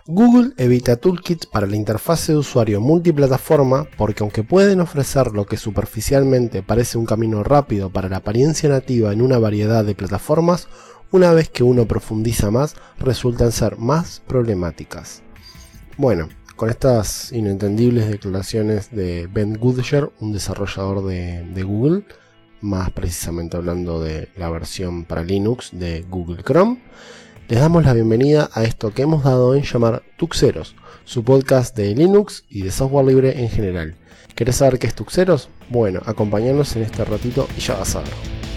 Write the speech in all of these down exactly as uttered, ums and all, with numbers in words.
Google evita toolkits para la interfase de usuario multiplataforma porque aunque pueden ofrecer lo que superficialmente parece un camino rápido para la apariencia nativa en una variedad de plataformas, una vez que uno profundiza más, resultan ser más problemáticas. Bueno, con estas inentendibles declaraciones de Ben Goodger, un desarrollador de, de Google, más precisamente hablando de la versión para Linux de Google Chrome, les damos la bienvenida a esto que hemos dado en llamar Tuxeros, su podcast de Linux y de software libre en general. ¿Querés saber qué es Tuxeros? Bueno, acompáñanos en este ratito y ya vas a ver.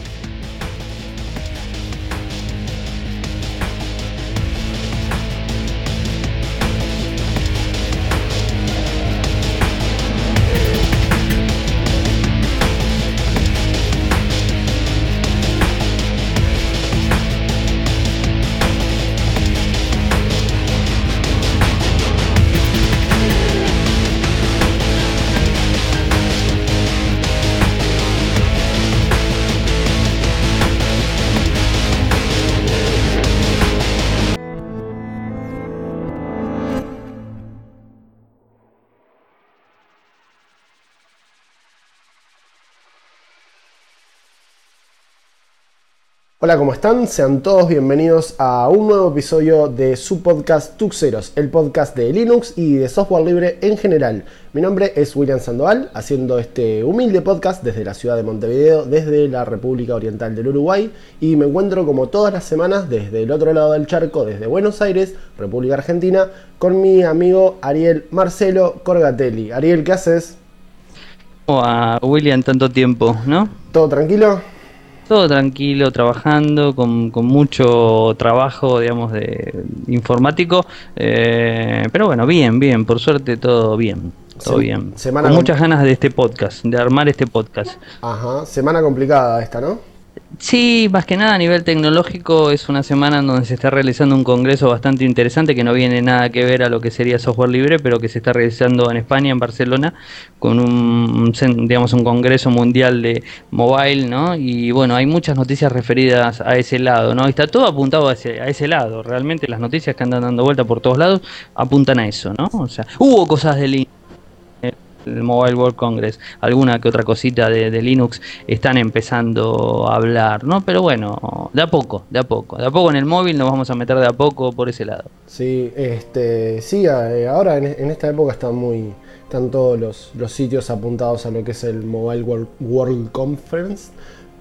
Hola, ¿cómo están? Sean todos bienvenidos a un nuevo episodio de su podcast Tuxeros, el podcast de Linux y de software libre en general. Mi nombre es William Sandoval, haciendo este humilde podcast desde la ciudad de Montevideo, desde la República Oriental del Uruguay, y me encuentro como todas las semanas desde el otro lado del charco, desde Buenos Aires, República Argentina, con mi amigo Ariel Marcelo Corgatelli. Ariel, ¿qué haces? Oh, a William, tanto tiempo, ¿no? ¿Todo tranquilo? Todo tranquilo, trabajando, con, con mucho trabajo, digamos, de informático, eh, pero bueno, bien, bien, por suerte todo bien, todo Se, bien. Semana con muchas ganas de este podcast, de armar este podcast. Ajá, semana complicada esta, ¿no? Sí, más que nada a nivel tecnológico es una semana en donde se está realizando un congreso bastante interesante que no viene nada que ver a lo que sería software libre, pero que se está realizando en España, en Barcelona, con un, digamos, un congreso mundial de mobile, ¿no? Y bueno, hay muchas noticias referidas a ese lado, ¿no? Y está todo apuntado a ese, a ese lado. Realmente las noticias que andan dando vuelta por todos lados apuntan a eso, ¿no? O sea, hubo cosas de Linux, el Mobile World Congress, alguna que otra cosita de, de Linux están empezando a hablar, ¿no? Pero bueno, de a poco, de a poco, de a poco en el móvil nos vamos a meter de a poco por ese lado. Sí, este, sí, ahora en, en esta época están muy, están todos los, los sitios apuntados a lo que es el Mobile World, World Conference,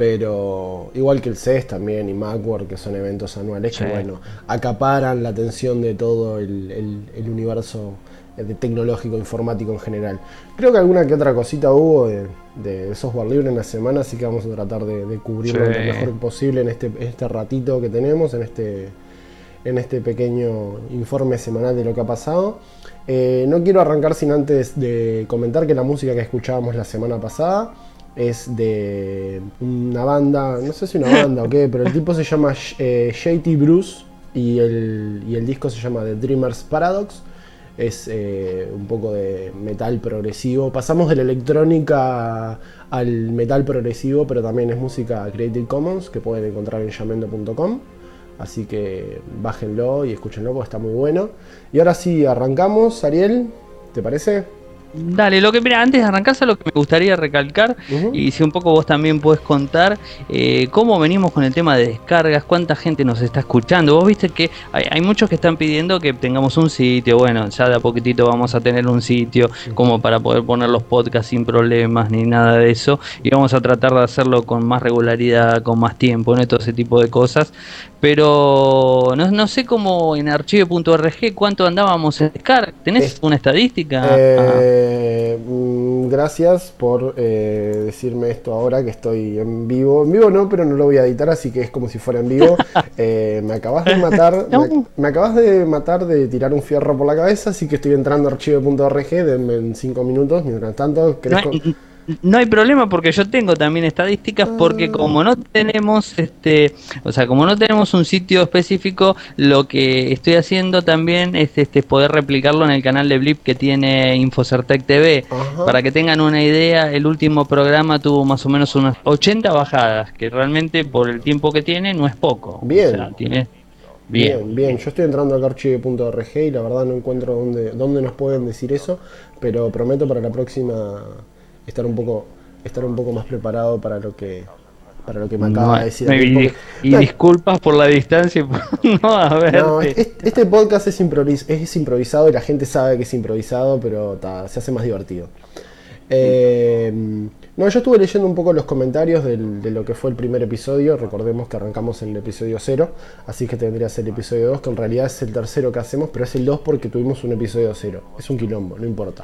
pero igual que el C E S también y Macworld, que son eventos anuales, sí, que bueno, acaparan la atención de todo el, el, el universo de tecnológico, informático en general. Creo que alguna que otra cosita hubo de, de software libre en la semana, así que vamos a tratar de, de cubrirlo sí. lo mejor posible en este, en este ratito que tenemos, en este, en este pequeño informe semanal de lo que ha pasado. Eh, no quiero arrancar sin antes de comentar que la música que escuchábamos la semana pasada es de una banda, no sé si una banda o qué, pero el tipo se llama eh, J T Bruce y el, y el disco se llama The Dreamer's Paradox. Es eh, un poco de metal progresivo. Pasamos de la electrónica al metal progresivo, pero también es música Creative Commons que pueden encontrar en yamendo punto com. Así que bájenlo y escúchenlo porque está muy bueno. Y ahora sí, arrancamos. Ariel, ¿te parece? Dale, lo que mira, antes de arrancar, lo que me gustaría recalcar, uh-huh. y si un poco vos también podés contar eh, cómo venimos con el tema de descargas, cuánta gente nos está escuchando. Vos viste que hay, hay muchos que están pidiendo que tengamos un sitio. Bueno, ya de a poquitito vamos a tener un sitio uh-huh. como para poder poner los podcasts sin problemas ni nada de eso, y vamos a tratar de hacerlo con más regularidad, con más tiempo, ¿no? Todo ese tipo de cosas. Pero no, no sé cómo en archive punto org cuánto andábamos en descarga. ¿Tenés es, una estadística? Eh, ah. Gracias por eh, decirme esto ahora que estoy en vivo. En vivo no, pero no lo voy a editar, así que es como si fuera en vivo. eh, me acabas de matar, no. me, me acabas de matar de tirar un fierro por la cabeza, así que estoy entrando a archive punto org en cinco minutos. Mientras tanto, ¿querés no, con... No hay problema porque yo tengo también estadísticas, porque como no tenemos este, o sea, como no tenemos un sitio específico, lo que estoy haciendo también es este poder replicarlo en el canal de Blip que tiene Infocertec T V. Ajá. Para que tengan una idea, el último programa tuvo más o menos unas ochenta bajadas, que realmente por el tiempo que tiene no es poco. Bien. O sea, tiene Bien, Bien, bien. Yo estoy entrando al archive punto org y la verdad no encuentro dónde, dónde nos pueden decir eso, pero prometo para la próxima estar un poco, estar un poco más preparado para lo que, para lo que me No, acaba hay- de decir no Ariel. hay- Porque, y no, disculpas por la distancia y por no no, haberte. este, este podcast es, improvis- es improvisado y la gente sabe que es improvisado, pero ta, se hace más divertido. Eh, no, yo estuve leyendo un poco los comentarios del- de lo que fue el primer episodio. Recordemos que arrancamos en el episodio cero, así que tendría que ser el episodio dos, que en realidad es el tercero que hacemos, pero es el dos porque tuvimos un episodio cero. Es un quilombo, no importa.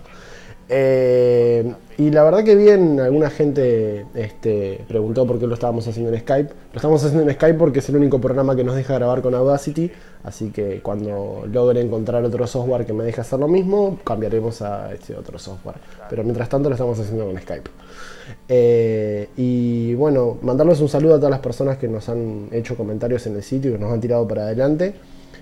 Eh, y la verdad que bien, alguna gente este, preguntó por qué lo estábamos haciendo en Skype. Lo estamos haciendo en Skype porque es el único programa que nos deja grabar con Audacity. Así que cuando logre encontrar otro software que me deje hacer lo mismo, cambiaremos a este otro software. Pero mientras tanto lo estamos haciendo con Skype. Eh, y bueno, mandarles un saludo a todas las personas que nos han hecho comentarios en el sitio y que nos han tirado para adelante.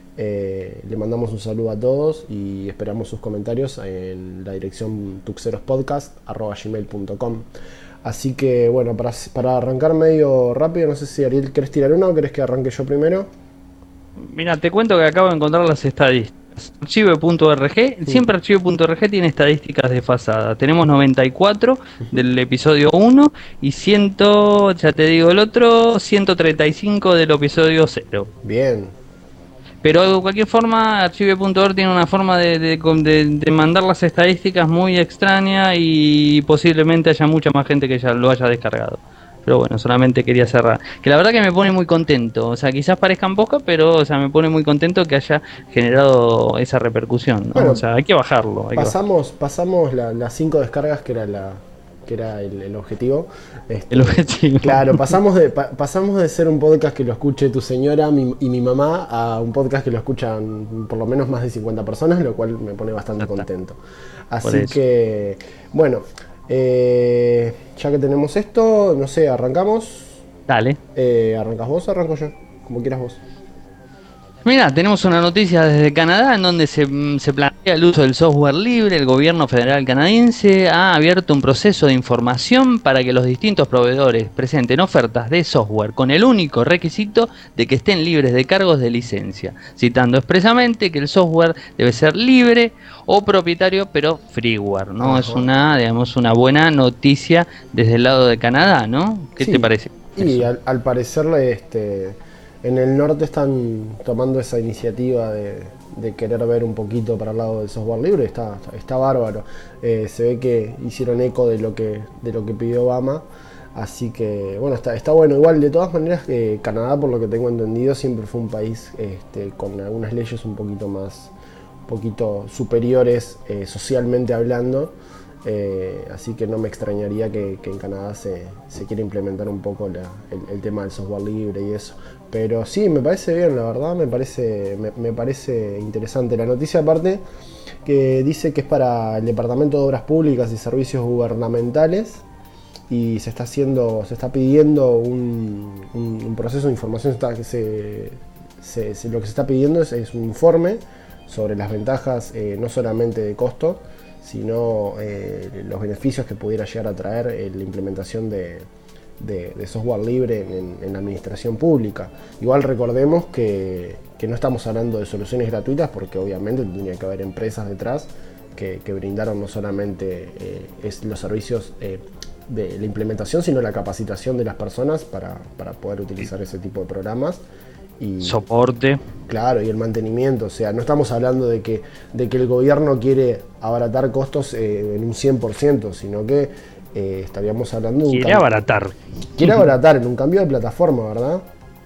Eh, le mandamos un saludo a todos y esperamos sus comentarios en la dirección tuxerospodcast arroba gmail punto com. Así que bueno, para, para arrancar medio rápido, no sé si Ariel, ¿querés tirar una o querés que arranque yo primero? Mira, te cuento que acabo de encontrar las estadísticas. archive punto org, siempre archive punto org tiene estadísticas desfasadas. Tenemos noventa y cuatro del episodio uno y cien, ya te digo el otro, ciento treinta y cinco del episodio cero. Bien. Pero de cualquier forma, archive punto org tiene una forma de, de, de, de mandar las estadísticas muy extraña y posiblemente haya mucha más gente que ya lo haya descargado. Pero bueno, solamente quería cerrar. Que la verdad que me pone muy contento. O sea, quizás parezcan pocas, pero o sea, me pone muy contento que haya generado esa repercusión, ¿no? Bueno, O sea, hay que bajarlo. Hay pasamos, pasamos la- las cinco descargas que era la que era el, el objetivo. Este, El objetivo. Claro, pasamos de, pa- pasamos de ser un podcast que lo escuche tu señora mi- y mi mamá a un podcast que lo escuchan por lo menos más de cincuenta personas, lo cual me pone bastante contento. Así eso. que, bueno, eh, ya que tenemos esto, no sé, arrancamos. Dale. Eh, ¿Arrancas vos o arranco yo? Como quieras vos. Mira, tenemos una noticia desde Canadá en donde se, mm, se plantea el uso del software libre. El gobierno federal canadiense ha abierto un proceso de información para que los distintos proveedores presenten ofertas de software con el único requisito de que estén libres de cargos de licencia, citando expresamente que el software debe ser libre o propietario, pero freeware, ¿no? Ajá. Es una, digamos, una buena noticia desde el lado de Canadá, ¿no? ¿Qué Sí, te parece? Y eso? al, al parecer este, en el norte están tomando esa iniciativa de, de querer ver un poquito para el lado del software libre. Está, está, está bárbaro. Eh, se ve que hicieron eco de lo que, de lo que pidió Obama. Así que bueno, está, está bueno. Igual de todas maneras, eh, Canadá, por lo que tengo entendido, siempre fue un país este, con algunas leyes un poquito más, un poquito superiores eh, socialmente hablando. Eh, así que no me extrañaría que, que en Canadá se, se quiera implementar un poco la, el, el tema del software libre y eso. Pero sí, me parece bien, la verdad, me parece, me, me parece interesante. La noticia aparte que dice que es para el Departamento de Obras Públicas y Servicios Gubernamentales y se está haciendo, se está pidiendo un, un, un proceso de información. Está, que se, se, se, lo que se está pidiendo es, es un informe sobre las ventajas, eh, no solamente de costo, sino eh, los beneficios que pudiera llegar a traer eh, la implementación de, de, de software libre en, en la administración pública. Igual recordemos que, que no estamos hablando de soluciones gratuitas, porque obviamente tendría que haber empresas detrás que, que brindaron no solamente eh, es los servicios eh, de la implementación, sino la capacitación de las personas para, para poder utilizar ese tipo de programas. Y, Soporte. claro, y el mantenimiento. O sea, no estamos hablando de que, de que el gobierno quiere abaratar costos eh, en un cien por ciento, sino que eh, estaríamos hablando de un Quiere cambio- abaratar. quiere abaratar en un cambio de plataforma, ¿verdad?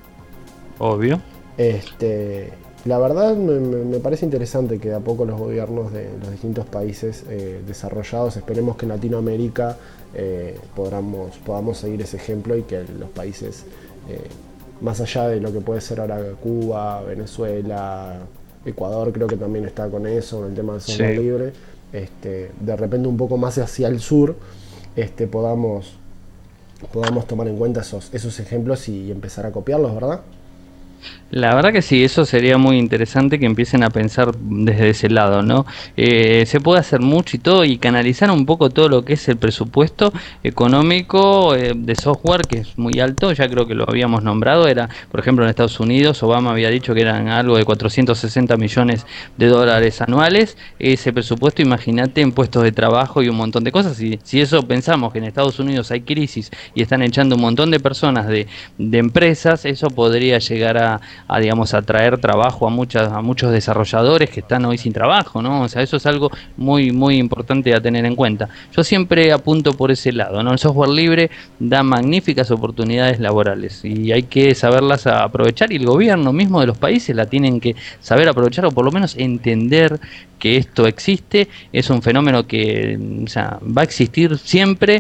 Obvio. Este, la verdad me, me- me parece interesante que de a poco los gobiernos de los distintos países eh, desarrollados, esperemos que en Latinoamérica eh, podamos, podamos seguir ese ejemplo y que los países, eh, más allá de lo que puede ser ahora Cuba, Venezuela, Ecuador, creo que también está con eso, en el tema del software Sí. libre, este, de repente un poco más hacia el sur, este, podamos, podamos tomar en cuenta esos, esos ejemplos y, y empezar a copiarlos, ¿verdad? La verdad que sí, eso sería muy interesante que empiecen a pensar desde ese lado, ¿no? Eh, se puede hacer mucho y todo y canalizar un poco todo lo que es el presupuesto económico eh, de software, que es muy alto, ya creo que lo habíamos nombrado, era, por ejemplo, en Estados Unidos, Obama había dicho que eran algo de cuatrocientos sesenta millones de dólares anuales, ese presupuesto, imagínate, en puestos de trabajo y un montón de cosas, y si eso pensamos que en Estados Unidos hay crisis y están echando un montón de personas de, de empresas, eso podría llegar a a digamos atraer trabajo a muchas a muchos desarrolladores que están hoy sin trabajo, ¿no? O sea, eso es algo muy muy importante a tener en cuenta. Yo siempre apunto por ese lado, ¿no? El software libre da magníficas oportunidades laborales y hay que saberlas aprovechar, y el gobierno mismo de los países la tienen que saber aprovechar, o por lo menos entender que esto existe, es un fenómeno que, o sea, va a existir siempre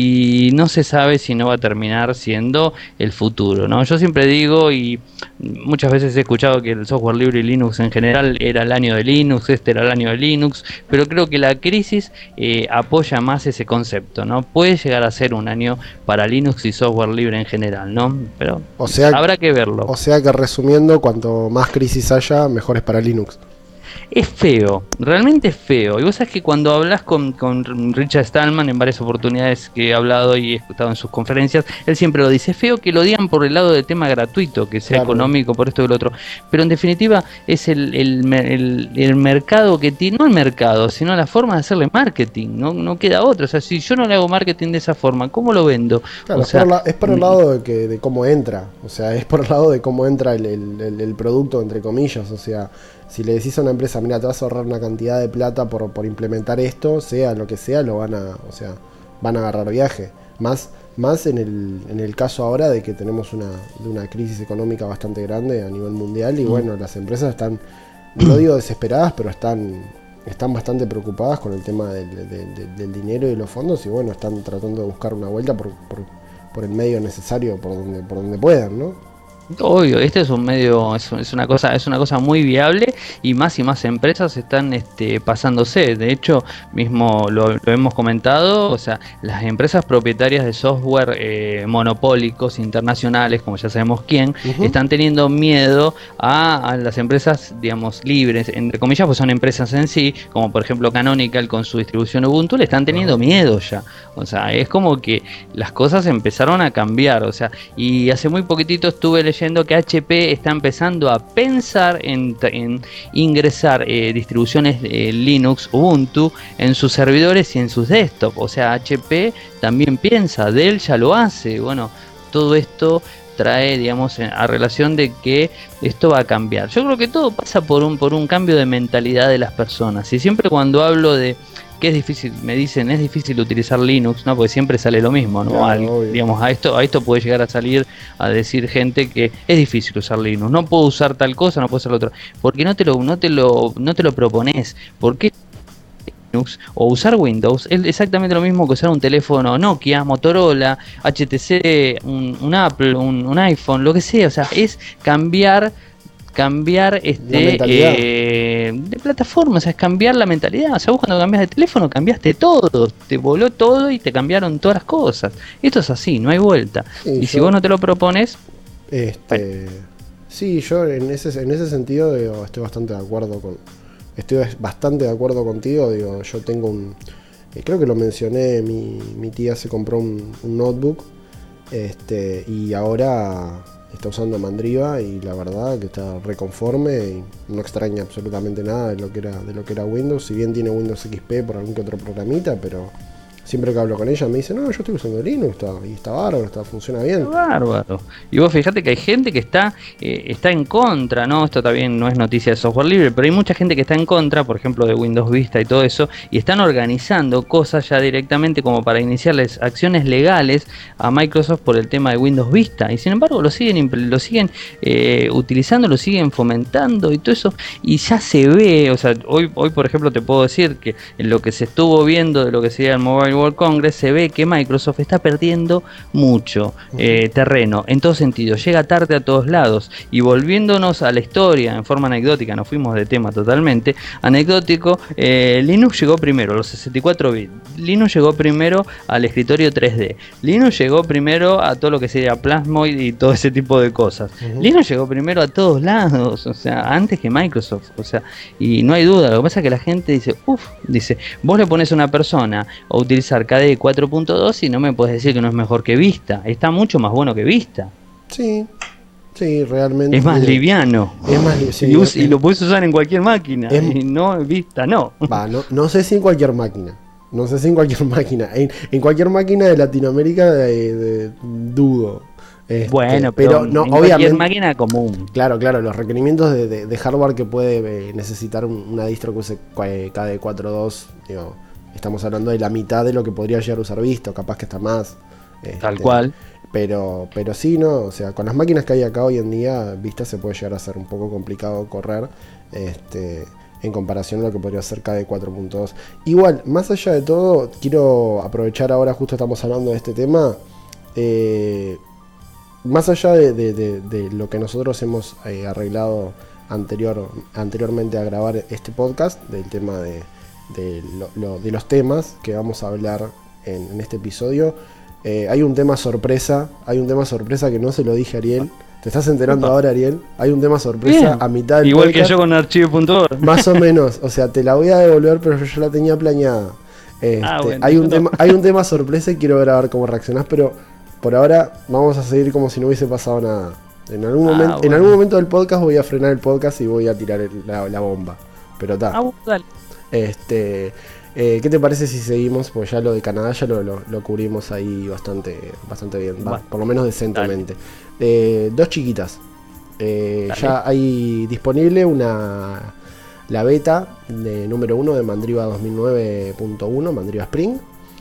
y no se sabe si no va a terminar siendo el futuro, ¿no? Yo siempre digo, y muchas veces he escuchado que el software libre y Linux en general era el año de Linux, este era el año de Linux, pero creo que la crisis eh, apoya más ese concepto, ¿no? Puede llegar a ser un año para Linux y software libre en general, ¿no? Pero O sea, habrá que verlo. o sea que resumiendo, cuanto más crisis haya, mejor es para Linux. Es feo, realmente es feo. Y vos sabés que cuando hablas con, con Richard Stallman en varias oportunidades que he hablado y he escuchado en sus conferencias, él siempre lo dice, es feo que lo digan por el lado del tema gratuito, que sea Claro. económico, por esto y lo otro. Pero en definitiva es el, el, el, el mercado que tiene, no el mercado, sino la forma de hacerle marketing, no, no queda otra. O sea, si yo no le hago marketing de esa forma, ¿cómo lo vendo? Claro, O es, sea, por la- es por el lado de, que, de cómo entra, o sea, es por el lado de cómo entra el, el- el- el producto, entre comillas, o sea, si le decís a una empresa, mira, te vas a ahorrar una cantidad de plata por, por implementar esto, sea lo que sea, lo van a, o sea, van a agarrar viaje. Más, más en el, en el caso ahora de que tenemos una, de una crisis económica bastante grande a nivel mundial y bueno, las empresas están, no digo desesperadas, pero están, están bastante preocupadas con el tema del, del- del- del dinero y de los fondos y bueno, están tratando de buscar una vuelta por, por, por el medio necesario, por donde, por donde puedan, ¿no? obvio, este es un medio, es, es una cosa, es una cosa muy viable, y más y más empresas están este, pasándose. De hecho, mismo lo, lo hemos comentado, o sea, las empresas propietarias de software eh, monopólicos internacionales, como ya sabemos quién, Ujú. están teniendo miedo a, a las empresas, digamos, libres, entre comillas, pues son empresas en sí, como por ejemplo Canonical con su distribución Ubuntu, le están teniendo miedo ya. O sea, es como que las cosas empezaron a cambiar, o sea, y hace muy poquitito estuve leyendo que H P está empezando a pensar en, en ingresar eh, distribuciones de Linux, Ubuntu, en sus servidores y en sus desktops. O sea, H P también piensa, Dell ya lo hace. Bueno, todo esto trae, digamos, a relación de que esto va a cambiar. Yo creo que todo pasa por un, por un cambio de mentalidad de las personas. Y siempre cuando hablo de que es difícil, me dicen, es difícil utilizar Linux, ¿no? Porque siempre sale lo mismo, ¿no? Claro, Al- obvio. digamos, a esto, a esto puede llegar a salir a decir gente que es difícil usar Linux, no puedo usar tal cosa, no puedo hacer lo otro, porque no te lo, no te lo, no te lo propones, porque Linux o usar Windows es exactamente lo mismo que usar un teléfono Nokia, Motorola, H T C, un, un Apple, un, un iPhone, lo que sea. O sea, es cambiar cambiar La este mentalidad. eh, de plataforma, o sea, es cambiar la mentalidad. O sea, vos cuando cambias de teléfono cambiaste todo, te voló todo y te cambiaron todas las cosas. Esto es así, no hay vuelta. Sí, Y yo- si vos no te lo propones, Este, sí, yo en ese, en ese sentido digo, estoy bastante de acuerdo con, estoy bastante de acuerdo contigo. Digo, yo tengo un, eh, creo que lo mencioné, mi, mi tía se compró un, un notebook, este, y ahora está usando Mandriva y la verdad que está reconforme y no extraña absolutamente nada de lo que era, de lo que era Windows. Si bien tiene Windows X P por algún que otro programita, pero siempre que hablo con ella me dice, no, yo estoy usando Linux, está, y está bárbaro, está, funciona bien. bárbaro. Y vos fíjate que hay gente que está eh, está en contra, ¿no? Esto también no es noticia de software libre, pero hay mucha gente que está en contra, por ejemplo, de Windows Vista y todo eso, y están organizando cosas ya directamente como para iniciarles acciones legales a Microsoft por el tema de Windows Vista. Y sin embargo lo siguen impl- lo siguen eh, utilizando, lo siguen fomentando y todo eso, y ya se ve, o sea, hoy hoy por ejemplo te puedo decir que en lo que se estuvo viendo de lo que sería el Mobile World Congress se ve que Microsoft está perdiendo mucho eh, terreno en todo sentido, llega tarde a todos lados. Y volviéndonos a la historia en forma anecdótica, nos fuimos de tema totalmente anecdótico, eh, Linux llegó primero, los sesenta y cuatro bits, Linux llegó primero al escritorio tres D, Linux llegó primero a todo lo que sería Plasmoid y todo ese tipo de cosas. Uh-huh. Linux llegó primero a todos lados, o sea, antes que Microsoft, o sea, y no hay duda. Lo que pasa es que la gente dice, uff, dice, vos le pones a una persona a utilizar K D E cuatro punto dos y no me puedes decir que no es mejor que Vista, está mucho más bueno que Vista. Sí, sí, realmente. Es más liviano. Es más li- sí, y, us- es, y lo puedes usar en cualquier máquina, es, y no Vista, no. Va, no, no sé si en cualquier máquina. No sé si en cualquier máquina. En, en cualquier máquina de Latinoamérica de, de, dudo. Este, bueno, pero, pero no, en obviamente, cualquier máquina común. Claro, claro, los requerimientos de, de, de hardware que puede eh, necesitar una distro que use K D E cuatro punto dos, digo, estamos hablando de la mitad de lo que podría llegar a usar Vista, o capaz que está más. Este, Tal cual. Pero, pero sí, ¿no? O sea, con las máquinas que hay acá hoy en día, Vista se puede llegar a ser un poco complicado correr. Este. En comparación a lo que podría ser K D E cuatro punto dos. Igual, más allá de todo, quiero aprovechar ahora, justo estamos hablando de este tema, eh, más allá de, de, de, de lo que nosotros hemos eh, arreglado anterior, anteriormente a grabar este podcast, del tema de, de, lo, lo, de los temas que vamos a hablar en, en este episodio, eh, hay un tema sorpresa, hay un tema sorpresa que no se lo dije a Ariel. ¿Te estás enterando ahora, Ariel? Hay un tema sorpresa Bien. a mitad del Igual podcast, que yo con archivo punto org. Más o menos, o sea, te la voy a devolver, pero yo ya la tenía planeada. Este, ah, bueno, hay, un no. tema, hay un tema sorpresa y quiero ver a ver cómo reaccionás, pero por ahora vamos a seguir como si no hubiese pasado nada. En algún, ah, momento, bueno. en algún momento del podcast voy a frenar el podcast y voy a tirar el, la, la bomba. Pero está. Ah, dale. Este, eh, ¿qué te parece si seguimos? Pues ya lo de Canadá ya lo, lo, lo cubrimos ahí bastante, bastante bien, va, bueno. por lo menos decentemente. Eh, dos chiquitas. Eh, ya hay disponible una la beta de número uno de Mandriva dos mil nueve punto uno, Mandriva Spring.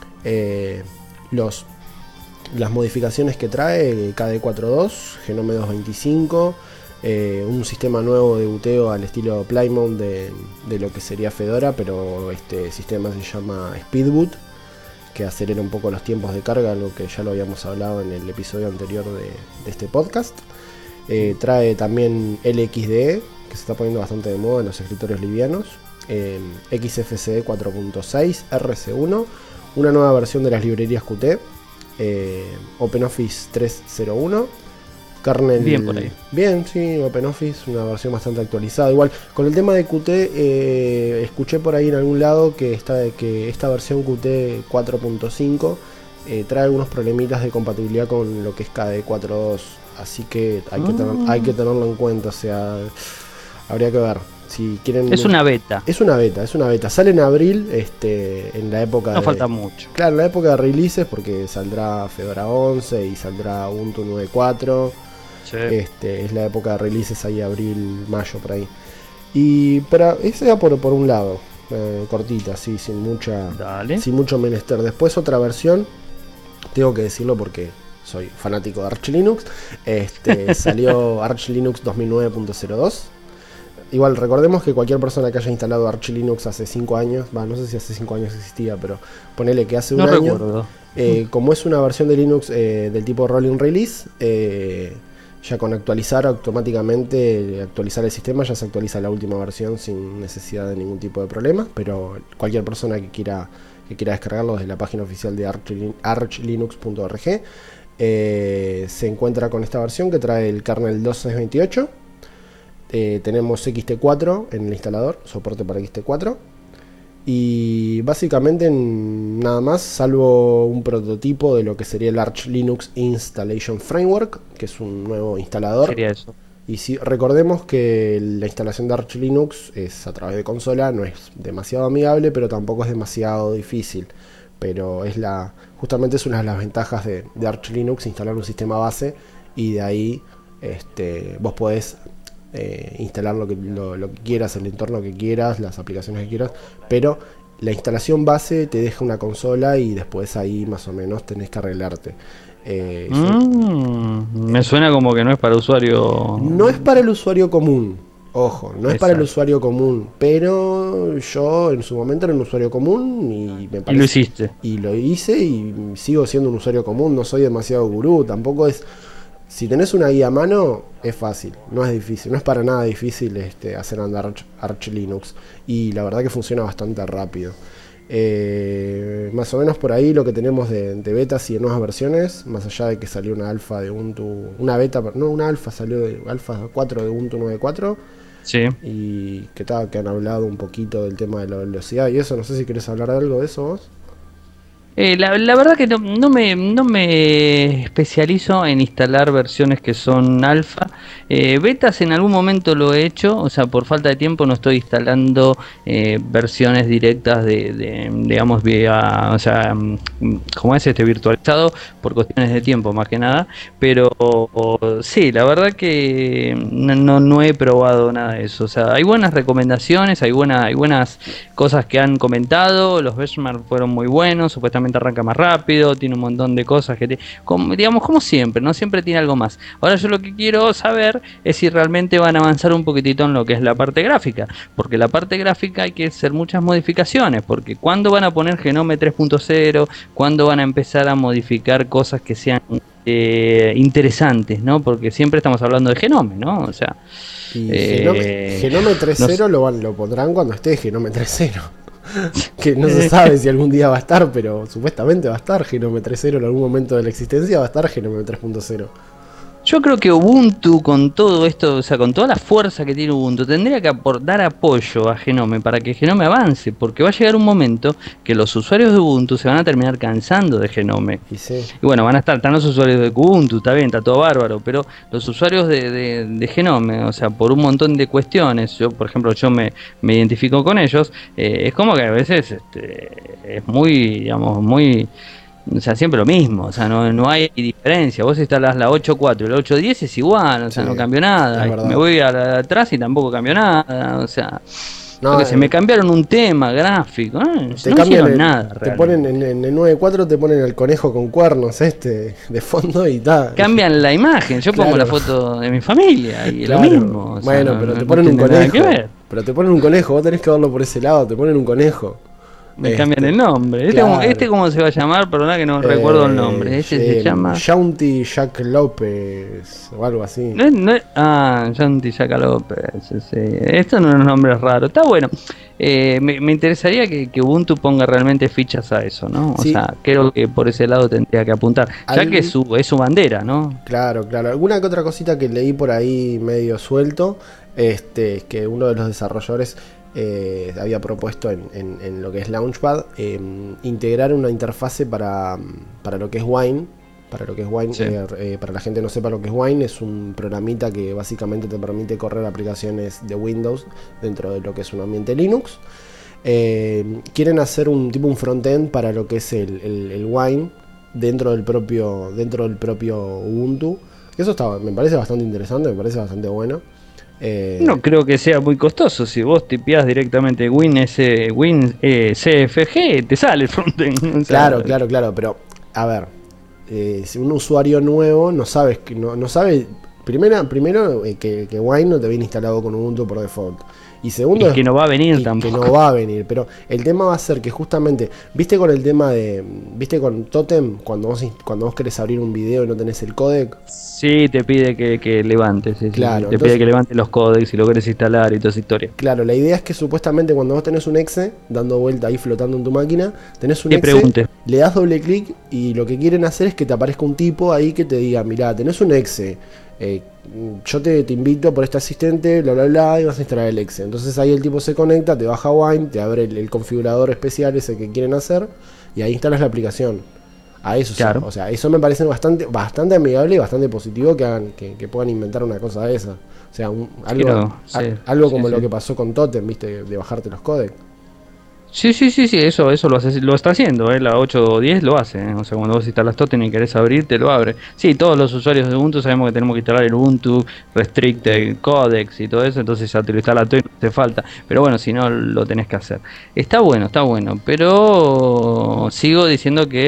Eh, los, las modificaciones que trae K D E cuatro punto dos, Genome doscientos veinticinco, eh, un sistema nuevo de buteo al estilo Plymouth de, de lo que sería Fedora, pero este sistema se llama Speedboot, que acelera un poco los tiempos de carga, algo que ya lo habíamos hablado en el episodio anterior de, de este podcast. Eh, trae también L X D E, que se está poniendo bastante de moda en los escritorios livianos, eh, X F C E cuatro punto seis, R C uno, una nueva versión de las librerías Qt, eh, OpenOffice tres punto cero uno, kernel... Bien por ahí. Bien, sí, OpenOffice, una versión bastante actualizada. Igual, con el tema de Qt, eh, escuché por ahí en algún lado que esta, que esta versión Qt cuatro punto cinco eh, trae algunos problemitas de compatibilidad con lo que es K D E cuatro punto dos. Así que hay, oh. que tener, hay que tenerlo en cuenta, o sea, habría que ver. Si quieren, es una beta. Es una beta, es una beta. Sale en abril, este, en la época No de, falta mucho. Claro, en la época de releases, porque saldrá Fedora once y saldrá Ubuntu nueve punto cuatro. Sí. Este, es la época de releases ahí, abril, mayo, por ahí. Y para ese va por, por un lado, eh, cortita, sí, sin mucha, Dale. sin mucho menester. Después otra versión, tengo que decirlo porque soy fanático de Arch Linux. Este, salió Arch Linux dos mil nueve punto cero dos. Igual recordemos que cualquier persona que haya instalado Arch Linux hace cinco años, bah, no sé si hace cinco años existía, pero ponele que hace un no año, recuerdo. Eh, como es una versión de Linux eh, del tipo Rolling Release, eh, ya con actualizar automáticamente, actualizar el sistema, ya se actualiza la última versión sin necesidad de ningún tipo de problema, pero cualquier persona que quiera, que quiera descargarlo desde la página oficial de arch linux punto org eh, se encuentra con esta versión que trae el kernel dos punto seis punto veintiocho. Eh, tenemos X T cuatro en el instalador, soporte para X T cuatro. Y básicamente nada más, salvo un prototipo de lo que sería el Arch Linux Installation Framework, que es un nuevo instalador. Sería eso. Y si recordemos que la instalación de Arch Linux es a través de consola, no es demasiado amigable, pero tampoco es demasiado difícil. Pero es la justamente es una de las ventajas de, de Arch Linux, instalar un sistema base y de ahí este, vos podés Eh, instalar lo que, lo, lo que quieras, el entorno que quieras, las aplicaciones que quieras, pero la instalación base te deja una consola y después ahí más o menos tenés que arreglarte. Eh, mm, me suena como que no es para usuario. No es para el usuario común. Ojo, no es Exacto. para el usuario común, pero yo en su momento era un usuario común y me parece... Y lo hiciste. Y lo hice y sigo siendo un usuario común, no soy demasiado gurú, tampoco es... Si tenés una guía a mano, es fácil, no es difícil, no es para nada difícil este, hacer andar Arch, Arch Linux. Y la verdad que funciona bastante rápido. Eh, más o menos por ahí lo que tenemos de, de betas y de nuevas versiones, más allá de que salió una alfa de Ubuntu, una beta, no, una alfa salió de alfa cuatro de Ubuntu nueve punto cuatro. Sí. Y que, tal, que han hablado un poquito del tema de la velocidad y eso, no sé si querés hablar de algo de eso vos. Eh, la, la verdad que no, no me, no me especializo en instalar versiones que son alfa. Eh, betas en algún momento lo he hecho, o sea, por falta de tiempo no estoy instalando eh, versiones directas de, de, digamos, vía, o sea, como es este virtualizado, por cuestiones de tiempo más que nada. Pero o, sí, la verdad que no, no, no he probado nada de eso. O sea, hay buenas recomendaciones, hay, buena, hay buenas cosas que han comentado, los benchmarks fueron muy buenos, supuestamente arranca más rápido, tiene un montón de cosas que te, como, digamos como siempre, no siempre tiene algo más. Ahora yo lo que quiero saber es si realmente van a avanzar un poquitito en lo que es la parte gráfica, porque la parte gráfica hay que hacer muchas modificaciones, porque cuando van a poner Genome tres punto cero, cuando van a empezar a modificar cosas que sean eh, interesantes, ¿no? Porque siempre estamos hablando de Genome, ¿no? O sea, y eh, Genome, Genome tres punto cero no, lo, van, lo pondrán cuando esté Genome tres punto cero. Que no se sabe si algún día va a estar, pero supuestamente va a estar Genome tres punto cero en algún momento de la existencia, va a estar Genome tres punto cero. Yo creo que Ubuntu, con todo esto, o sea, con toda la fuerza que tiene Ubuntu, tendría que dar apoyo a Genome para que Genome avance, porque va a llegar un momento que los usuarios de Ubuntu se van a terminar cansando de Genome. Y, sí. Y bueno, van a estar tan los usuarios de Ubuntu, está bien, está todo bárbaro, pero los usuarios de, de, de Genome, o sea, por un montón de cuestiones, yo, por ejemplo, yo me, me identifico con ellos, eh, es como que a veces este, es muy, digamos, muy... O sea, siempre lo mismo, o sea, no, no hay diferencia. Vos instalás la ocho punto cuatro y la ocho punto diez es igual, o sea, sí, no cambió nada. Me voy a la, atrás y tampoco cambió nada, o sea, no, que eh, se me cambiaron un tema gráfico, ¿eh? Te no cambian el, nada. Te ponen en, en el nueve punto cuatro, te ponen el conejo con cuernos este de fondo y tal. Cambian la imagen, yo claro. pongo la foto de mi familia y claro. lo mismo. O sea, bueno, no, pero no, te ponen no un conejo. Pero te ponen un conejo, vos tenés que verlo por ese lado, te ponen un conejo. Me este, cambian el nombre. Este, claro. este cómo se va a llamar, perdona que no eh, recuerdo el nombre. Este eh, se llama Jaunty Jack López o algo así. No, no, ah, Jaunty Jack López. Sí. Estos no son nombres raros. Está bueno. Eh, me, me interesaría que, que Ubuntu ponga realmente fichas a eso, ¿no? O sí. sea, creo que por ese lado tendría que apuntar. Ya Al... que es su, es su bandera, ¿no? Claro, claro. Alguna que otra cosita que leí por ahí medio suelto, este, es que uno de los desarrolladores Eh, había propuesto en, en, en lo que es Launchpad eh, integrar una interfase para, para lo que es Wine. Para lo que es Wine, sí. eh, eh, para la gente que no sepa lo que es Wine, es un programita que básicamente te permite correr aplicaciones de Windows dentro de lo que es un ambiente Linux. Eh, quieren hacer un tipo un frontend para lo que es el, el, el Wine dentro del propio dentro del propio Ubuntu. Eso está, me parece bastante interesante, me parece bastante bueno. Eh, no creo que sea muy costoso. Si vos tipeás directamente Win, S, Win eh, C F G, te sale el frontend. O sea, claro, claro, claro. Pero, a ver, eh, si un usuario nuevo no sabes que no, no sabe. Primero, primero eh, que, que Wine no te viene instalado con Ubuntu por default. Y segundo, y que no va a venir tampoco. Que no va a venir, pero el tema va a ser que justamente, viste con el tema de, viste con Totem, cuando vos cuando vos querés abrir un video y no tenés el codec. Sí, te pide que, que levantes, sí, claro, sí. te entonces, pide que levantes los codecs y lo querés instalar y toda esa historia. Claro, la idea es que supuestamente cuando vos tenés un exe dando vuelta ahí flotando en tu máquina, tenés un te exe, pregunte. le das doble clic y lo que quieren hacer es que te aparezca un tipo ahí que te diga, mirá, tenés un exe. Eh, yo te, te invito por este asistente, bla bla bla, y vas a instalar el exe. Entonces ahí el tipo se conecta, te baja Wine, te abre el, el configurador especial ese que quieren hacer y ahí instalas la aplicación. A eso, claro. sí. O sea, eso me parece bastante, bastante amigable y bastante positivo que hagan, que, que puedan inventar una cosa de esa. O sea, un, algo, Quiero, a, sí, algo como sí, lo sí. que pasó con Totem, viste, de bajarte los codecs. Sí, sí, sí, sí, eso, eso lo hace, lo está haciendo, ¿eh? La ocho o diez lo hace, ¿eh? O sea, cuando vos instalas Totem y querés abrir, te lo abre. Sí, todos los usuarios de Ubuntu sabemos que tenemos que instalar el Ubuntu Restricted Codecs y todo eso, entonces ya te lo instala todo y no te falta. Pero bueno, si no, lo tenés que hacer. Está bueno, está bueno, pero sigo diciendo que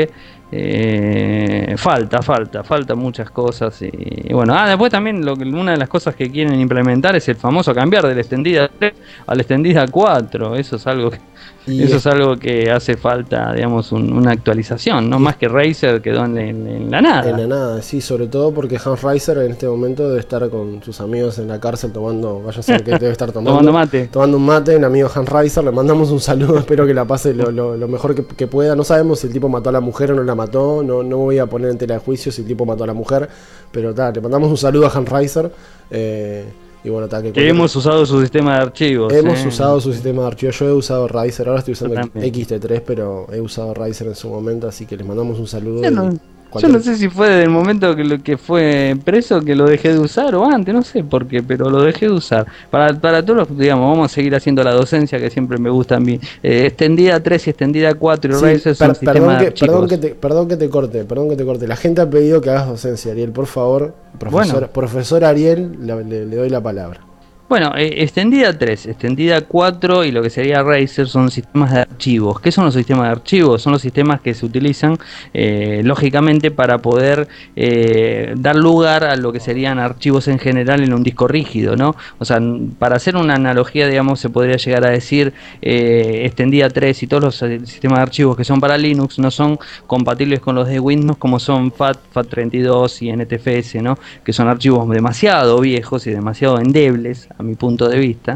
Eh, falta, falta, falta muchas cosas y, y bueno, ah, después también lo que, una de las cosas que quieren implementar es el famoso cambiar de la extendida tres a la extendida cuatro. Eso es algo que, Y eso es- es algo que hace falta, digamos, un- una actualización, no y más que Razer quedó en, en- en la En la nada. nada, sí, sobre todo porque Hans Reiser en este momento debe estar con sus amigos en la cárcel tomando, vaya a saber qué debe estar tomando. Tomando mate. Tomando un mate, un amigo Hans Reiser, le mandamos un saludo, espero que la pase lo, lo- lo mejor que, que pueda. No sabemos si el tipo mató a la mujer o no la mató, no, no voy a poner en tela de juicio si el tipo mató a la mujer, pero ta, le mandamos un saludo a Hans Reiser. eh, y bueno, ta, que Que hemos usado su sistema de archivos. hemos eh. usado su sistema de archivos. Yo he usado Riser, ahora estoy usando Yo también. X T tres, pero he usado Riser en su momento, así que les mandamos un saludo. Yo y no, yo cualquier- no sé si fue desde el momento que, lo que fue preso que lo dejé de usar o antes, no sé por qué, pero lo dejé de usar. Para, para todos los, digamos, vamos a seguir haciendo la docencia que siempre me gusta a mí. Eh, extendida tres y extendida cuatro y Sí, Razer son per- sistemas perdón, de que, archivos. perdón, que te, perdón que te corte, perdón que te corte. La gente ha pedido que hagas docencia, Ariel, por favor. Profesor, Bueno. profesor Ariel, le, le- le doy la palabra. Bueno, eh, extendida tres, extendida cuatro y lo que sería Razer son sistemas de archivos. ¿Qué son los sistemas de archivos? Son los sistemas que se utilizan eh, lógicamente para poder eh, dar lugar a lo que serían archivos en general en un disco rígido, ¿no? O sea, n- para hacer una analogía, digamos, se podría llegar a decir eh, extendida tres y todos los eh, sistemas de archivos que son para Linux no son compatibles con los de Windows como son FAT, FAT treinta y dos y N T F S, ¿no? Que son archivos demasiado viejos y demasiado endebles a mi punto de vista,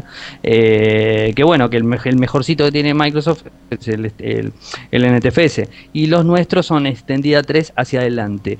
eh, que bueno, que el, me- el mejorcito que tiene Microsoft es el, el, el N T F S y los nuestros son extendida tres hacia adelante,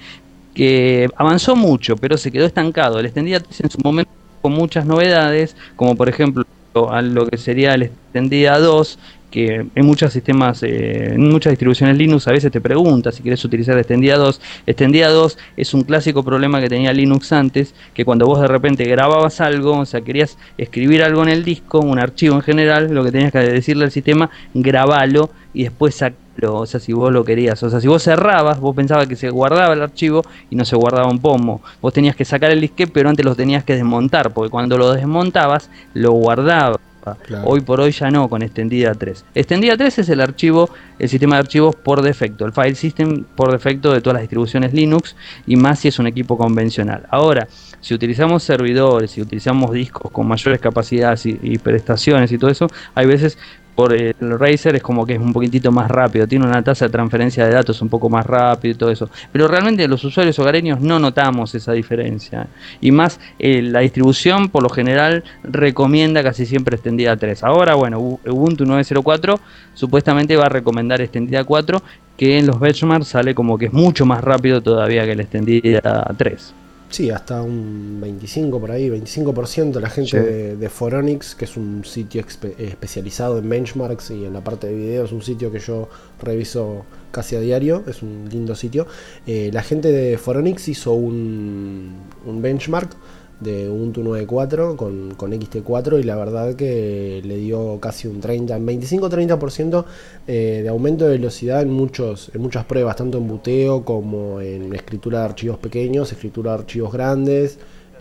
que avanzó mucho pero se quedó estancado. El extendida tres en su momento con muchas novedades, como por ejemplo a lo que sería el extendida dos, que en muchos sistemas, eh, en muchas distribuciones Linux a veces te pregunta si quieres utilizar extendida dos. Extendida dos es un clásico problema que tenía Linux antes, que cuando vos de repente grababas algo, o sea, querías escribir algo en el disco, un archivo en general, lo que tenías que decirle al sistema, grabalo y después sacalo, o sea, si vos lo querías. O sea, si vos cerrabas, vos pensabas que se guardaba el archivo y no se guardaba un pomo. Vos tenías que sacar el disquete, pero antes lo tenías que desmontar, porque cuando lo desmontabas, lo guardaba. Claro. Hoy por hoy ya no con extendida tres. Extendida tres es el archivo, el sistema de archivos por defecto, el file system por defecto de todas las distribuciones Linux, y más si es un equipo convencional. Ahora, si utilizamos servidores, si utilizamos discos con mayores capacidades y, y prestaciones y todo eso, hay veces por el Razer es como que es un poquitito más rápido, tiene una tasa de transferencia de datos un poco más rápido y todo eso, pero realmente los usuarios hogareños no notamos esa diferencia, y más eh, la distribución por lo general recomienda casi siempre extendida tres. Ahora bueno, Ubuntu nueve cero cuatro supuestamente va a recomendar extendida cuatro, que en los benchmarks sale como que es mucho más rápido todavía que la extendida tres. Sí, hasta un veinticinco por ahí, veinticinco por ciento la gente Sí. de, de Foronix, que es un sitio espe- especializado en benchmarks y en la parte de video, es un sitio que yo reviso casi a diario, es un lindo sitio. Eh, la gente de Foronix hizo un, un benchmark de Ubuntu nueve punto cuatro con, con X T cuatro y la verdad que le dio casi un treinta, veinticinco a treinta por ciento eh, de aumento de velocidad en, muchos, en muchas pruebas, tanto en buteo como en escritura de archivos pequeños, escritura de archivos grandes,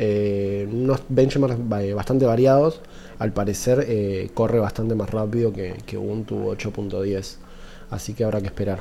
eh, unos benchmarks bastante variados. Al parecer eh, corre bastante más rápido que, que Ubuntu ocho punto diez, así que habrá que esperar.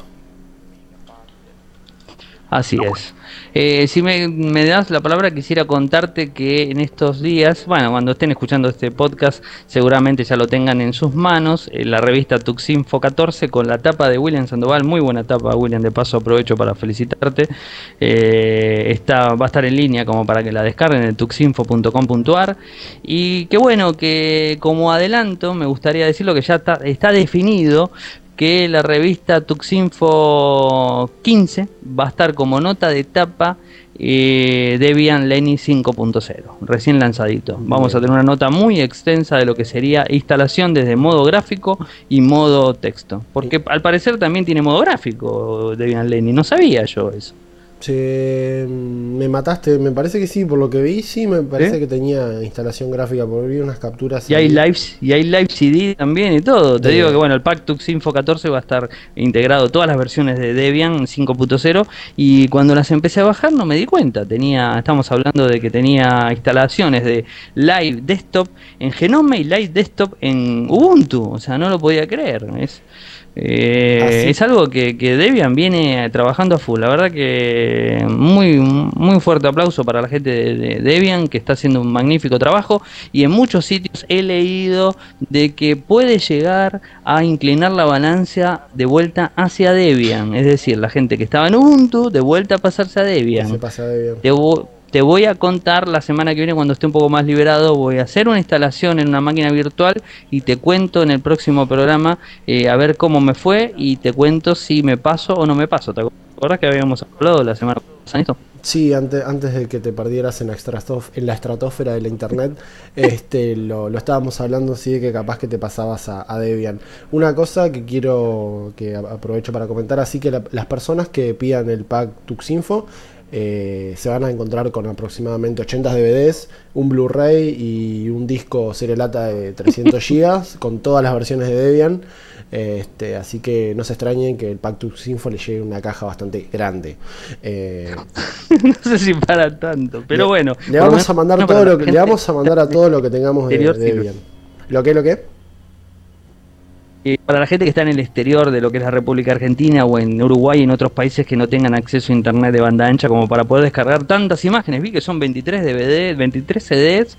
Así es. Eh, si me, me das la palabra, quisiera contarte que en estos días, bueno, cuando estén escuchando este podcast, seguramente ya lo tengan en sus manos, eh, la revista Tuxinfo catorce con la tapa de William Sandoval, muy buena tapa, William, de paso aprovecho para felicitarte. Eh, está, va a estar en línea como para que la descarguen en tuxinfo punto com punto ar. Y qué bueno que como adelanto, me gustaría decirlo que ya está, está definido que la revista Tuxinfo quince va a estar como nota de tapa eh, Debian Lenny cinco punto cero, recién lanzadito. Vamos a tener una nota muy extensa de lo que sería instalación desde modo gráfico y modo texto, porque al parecer también tiene modo gráfico Debian Lenny, no sabía yo eso. Che, me mataste, me parece que sí, por lo que vi, sí, me parece ¿Eh? que tenía instalación gráfica, porque vi unas capturas. Y hay ahí live, y hay live C D también y todo. Te digo que de... bueno, el Pack Tuxinfo catorce va a estar integrado todas las versiones de Debian cinco punto cero y cuando las empecé a bajar no me di cuenta. Tenía, estamos hablando de que tenía instalaciones de Live Desktop en Genome y Live Desktop en Ubuntu. O sea, no lo podía creer. Es, eh, Así, es algo que, que Debian viene trabajando a full. La verdad que muy, muy fuerte aplauso para la gente de, de Debian que está haciendo un magnífico trabajo y en muchos sitios he leído de que puede llegar a inclinar la balanza de vuelta hacia Debian. Es decir, la gente que estaba en Ubuntu de vuelta a pasarse a que se Debian. pasa de bien. Te, vo- te voy a contar la semana que viene cuando esté un poco más liberado. Voy a hacer una instalación en una máquina virtual y te cuento en el próximo programa eh, a ver cómo me fue y te cuento si me paso o no me paso. ¿Te acuerdas que habíamos hablado la semana pasada de esto? Sí, antes, antes de que te perdieras en la, estratof- en la estratosfera de la internet, este, lo, lo estábamos hablando, sí, de que capaz que te pasabas a, a Debian. Una cosa que quiero, que a- aprovecho para comentar, así que la- las personas que pidan el pack Tuxinfo, eh, se van a encontrar con aproximadamente ochenta D V Ds, un Blu-ray y un disco serialata de trescientos gigas, con todas las versiones de Debian. Este, así que no se extrañen que el pack Tuxinfo le llegue una caja bastante grande. Eh, No sé si para tanto, pero Le, bueno, le por lo vamos a mandar menos para todo la lo que le gente vamos a mandar a todo lo que tengamos de, exterior de sirve. Debian. ¿Lo que lo que? Eh, para la gente que está en el exterior de lo que es la República Argentina o en Uruguay y en otros países que no tengan acceso a internet de banda ancha como para poder descargar tantas imágenes, vi que son veintitrés D V D, veintitrés C Ds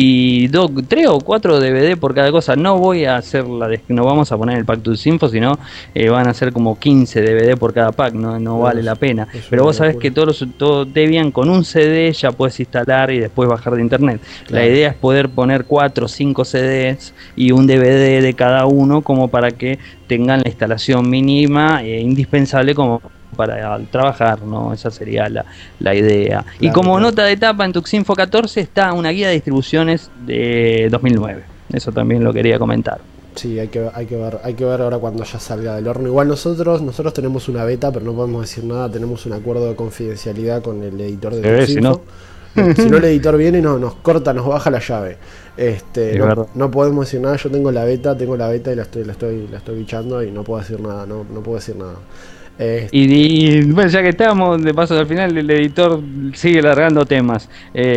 y tres o cuatro D V D por cada cosa. No voy a hacer la des- no vamos a poner el pack to Info, sino eh, van a ser como quince D V D por cada pack, no, no No, vale es, la pena. es Pero una vos sabés locura. que todo, los- todo Debian con un C D ya puedes instalar y después bajar de internet. La Claro, idea es poder poner cuatro o cinco C Ds y un D V D de cada uno como para que tengan la instalación mínima e indispensable como para trabajar, ¿no? Esa sería la, la idea. Y claro, como claro. nota de etapa en Tuxinfo catorce está una guía de distribuciones de dos mil nueve. Eso también lo quería comentar. Sí, hay que, hay que ver, hay que ver ahora cuando ya salga del horno. Igual nosotros, nosotros tenemos una beta, pero no podemos decir nada, tenemos un acuerdo de confidencialidad con el editor de Eh, si no, Tuxinfo. Si no, el editor viene y no, nos corta, nos baja la llave. Este, es no, verdad. no podemos decir nada, yo tengo la beta, tengo la beta y la estoy, la estoy, la estoy bichando y no puedo decir nada, no, no puedo decir nada. Eh, Y, y, bueno, ya que estamos, de paso al final, el editor sigue largando temas.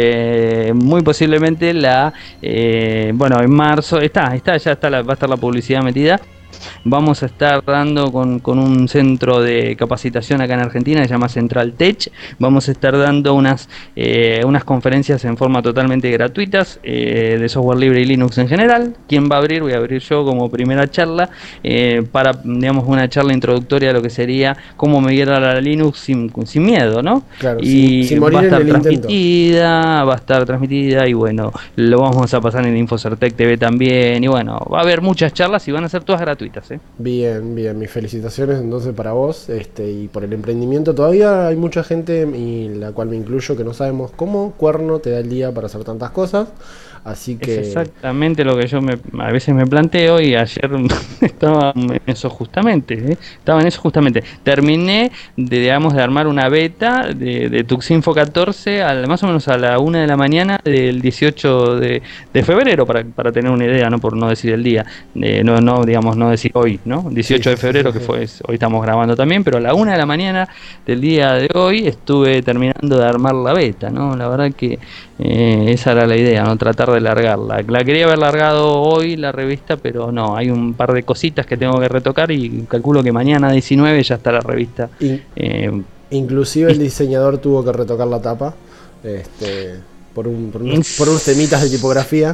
Eh, muy posiblemente la, eh, bueno, en marzo, está, está, ya está la, va a estar la publicidad metida. Vamos a estar dando con, con un centro de capacitación acá en Argentina que se llama Central Tech. Vamos a estar dando unas, eh, unas conferencias en forma totalmente gratuitas eh, de software libre y Linux en general. ¿Quién va a abrir? Voy a abrir yo como primera charla eh, para, digamos, una charla introductoria a lo que sería cómo migrar a la Linux sin, sin miedo, ¿no? claro, sin, Y sin va morir a en estar el intento. transmitida, va a estar transmitida y bueno, lo vamos a pasar en InfoCertec T V también. Y bueno, va a haber muchas charlas y van a ser todas gratuitas, ¿eh? Bien, bien, mis felicitaciones entonces para vos, este, y por el emprendimiento. Todavía hay mucha gente, y la cual me incluyo, que no sabemos cómo cuerno te da el día para hacer tantas cosas. Así Es que exactamente lo que yo me, a veces me planteo y ayer estaba en eso justamente, ¿eh? Estaba en eso justamente. Terminé de, digamos, de armar una beta de, de Tuxinfo catorce al, más o menos a la una de la mañana del dieciocho de, de febrero, para, para tener una idea, no por no decir el día, eh, no, no, digamos, no decir hoy, ¿no? sí, dieciocho sí, de sí, sí, febrero, que sí. fue, hoy estamos grabando también, pero a la una de la mañana del día de hoy estuve terminando de armar la beta, ¿no? La verdad que eh, esa era la idea, ¿no? Tratar de largarla. La quería haber largado hoy la revista, pero no, hay un par de cositas que tengo que retocar y calculo que mañana diecinueve ya está la revista. In- Eh, inclusive el diseñador tuvo que retocar la tapa, este, por, un, por, unos, por unos temitas de tipografía.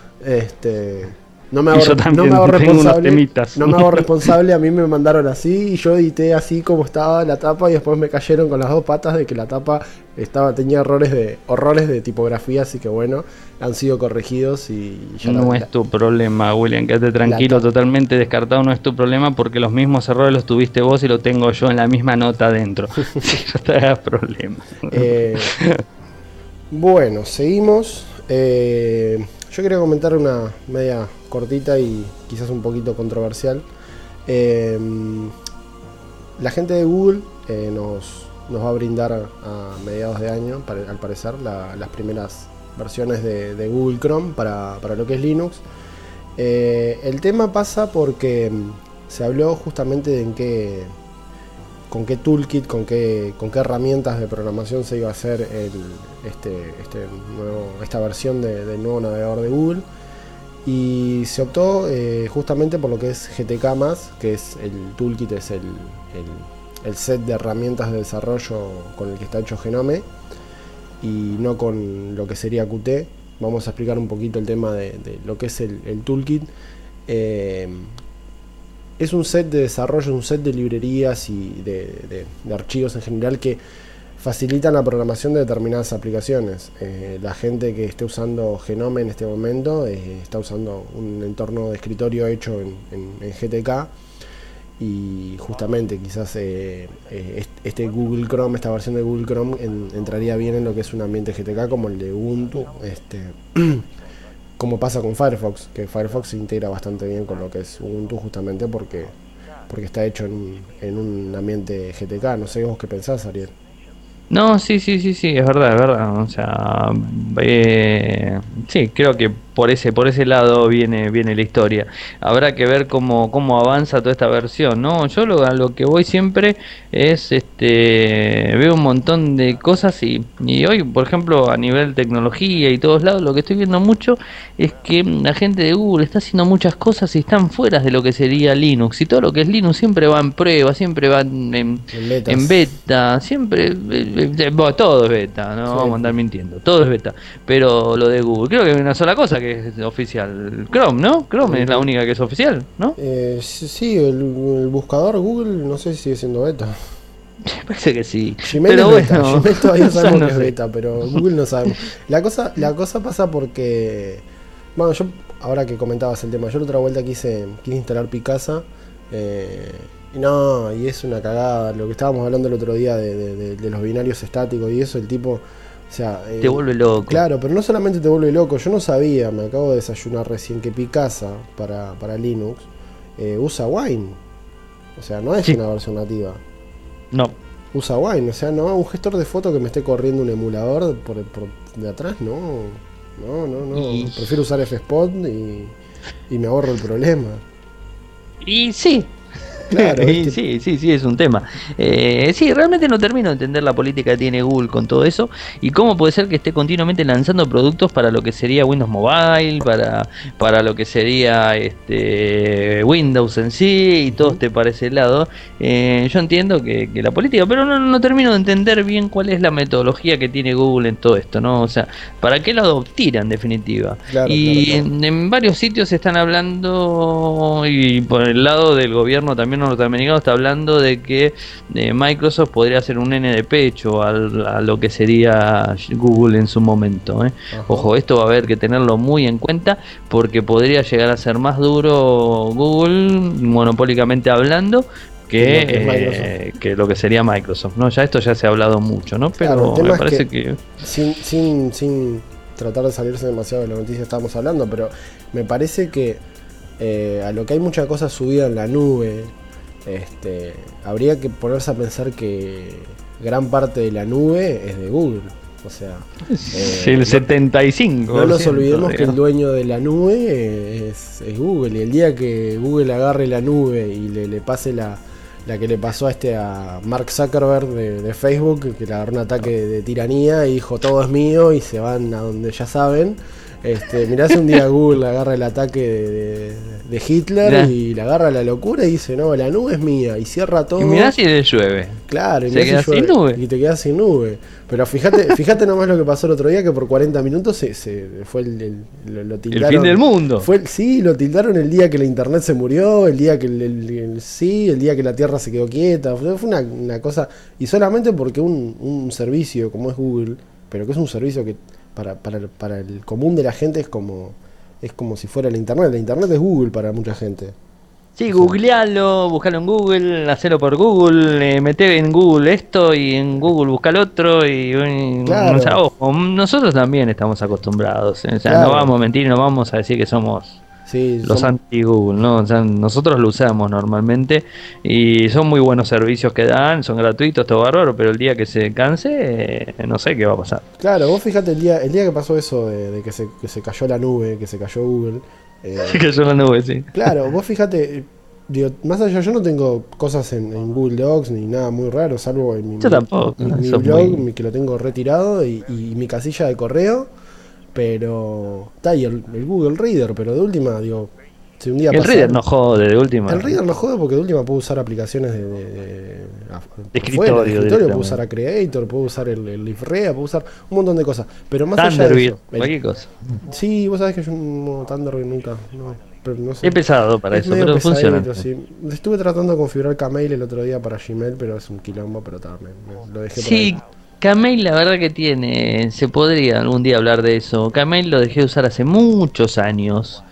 Este, no me hago, Y yo re- no también me hago tengo unos responsable, temitas. no me hago responsable, a mí me mandaron así y yo edité así como estaba la tapa y después me cayeron con las dos patas de que la tapa estaba, tenía errores de, horrores de tipografía, así que bueno, han sido corregidos y ya la- No la- es tu problema, William, quédate tranquilo, La- totalmente descartado, no es tu problema porque los mismos errores los tuviste vos y lo tengo yo en la misma nota adentro. Sí, no te hagas problema. Eh, bueno, seguimos. Eh, yo quería comentar una media cortita y quizás un poquito controversial. Eh, la gente de Google eh, nos, nos va a brindar a mediados de año, para, al parecer, la, las primeras versiones de, de Google Chrome para, para lo que es Linux. Eh, el tema pasa porque se habló justamente de en qué, con qué toolkit, con qué, con qué herramientas de programación se iba a hacer el, este, este nuevo, esta versión de, del nuevo navegador de Google. Y se optó eh, justamente por lo que es G T K más, que es el toolkit, es el, el, el set de herramientas de desarrollo con el que está hecho Genome, y no con lo que sería Qt. Vamos a explicar un poquito el tema de, de lo que es el, el toolkit. Eh, es un set de desarrollo, un set de librerías y de, de, de archivos en general que facilitan la programación de determinadas aplicaciones. Eh, la gente que esté usando Genome en este momento eh, está usando un entorno de escritorio hecho en, en, en G T K, y justamente quizás eh, eh, este Google Chrome, esta versión de Google Chrome en, entraría bien en lo que es un ambiente G T K como el de Ubuntu, este, como pasa con Firefox, que Firefox se integra bastante bien con lo que es Ubuntu justamente porque, porque está hecho en un, en un ambiente G T K. No sé vos qué pensás, Ariel. No, sí, sí, sí, sí, es verdad, es verdad. O sea, eh, sí, creo que por ese, por ese lado viene, viene la historia. Habrá que ver cómo, cómo avanza toda esta versión, ¿no? Yo lo, a lo que voy siempre es, este, veo un montón de cosas y, y hoy, por ejemplo, a nivel tecnología y todos lados, lo que estoy viendo mucho es que la gente de Google está haciendo muchas cosas y están fuera de lo que sería Linux. Y todo lo que es Linux siempre va en prueba, siempre va en, en, en beta, siempre... Bueno, todo es beta, no sí, vamos a andar mintiendo, todo es beta, pero lo de Google, creo que hay una sola cosa que es oficial, Chrome, ¿no? Chrome sí. Es la única que es oficial, ¿no? Eh, sí, el, el buscador Google, no sé si sigue siendo beta. Parece que sí. Gmail pero es beta, bueno, Gmail todavía sabemos no que sé. Es beta, pero Google no sabemos. La cosa, la cosa pasa porque, bueno, yo, ahora que comentabas el tema, yo la otra vuelta quise, quise instalar Picasa, eh, y no, y es una cagada, lo que estábamos hablando el otro día de, de, de, de los binarios estáticos y eso, el tipo, o sea... Eh, te vuelve loco. Claro, pero no solamente te vuelve loco, yo no sabía, me acabo de desayunar recién que Picasa para, para Linux eh, usa Wine, o sea, no es sí. una versión nativa. No. Usa Wine, o sea, no, un gestor de foto que me esté corriendo un emulador por, por de atrás, no, no, no, no, y... prefiero usar F-Spot y, y me ahorro el problema. Y sí. Claro, sí, sí, sí, sí, es un tema. Eh, sí, realmente no termino de entender la política que tiene Google con todo eso y cómo puede ser que esté continuamente lanzando productos para lo que sería Windows Mobile, para, para lo que sería este Windows en sí y todo este para ese lado. Eh, yo entiendo que, que la política, pero no, no termino de entender bien cuál es la metodología que tiene Google en todo esto, ¿no? O sea, ¿para qué lado tira en definitiva? Claro, y claro, claro. En, en varios sitios se están hablando y por el lado del gobierno también norteamericano está hablando de que eh, Microsoft podría hacer un nene de pecho al, a lo que sería Google en su momento, ¿eh? Ojo, esto va a haber que tenerlo muy en cuenta porque podría llegar a ser más duro Google, monopólicamente hablando, que, lo que, eh, que lo que sería Microsoft, ¿no? Ya esto ya se ha hablado mucho, ¿no? Pero claro, me parece que, que... Sin, sin, sin tratar de salirse demasiado de la noticia que estábamos hablando, pero me parece que eh, a lo que hay mucha cosa subida en la nube, Este, habría que ponerse a pensar que gran parte de la nube es de Google, o sea, eh, el setenta y cinco por ciento. No nos olvidemos digamos. que el dueño de la nube es, es Google, y el día que Google agarre la nube y le, le pase la, la que le pasó a este a Mark Zuckerberg de, de Facebook, que le agarró un ataque de, de tiranía y dijo todo es mío y se van a donde ya saben. Este, mirá si un día Google agarra el ataque de, de, de Hitler mirá. Y le agarra la locura y dice, no, la nube es mía, y cierra todo. Y mirá si le llueve. Claro, y se queda si llueve, sin nube. Y te quedas sin nube. Pero fíjate, fíjate nomás lo que pasó el otro día, que por cuarenta minutos se, se fue el, el, lo, lo tildaron. El fin del mundo. Fue, sí, lo tildaron el día que la internet se murió, el día que el, el, el sí, el día que la Tierra se quedó quieta. Fue una, una cosa, y solamente porque un, un servicio como es Google, pero que es un servicio que Para, para, para el común de la gente es como es como si fuera la internet. La internet es Google para mucha gente. Sí, googlealo, buscalo en Google, hacelo por Google, eh, meté en Google esto y en Google buscar otro y, y claro. o sea, ojo, nosotros también estamos acostumbrados, ¿eh? O sea, claro. no vamos a mentir, no vamos a decir que somos Sí, los son- anti-Google, ¿no? O sea, nosotros lo usamos normalmente y son muy buenos servicios que dan, son gratuitos, todo bárbaro, pero el día que se canse, eh, no sé qué va a pasar. claro, vos fíjate el día, el día que pasó eso de, de que, se, que se cayó la nube, que se cayó Google. Se eh, cayó en la nube, sí. claro, vos fíjate, eh, digo, más allá, yo no tengo cosas en, en Google Docs ni nada muy raro, salvo en mi, Yo tampoco, mi- mi eso es blog, muy... mi- que lo tengo retirado, y, y mi casilla de correo, pero está ahí el, el Google Reader, pero de última, digo, si un día El pasa reader algo- no jode, de última. el Reader no jode porque de última puedo usar aplicaciones de, de, de- af- De por fuera, de escritorio escritorio, puedo directamente. usar a Creator, puedo usar el, el Livrea, puedo usar un montón de cosas. Pero más allá de Thunderbird, eso, el- cualquier cosa. sí, vos sabés que yo no Thunderbird nunca, no, pero no sé. Es pesado para Es eso, medio pero funciona. pesadito, sí. Estuve tratando de configurar Kmail el otro día para Gmail, pero es un quilombo, pero tal, me- me- lo dejé por Sí, ahí. Kmail la verdad que tiene, se podría algún día hablar de eso. Kmail lo dejé de usar hace muchos años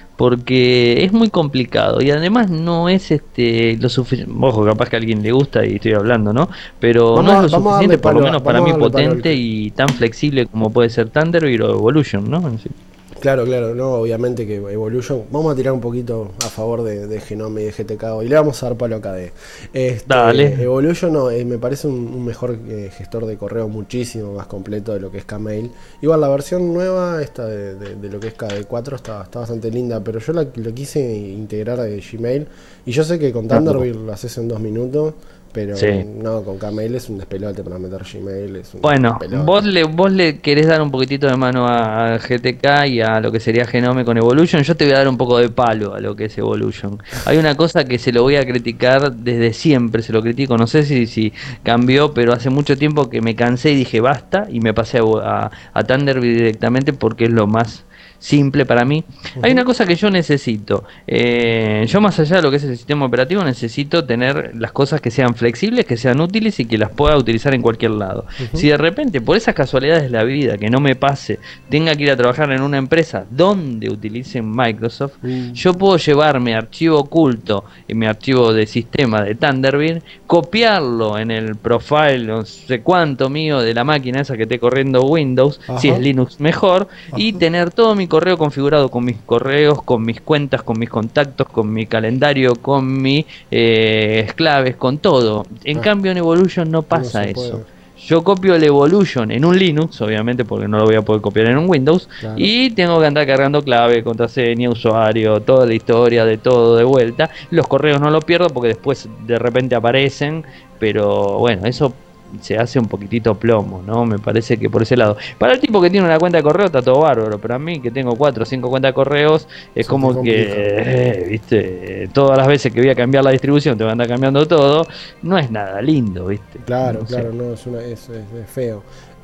porque es muy complicado y además no es este lo suficiente. Ojo, capaz que a alguien le gusta y estoy hablando, ¿no? Pero Vamos no a- es lo vamos a suficiente, darle por lo palo a- menos para vamos mí, a darle palo al potente que- y tan flexible como puede ser Thunderbird o Evolution, ¿no? En sí. Claro, claro, no, obviamente que Evolution. Vamos a tirar un poquito a favor de, de Genome y de G T K y le vamos a dar palo a K D. Este, Dale. Evolution no, eh, me parece un, un mejor eh, gestor de correo muchísimo más completo de lo que es Kmail. Igual la versión nueva, esta de, de- de lo que es K D cuatro, está, está bastante linda, pero yo la, lo quise integrar a Gmail y yo sé que con Thunderbird lo haces en dos minutos. Pero Sí. no, con Kmail es un despelote para meter Gmail. Es un Bueno, despelote. vos le, vos le querés dar un poquitito de mano a G T K y a lo que sería Genome con Evolution. Yo te voy a dar un poco de palo a lo que es Evolution. Hay una cosa que se lo voy a criticar desde siempre, se lo critico, no sé si, si cambió, pero hace mucho tiempo que me cansé y dije basta y me pasé a, a, a Thunderbird directamente porque es lo más simple para mí. Hay una cosa que yo necesito. Eh, yo más allá de lo que es el sistema operativo necesito tener las cosas que sean flexibles, que sean útiles y que las pueda utilizar en cualquier lado. Ujú. Si de repente, por esas casualidades de la vida, que no me pase, tenga que ir a trabajar en una empresa donde utilicen Microsoft, Mm. yo puedo llevar mi archivo oculto y mi archivo de sistema de Thunderbird, copiarlo en el profile, no sé cuánto mío de la máquina esa que esté corriendo Windows, Ajá. si es Linux mejor, y Ajá. tener todo mi correo configurado con mis correos, con mis cuentas, con mis contactos, con mi calendario, con mis eh, claves, con todo. En Ah. cambio en Evolution no pasa se eso. puede. Yo copio el Evolution en un Linux, obviamente porque no lo voy a poder copiar en un Windows, Claro. y tengo que andar cargando clave, contraseña, usuario, toda la historia de todo de vuelta. Los correos no los pierdo porque después de repente aparecen, pero bueno, eso se hace un poquitito plomo, ¿no? Me parece que por ese lado. Para el tipo que tiene una cuenta de correo está todo bárbaro, pero a mí que tengo cuatro o cinco cuentas de correos, es Se como te que, complica. eh, viste, todas las veces que voy a cambiar la distribución te van a andar cambiando todo, no es nada lindo, viste. Claro, No sé. claro, no, es, una, es, es- es feo.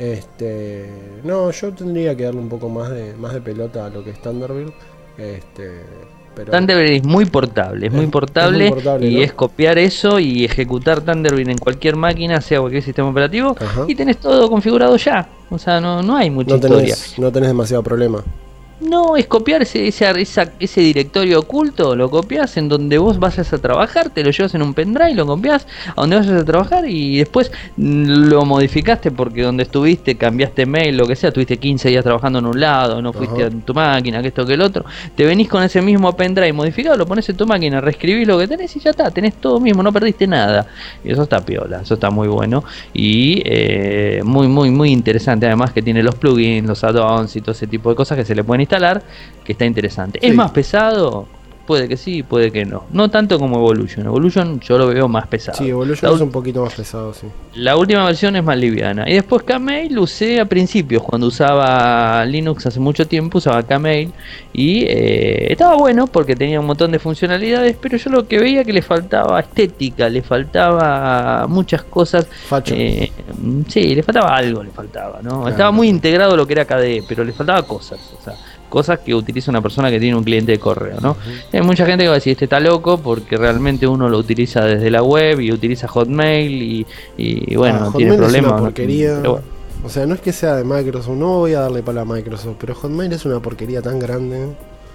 Este, no, yo tendría que darle un poco más de, más de pelota a lo que es Thunderbird. Este, pero Thunderbird es muy portable, es, Es- muy es portable, muy portable, y ¿no? es copiar eso y ejecutar Thunderbird en cualquier máquina, sea cualquier sistema operativo, Ajá. y tenés todo configurado ya. O sea, no, no hay mucha no historia. tenés, no tenés demasiado problema. No, es copiar ese, ese, esa- ese directorio oculto, lo copias en donde vos vayas a trabajar, te lo llevas en un pendrive, lo copias a donde vayas a trabajar y después mm, lo modificaste porque donde estuviste, cambiaste mail, lo que sea, tuviste quince días trabajando en un lado, no fuiste Ajá. a tu máquina, que esto, que el otro, te venís con ese mismo pendrive modificado, lo pones en tu máquina, reescribís lo que tenés y ya está, tenés todo mismo, no perdiste nada. Y eso está piola, eso está muy bueno y eh, muy, muy, muy interesante. Además que tiene los plugins, los add-ons y todo ese tipo de cosas que se le pueden instalar, que está interesante. Sí. ¿Es más pesado? Puede que sí, puede que no. No tanto como Evolution. Evolution yo lo veo más pesado. Sí, Evolution La es un poquito más pesado, sí. La última versión es más liviana. Y después Kmail lo usé a principios, cuando usaba Linux hace mucho tiempo, usaba Kmail. Y eh, estaba bueno porque tenía un montón de funcionalidades, pero yo lo que veía que le faltaba estética, le faltaba muchas cosas. Facho. Eh, sí, le faltaba algo, le faltaba, ¿no? Claro. Estaba muy integrado lo que era K D E, pero le faltaba cosas, o sea, cosas que utiliza una persona que tiene un cliente de correo, ¿no? Hay mucha gente que va a decir, este está loco, porque realmente uno lo utiliza desde la web y utiliza Hotmail y, y bueno, Ah, no tiene Hotmail es problema. una ¿no? porquería. Pero bueno. O sea, no es que sea de Microsoft, no voy a darle pala a Microsoft, pero Hotmail es una porquería tan grande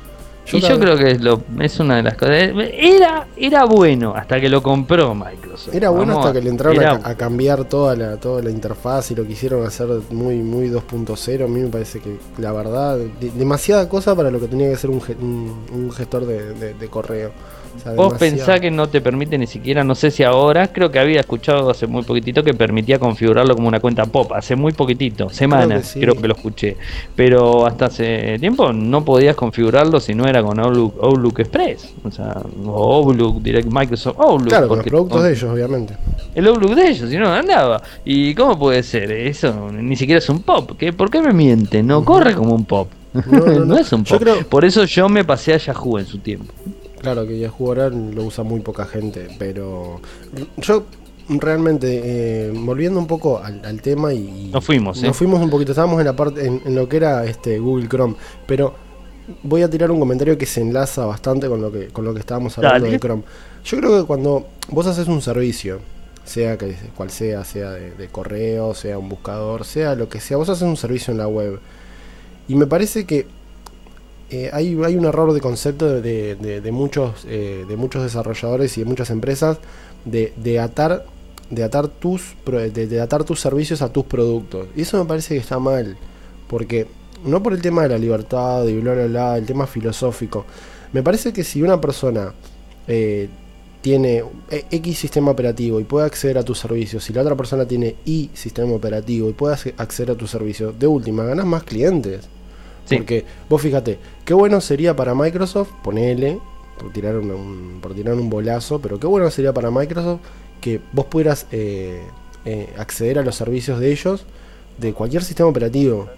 Yo y yo creo que es, lo, es una de las cosas. Era, era bueno hasta que lo compró Microsoft. Era bueno Vamos, hasta que le entraron era... a, a cambiar toda la, toda la interfaz y lo quisieron hacer muy, muy dos punto cero. A mí me parece que, la verdad, de, demasiada cosa para lo que tenía que ser un, un, un gestor de, de, de correo. O sea, Vos pensás que no te permite ni siquiera, no sé si ahora, creo que había escuchado hace muy poquitito que permitía configurarlo como una cuenta pop, hace muy poquitito, semanas, creo que, sí. creo que lo escuché, pero hasta hace tiempo no podías configurarlo si no era con Outlook, Outlook Express, o sea, o Outlook, Direct Microsoft Outlook. Claro, con los productos de ellos, obviamente. El Outlook de ellos, si no, no andaba. ¿Y cómo puede ser? Eso ni siquiera es un pop, ¿qué? ¿Por qué me mienten? No uh-huh. corre como un pop, no, no, no. no es un pop, creo... por eso yo me pasé a Yahoo en su tiempo. Claro que Yahoo ahora lo usa muy poca gente, pero yo realmente, eh, volviendo un poco al, al tema y... Nos fuimos, ¿eh? Nos fuimos un poquito, estábamos en la parte, en, en lo que era este Google Chrome, pero voy a tirar un comentario que se enlaza bastante con lo que, con lo que estábamos hablando Dale. de Chrome. Yo creo que cuando vos haces un servicio, sea que cual sea, sea de, de correo, sea un buscador, sea lo que sea, vos haces un servicio en la web, y me parece que Eh, hay, hay un error de concepto de, de, de, de muchos eh, de muchos desarrolladores y de muchas empresas de, de atar de atar tus de, de atar tus servicios a tus productos, y eso me parece que está mal, porque no por el tema de la libertad y bla bla bla, el tema filosófico. Me parece que si una persona eh, tiene X sistema operativo y puede acceder a tus servicios, y la otra persona tiene Y sistema operativo y puede acceder a tus servicios, de última ganas más clientes. Sí. Porque vos fíjate, qué bueno sería para Microsoft, ponele, por tirar un, un, por tirar un bolazo, pero qué bueno sería para Microsoft que vos pudieras eh, eh, acceder a los servicios de ellos de cualquier sistema operativo.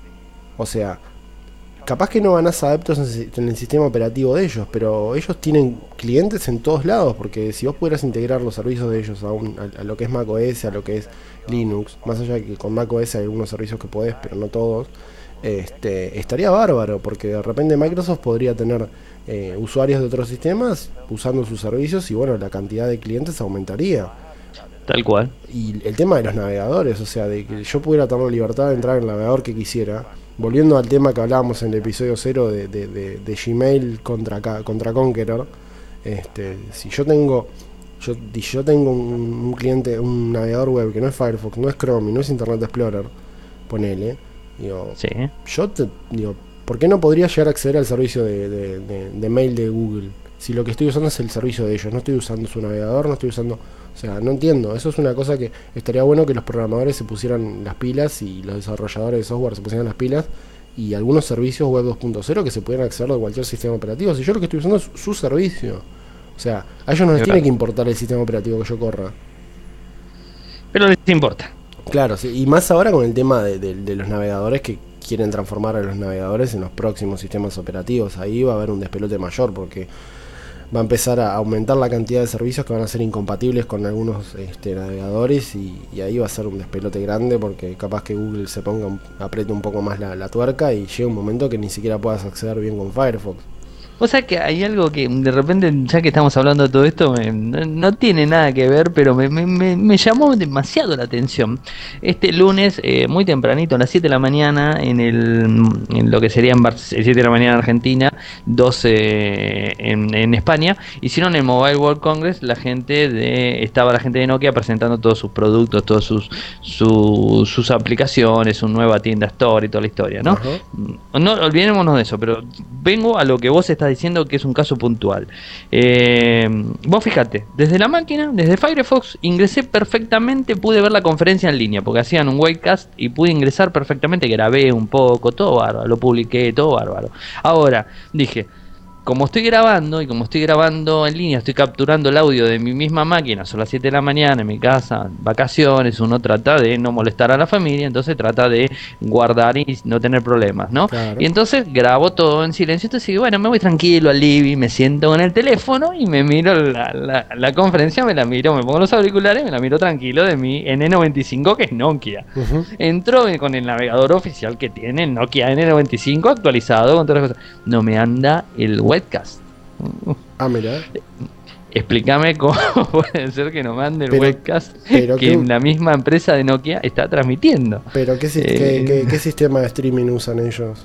O sea, capaz que no ganás adeptos en, en el sistema operativo de ellos, pero ellos tienen clientes en todos lados, porque si vos pudieras integrar los servicios de ellos a, un, a, a lo que es macOS, a lo que es Linux, más allá de que con macOS hay algunos servicios que podés, pero no todos, Este, estaría bárbaro, porque de repente Microsoft podría tener eh, usuarios de otros sistemas usando sus servicios, y bueno, la cantidad de clientes aumentaría. Tal cual. Y el tema de los navegadores, o sea, de que yo pudiera tener la libertad de entrar en el navegador que quisiera. Volviendo al tema que hablábamos en el episodio cero de, de, de, de Gmail contra, contra Conqueror, este, si yo tengo yo, si yo tengo un, un cliente, un navegador web que no es Firefox, no es Chrome y no es Internet Explorer, ponele. Digo, sí. Yo te digo, ¿por qué no podría llegar a acceder al servicio de, de, de, de mail de Google? Si lo que estoy usando es el servicio de ellos, no estoy usando su navegador, no estoy usando... O sea, no entiendo. Eso es una cosa que estaría bueno que los programadores se pusieran las pilas y los desarrolladores de software se pusieran las pilas, y algunos servicios web dos punto cero que se pudieran acceder de cualquier sistema operativo. Si yo lo que estoy usando es su servicio. O sea, a ellos no les tiene que importar el sistema operativo que yo corra. Pero les importa. Claro, sí, y más ahora con el tema de, de, de los navegadores que quieren transformar a los navegadores en los próximos sistemas operativos. Ahí va a haber un despelote mayor, porque va a empezar a aumentar la cantidad de servicios que van a ser incompatibles con algunos este, navegadores, y, y ahí va a ser un despelote grande, porque capaz que Google se ponga, apriete un poco más la, la tuerca y llega un momento que ni siquiera puedas acceder bien con Firefox. O sea que hay algo que de repente, ya que estamos hablando de todo esto, me, no, no tiene nada que ver, pero me, me, me llamó demasiado la atención. Este lunes, eh, muy tempranito, a las siete de la mañana, en, el, en lo que sería en Bar- siete de la mañana en Argentina, doce en, en España, hicieron el Mobile World Congress. La gente de estaba la gente de Nokia presentando todos sus productos, todas sus, sus, sus aplicaciones, su nueva tienda Store y toda la historia, ¿no? Uh-huh. No olvidémonos de eso, pero vengo a lo que vos estás diciendo, que es un caso puntual. Eh, vos fíjate, desde la máquina, desde Firefox, ingresé perfectamente, pude ver la conferencia en línea, porque hacían un webcast y pude ingresar perfectamente, grabé un poco, todo bárbaro, lo publiqué, todo bárbaro. Ahora, dije, como estoy grabando, y como estoy grabando en línea, estoy capturando el audio de mi misma máquina, son las siete de la mañana en mi casa, vacaciones, uno trata de no molestar a la familia, entonces trata de guardar y no tener problemas, ¿no? Claro. Y entonces grabo todo en silencio, entonces digo, bueno, me voy tranquilo al living, me siento con el teléfono y me miro la, la, la conferencia, me la miro, me pongo los auriculares, me la miro tranquilo de mi N noventa y cinco, que es Nokia. Uh-huh. Entro con el navegador oficial que tiene el Nokia N noventa y cinco actualizado con todas las cosas. No me anda el web webcast. Ah, mira. Explícame cómo puede ser que no mande el pero, webcast pero que, que la misma empresa de Nokia está transmitiendo. Pero ¿qué, eh, ¿qué, qué, qué sistema de streaming usan ellos?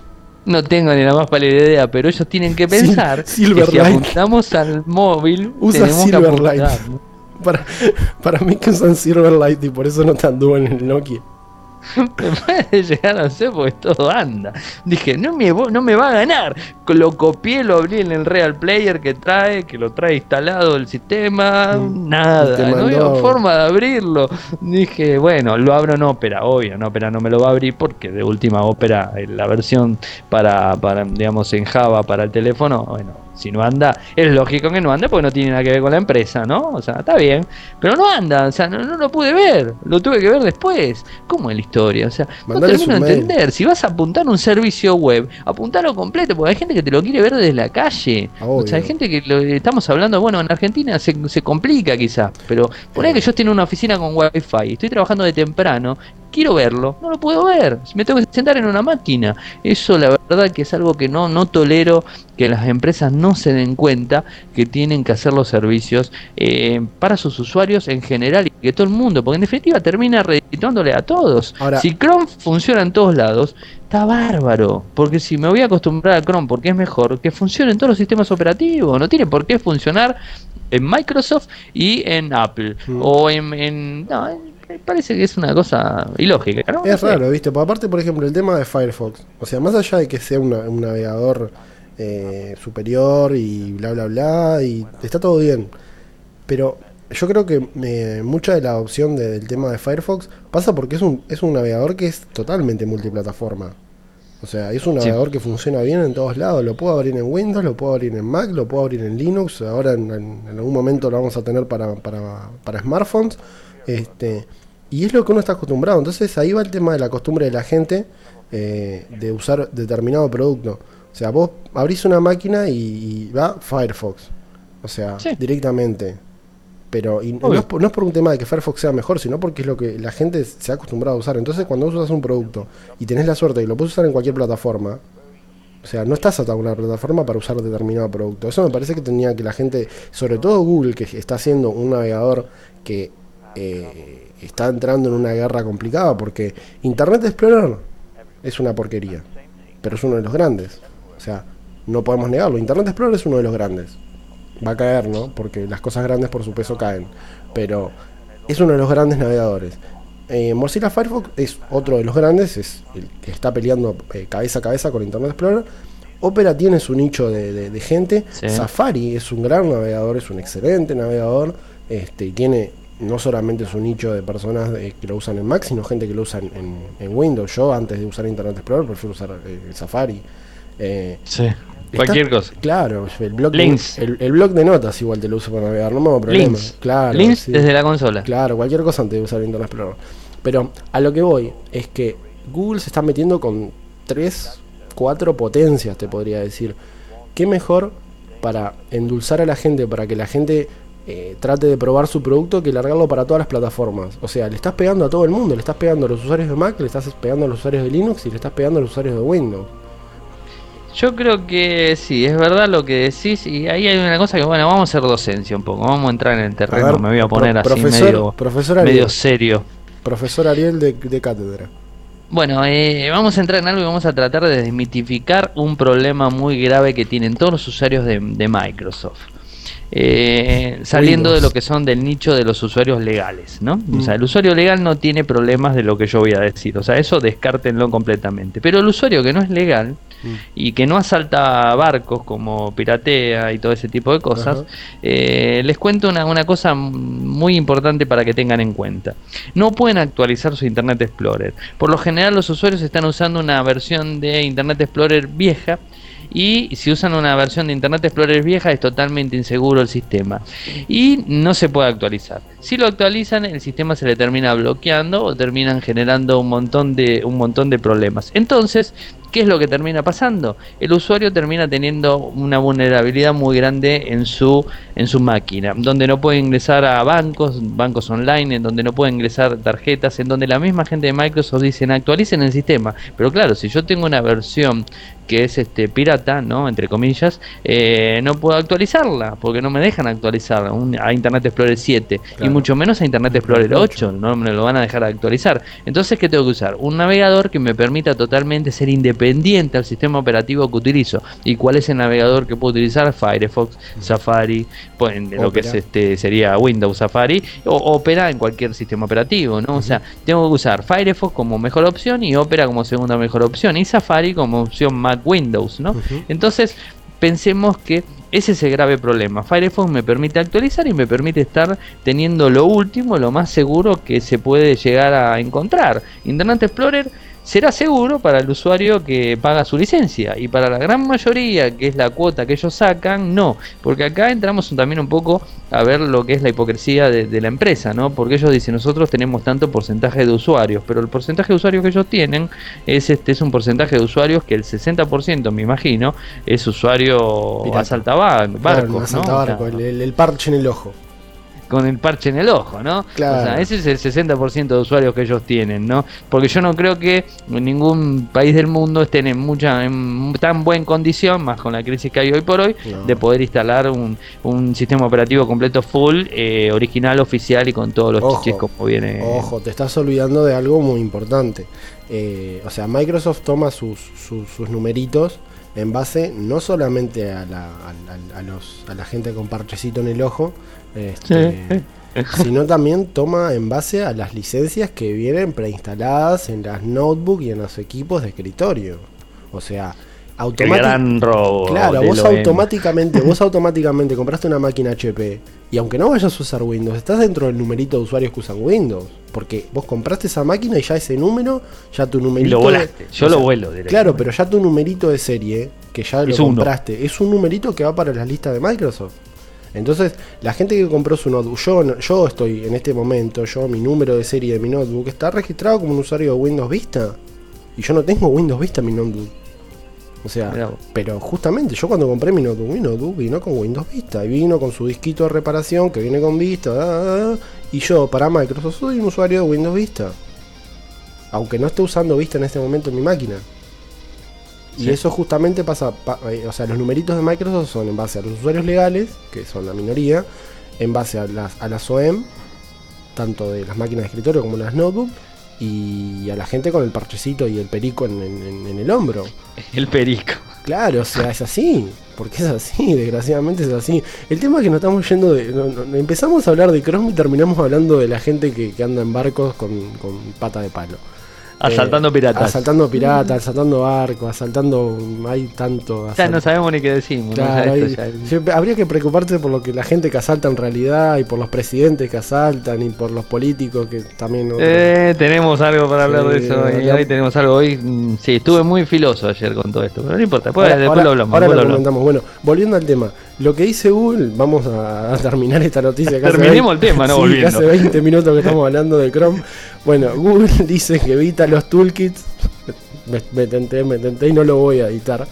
No tengo ni la más pálida idea, pero ellos tienen que pensar Sil que si Silverlight. apuntamos al móvil, Usa tenemos que Silverlight. apuntar. Para, para mí que usan Silverlight y por eso no te anduvo en el Nokia. Me puede llegar a ser porque todo anda. Dije, no me, vo- no me va a ganar. Lo copié, lo abrí en el Real Player que trae, que lo trae instalado el sistema. Mm. Y Nada, te no mandó- había forma de abrirlo. Dije, bueno, lo abro en Opera, obvio, en Opera no me lo va a abrir porque de última Opera, eh, la versión para, para, digamos, en Java para el teléfono, bueno, si no anda, es lógico que no anda porque no tiene nada que ver con la empresa, ¿no? O sea, está bien, pero no anda, o sea, no, no lo pude ver, lo tuve que ver después. ¿Cómo es la historia? O sea, no Mandale termino de su mail. entender. Si vas a apuntar un servicio web, apuntalo completo, porque hay gente que te lo quiere ver desde la calle. O sea, hay Obvio. gente que lo, estamos hablando, bueno, en Argentina se, se complica quizás, pero poné que yo estoy en una oficina con wifi, estoy trabajando de temprano, quiero verlo, no lo puedo ver, me tengo que sentar en una máquina. Eso la verdad que es algo que no, no tolero, que las empresas no se den cuenta que tienen que hacer los servicios eh, para sus usuarios en general y que todo el mundo, porque en definitiva termina redituándole a todos. Ahora- Si Chrome funciona en todos lados, está bárbaro, porque si me voy a acostumbrar a Chrome porque es mejor, que funcione en todos los sistemas operativos, no tiene por qué funcionar en Microsoft y en Apple, Mm. o en... en- no, me parece que es una cosa ilógica, ¿no? No Es sé. raro, ¿viste? Porque aparte, por ejemplo, el tema de Firefox. O sea, más allá de que sea una- un navegador eh, superior y bla, bla, bla, y está todo bien. Pero yo creo que eh, mucha de la adopción de- del tema de Firefox pasa porque es un, es un navegador que es totalmente multiplataforma. O sea, es un Sí. navegador que funciona bien en todos lados. Lo puedo abrir en Windows, lo puedo abrir en Mac, lo puedo abrir en Linux. Ahora en, en- en algún momento lo vamos a tener para, para, para smartphones. Este, y es lo que uno está acostumbrado. Entonces ahí va el tema de la costumbre de la gente eh, de usar determinado producto. O sea, vos abrís una máquina y, y va Firefox. O sea, Sí. directamente. Pero y no, Obvio. es por, no es por un tema de que Firefox sea mejor, sino porque es lo que la gente se ha acostumbrado a usar. Entonces, cuando vos usas un producto y tenés la suerte de que lo puedes usar en cualquier plataforma, o sea, no estás atado a una plataforma para usar determinado producto. Eso me parece que tenía que la gente, sobre todo Google, que está haciendo un navegador que eh, está entrando en una guerra complicada, porque Internet Explorer es una porquería, pero es uno de los grandes. O sea, no podemos negarlo. Internet Explorer es uno de los grandes. Va a caer, ¿no? Porque las cosas grandes por su peso caen. Pero es uno de los grandes navegadores. Eh, Mozilla Firefox es otro de los grandes, es el que está peleando eh, cabeza a cabeza con Internet Explorer. Opera tiene su nicho de, de- de gente. Sí. Safari es un gran navegador, es un excelente navegador. Este, y tiene no solamente su nicho de personas eh, que lo usan en Mac, sino gente que lo usa en, en- en Windows. Yo, antes de usar Internet Explorer, prefiero usar eh, el Safari. Eh, Sí. Está- Cualquier cosa. Claro, el blog, Links. de, el, el blog de notas igual te lo uso para navegar, no me hago problema. Links. Claro, Links sí. desde la consola. Claro, cualquier cosa antes de usar Internet Explorer. Pero a lo que voy es que Google se está metiendo con tres, cuatro potencias, te podría decir. ¿Qué mejor para endulzar a la gente, para que la gente eh, trate de probar su producto que largarlo para todas las plataformas? O sea, le estás pegando a todo el mundo, le estás pegando a los usuarios de Mac, le estás pegando a los usuarios de Linux y le estás pegando a los usuarios de Windows. Yo creo que sí, es verdad lo que decís, y ahí hay una cosa que, bueno, vamos a hacer docencia un poco, vamos a entrar en el terreno, A ver, me voy a poner pro- así profesor- medio, profesor Ariel. medio serio. Profesor Ariel de, de cátedra. Bueno, eh, vamos a entrar en algo y vamos a tratar de desmitificar un problema muy grave que tienen todos los usuarios de, de Microsoft. Eh, saliendo Windows. de lo que son del nicho de los usuarios legales, ¿no? Mm. O sea, el usuario legal no tiene problemas de lo que yo voy a decir, o sea, eso descártenlo completamente. Pero el usuario que no es legal Mm. y que no asalta barcos como piratea y todo ese tipo de cosas, Ajá. eh, les cuento una, una cosa muy importante para que tengan en cuenta. No pueden actualizar su Internet Explorer. Por lo general los usuarios están usando una versión de Internet Explorer vieja, y si usan una versión de Internet Explorer vieja es totalmente inseguro el sistema y no se puede actualizar. Si lo actualizan, el sistema se le termina bloqueando o terminan generando un montón de un montón de problemas. Entonces, ¿qué es lo que termina pasando? El usuario termina teniendo una vulnerabilidad muy grande en su en su máquina, donde no puede ingresar a bancos, bancos online, en donde no puede ingresar tarjetas, en donde la misma gente de Microsoft dicen actualicen el sistema. Pero claro, si yo tengo una versión que es este pirata, ¿no? Entre comillas, eh, no puedo actualizarla, porque no me dejan actualizarla un- a Internet Explorer siete. Claro. mucho menos a Internet Explorer ocho, no me lo van a dejar actualizar. Entonces, ¿qué tengo que usar? Un navegador que me permita totalmente ser independiente al sistema operativo que utilizo. ¿Y cuál es el navegador que puedo utilizar? Firefox, Safari, pues, lo que es este sería Windows, Safari, o Opera en cualquier sistema operativo, ¿no? Uh-huh. O sea, tengo que usar Firefox como mejor opción y Opera como segunda mejor opción y Safari como opción Mac Windows, ¿no? Uh-huh. Entonces, pensemos que ese es el grave problema. Firefox me permite actualizar y me permite estar teniendo lo último, lo más seguro que se puede llegar a encontrar. Internet Explorer será seguro para el usuario que paga su licencia, y para la gran mayoría, que es la cuota que ellos sacan, no, porque acá entramos también un poco a ver lo que es la hipocresía de, de la empresa, ¿no? Porque ellos dicen, nosotros tenemos tanto porcentaje de usuarios, pero el porcentaje de usuarios que ellos tienen es este es un porcentaje de usuarios que el sesenta por ciento, me imagino, es usuario a saltabarcos, claro, ¿no? Saltabarco, el, el parche en el ojo. Con el parche en el ojo, ¿no? Claro. O sea, ese es el sesenta por ciento de usuarios que ellos tienen, ¿no? Porque yo no creo que en ningún país del mundo estén en mucha en tan buena condición, más con la crisis que hay hoy por hoy, no. de poder instalar un, un sistema operativo completo full, eh, original, oficial y con todos los ojo, chiches como viene. Ojo, te estás olvidando de algo muy importante. Eh, o sea, Microsoft toma sus, sus, sus numeritos en base no solamente a la, a, a, a, los, a la gente con parchecito en el ojo, este, sino también toma en base a las licencias que vienen preinstaladas en las notebooks y en los equipos de escritorio. O sea, automáticamente. Claro, vos automáticamente, vos automáticamente compraste una máquina H P y aunque no vayas a usar Windows, estás dentro del numerito de usuarios que usan Windows. Porque vos compraste esa máquina y ya ese número, ya tu numerito. Y lo volaste, de, yo o sea, lo vuelo directamente. Claro, pero ya tu numerito de serie, que ya es lo compraste, uno. Es un numerito que va para las listas de Microsoft. Entonces, la gente que compró su notebook, yo, yo estoy en este momento, yo mi número de serie de mi notebook está registrado como un usuario de Windows Vista. Y yo no tengo Windows Vista en mi notebook. O sea, pero justamente yo cuando compré mi notebook, mi notebook vino con Windows Vista. Y vino con su disquito de reparación que viene con Vista. Ah, y yo, para Microsoft, soy un usuario de Windows Vista. Aunque no esté usando Vista en este momento en mi máquina. Y sí. Eso justamente pasa, pa, o sea, los numeritos de Microsoft son en base a los usuarios legales, que son la minoría, en base a las, a las O E M, tanto de las máquinas de escritorio como las notebooks, y a la gente con el parchecito y el perico en, en, en el hombro. El perico. Claro, o sea, es así, porque es así, desgraciadamente es así. El tema es que nos estamos yendo de... No, no, empezamos a hablar de Chrome y terminamos hablando de la gente que, que anda en barcos con, con pata de palo. Asaltando eh, piratas. Asaltando piratas, asaltando barcos, asaltando... Hay tanto... Asalt... Ya no sabemos ni qué decimos. Claro, ¿no? hay, ya... Habría que preocuparse por lo que la gente que asalta en realidad, y por los presidentes que asaltan, y por los políticos que también... Otro... Eh, tenemos algo para hablar sí, de eso. Y hoy tenemos algo. Hoy sí, estuve muy filoso ayer con todo esto, pero no importa. Después, ahora, después ahora, lo hablamos. Ahora lo lo comentamos. Bueno, volviendo al tema. Lo que dice Google, vamos a, a terminar esta noticia. Terminemos veinte, el tema, no sí, volviendo. Hace veinte minutos que estamos hablando de Chrome. Bueno, Google dice que evita los toolkits. Me, me tenté, me tenté y no lo voy a editar.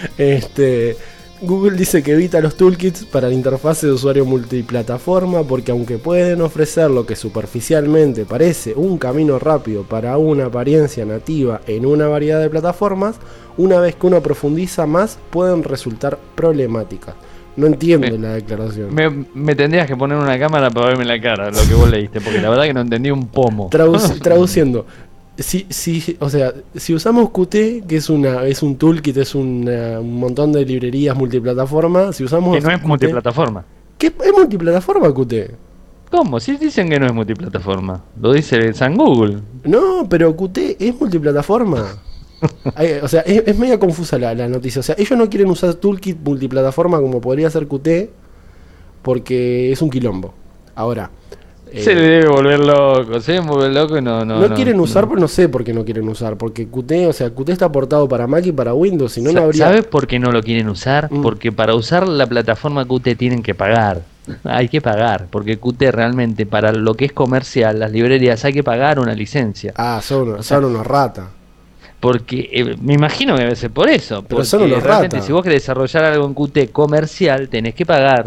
Este, Google dice que evita los toolkits para la interfase de usuario multiplataforma porque aunque pueden ofrecer lo que superficialmente parece un camino rápido para una apariencia nativa en una variedad de plataformas, una vez que uno profundiza más pueden resultar problemáticas. No entiendo me, la declaración. Me, me tendrías que poner una cámara para verme la cara, lo que vos leíste, porque la verdad que no entendí un pomo. Traduc- traduciendo, si, si, o sea, si usamos Qt, que es una es un toolkit, es una, un montón de librerías multiplataforma, si usamos que no es Qt, multiplataforma. ¿Qué es multiplataforma Qt? ¿Cómo? Si dicen que no es multiplataforma. Lo dice San Google. No, pero Qt es multiplataforma. O sea, es, es media confusa la, la noticia. O sea, ellos no quieren usar toolkit multiplataforma como podría ser Qt porque es un quilombo. Ahora se eh, le debe volver loco, se debe volver loco y no, no, no no quieren no. usar, pero no sé por qué no quieren usar. Porque Qt, o sea, Qt está aportado para Mac y para Windows, si no, no habría... ¿Sabes por qué no lo quieren usar? Mm. Porque para usar la plataforma Qt tienen que pagar. Hay que pagar, porque Qt realmente para lo que es comercial, las librerías, hay que pagar una licencia. Ah, son, o sea, son unos ratas. Porque eh, me imagino que debe ser por eso. Pero son unos realmente ratas. Si vos querés desarrollar algo en Qt comercial, tenés que pagar.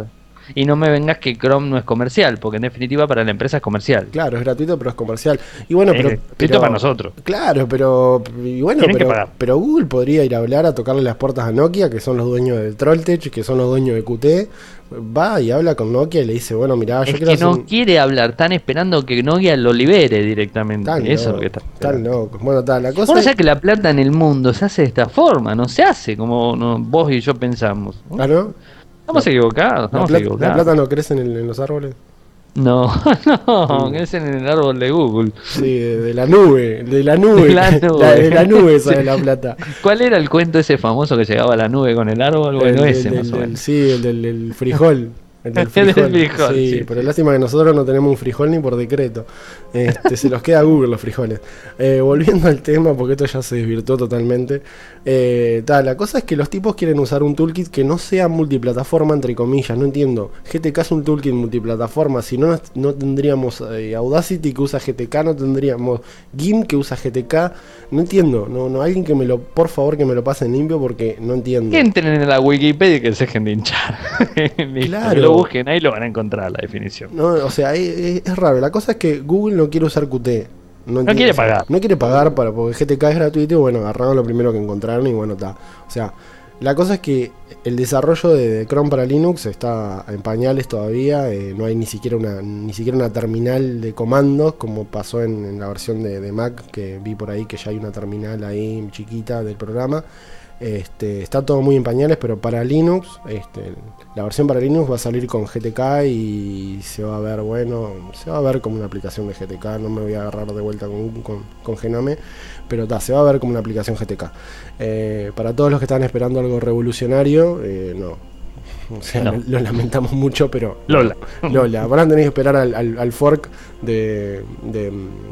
y no me vengas que Chrome no es comercial, porque en definitiva para la empresa es comercial. Claro, es gratuito, pero es comercial. Y bueno, es pero, gratuito pero para nosotros. Claro, pero y bueno, Tienen pero, que pagar. pero Google podría ir a hablar, a tocarle las puertas a Nokia, que son los dueños de Trolltech, que son los dueños de Q T. Va y habla con Nokia y le dice, bueno, mirá, yo es quiero que no hacer un... quiere hablar, están esperando que Nokia lo libere directamente. Tan Eso es loco, lo que está. tan loco. Bueno, tal, la cosa Uno es... sabe que la plata en el mundo se hace de esta forma, no se hace como no, vos y yo pensamos. ¿No? ¿Ah, no? Estamos La, equivocados, la, estamos plata, equivocados. ¿La plata no crece en, el- en los árboles? No, no, Mm. que es en el árbol de Google. Sí, de, de la nube, de la nube, De la la- nube. de la nube sale Sí. la plata. ¿Cuál era el cuento ese famoso que llegaba a la nube con el árbol? Bueno, El, ese del- más o del- menos. sí, el del, del frijol. El del El del frijol. frijol, sí, sí, pero sí. lástima que nosotros no tenemos un frijol ni por decreto. Este, se los queda a Google los frijoles. Eh, volviendo al tema, porque esto ya se desvirtuó totalmente. Eh, ta, la cosa es que los tipos quieren usar un toolkit que no sea multiplataforma, entre comillas. No entiendo. G T K es un toolkit multiplataforma. Si no, no tendríamos eh, Audacity que usa G T K, no tendríamos GIMP que usa G T K. No entiendo. No, no, alguien que me lo, por favor, que me lo pase en limpio porque no entiendo. Que entren en la Wikipedia y que se dejen de hinchar. Listo, Claro. que lo busquen ahí, lo van a encontrar la definición. No, o sea, es, es- es raro. La cosa es que Google no quiere usar Q T. No, entiendo, quiere o sea, pagar. No quiere pagar para, porque G T K es gratuito y bueno, agarraron lo primero que encontraron y bueno, está. O sea, la cosa es que el desarrollo de, de Chrome para Linux está en pañales todavía. Eh, no hay ni siquiera una ni siquiera una terminal de comandos como pasó en, en la versión de, de Mac, que vi por ahí que ya hay una terminal ahí chiquita del programa. Este, está todo muy en pañales, pero para Linux, este, la versión para Linux va a salir con G T K y se va a ver, bueno, se va a ver como una aplicación de G T K. No me voy a agarrar de vuelta con, con, con Genome, pero ta, se va a ver como una aplicación G T K. Eh, para todos los que están esperando algo revolucionario, eh, no. O sea, No. lo, lo lamentamos mucho, pero Lola. Lola, van a tener que esperar al, al, al fork de, de,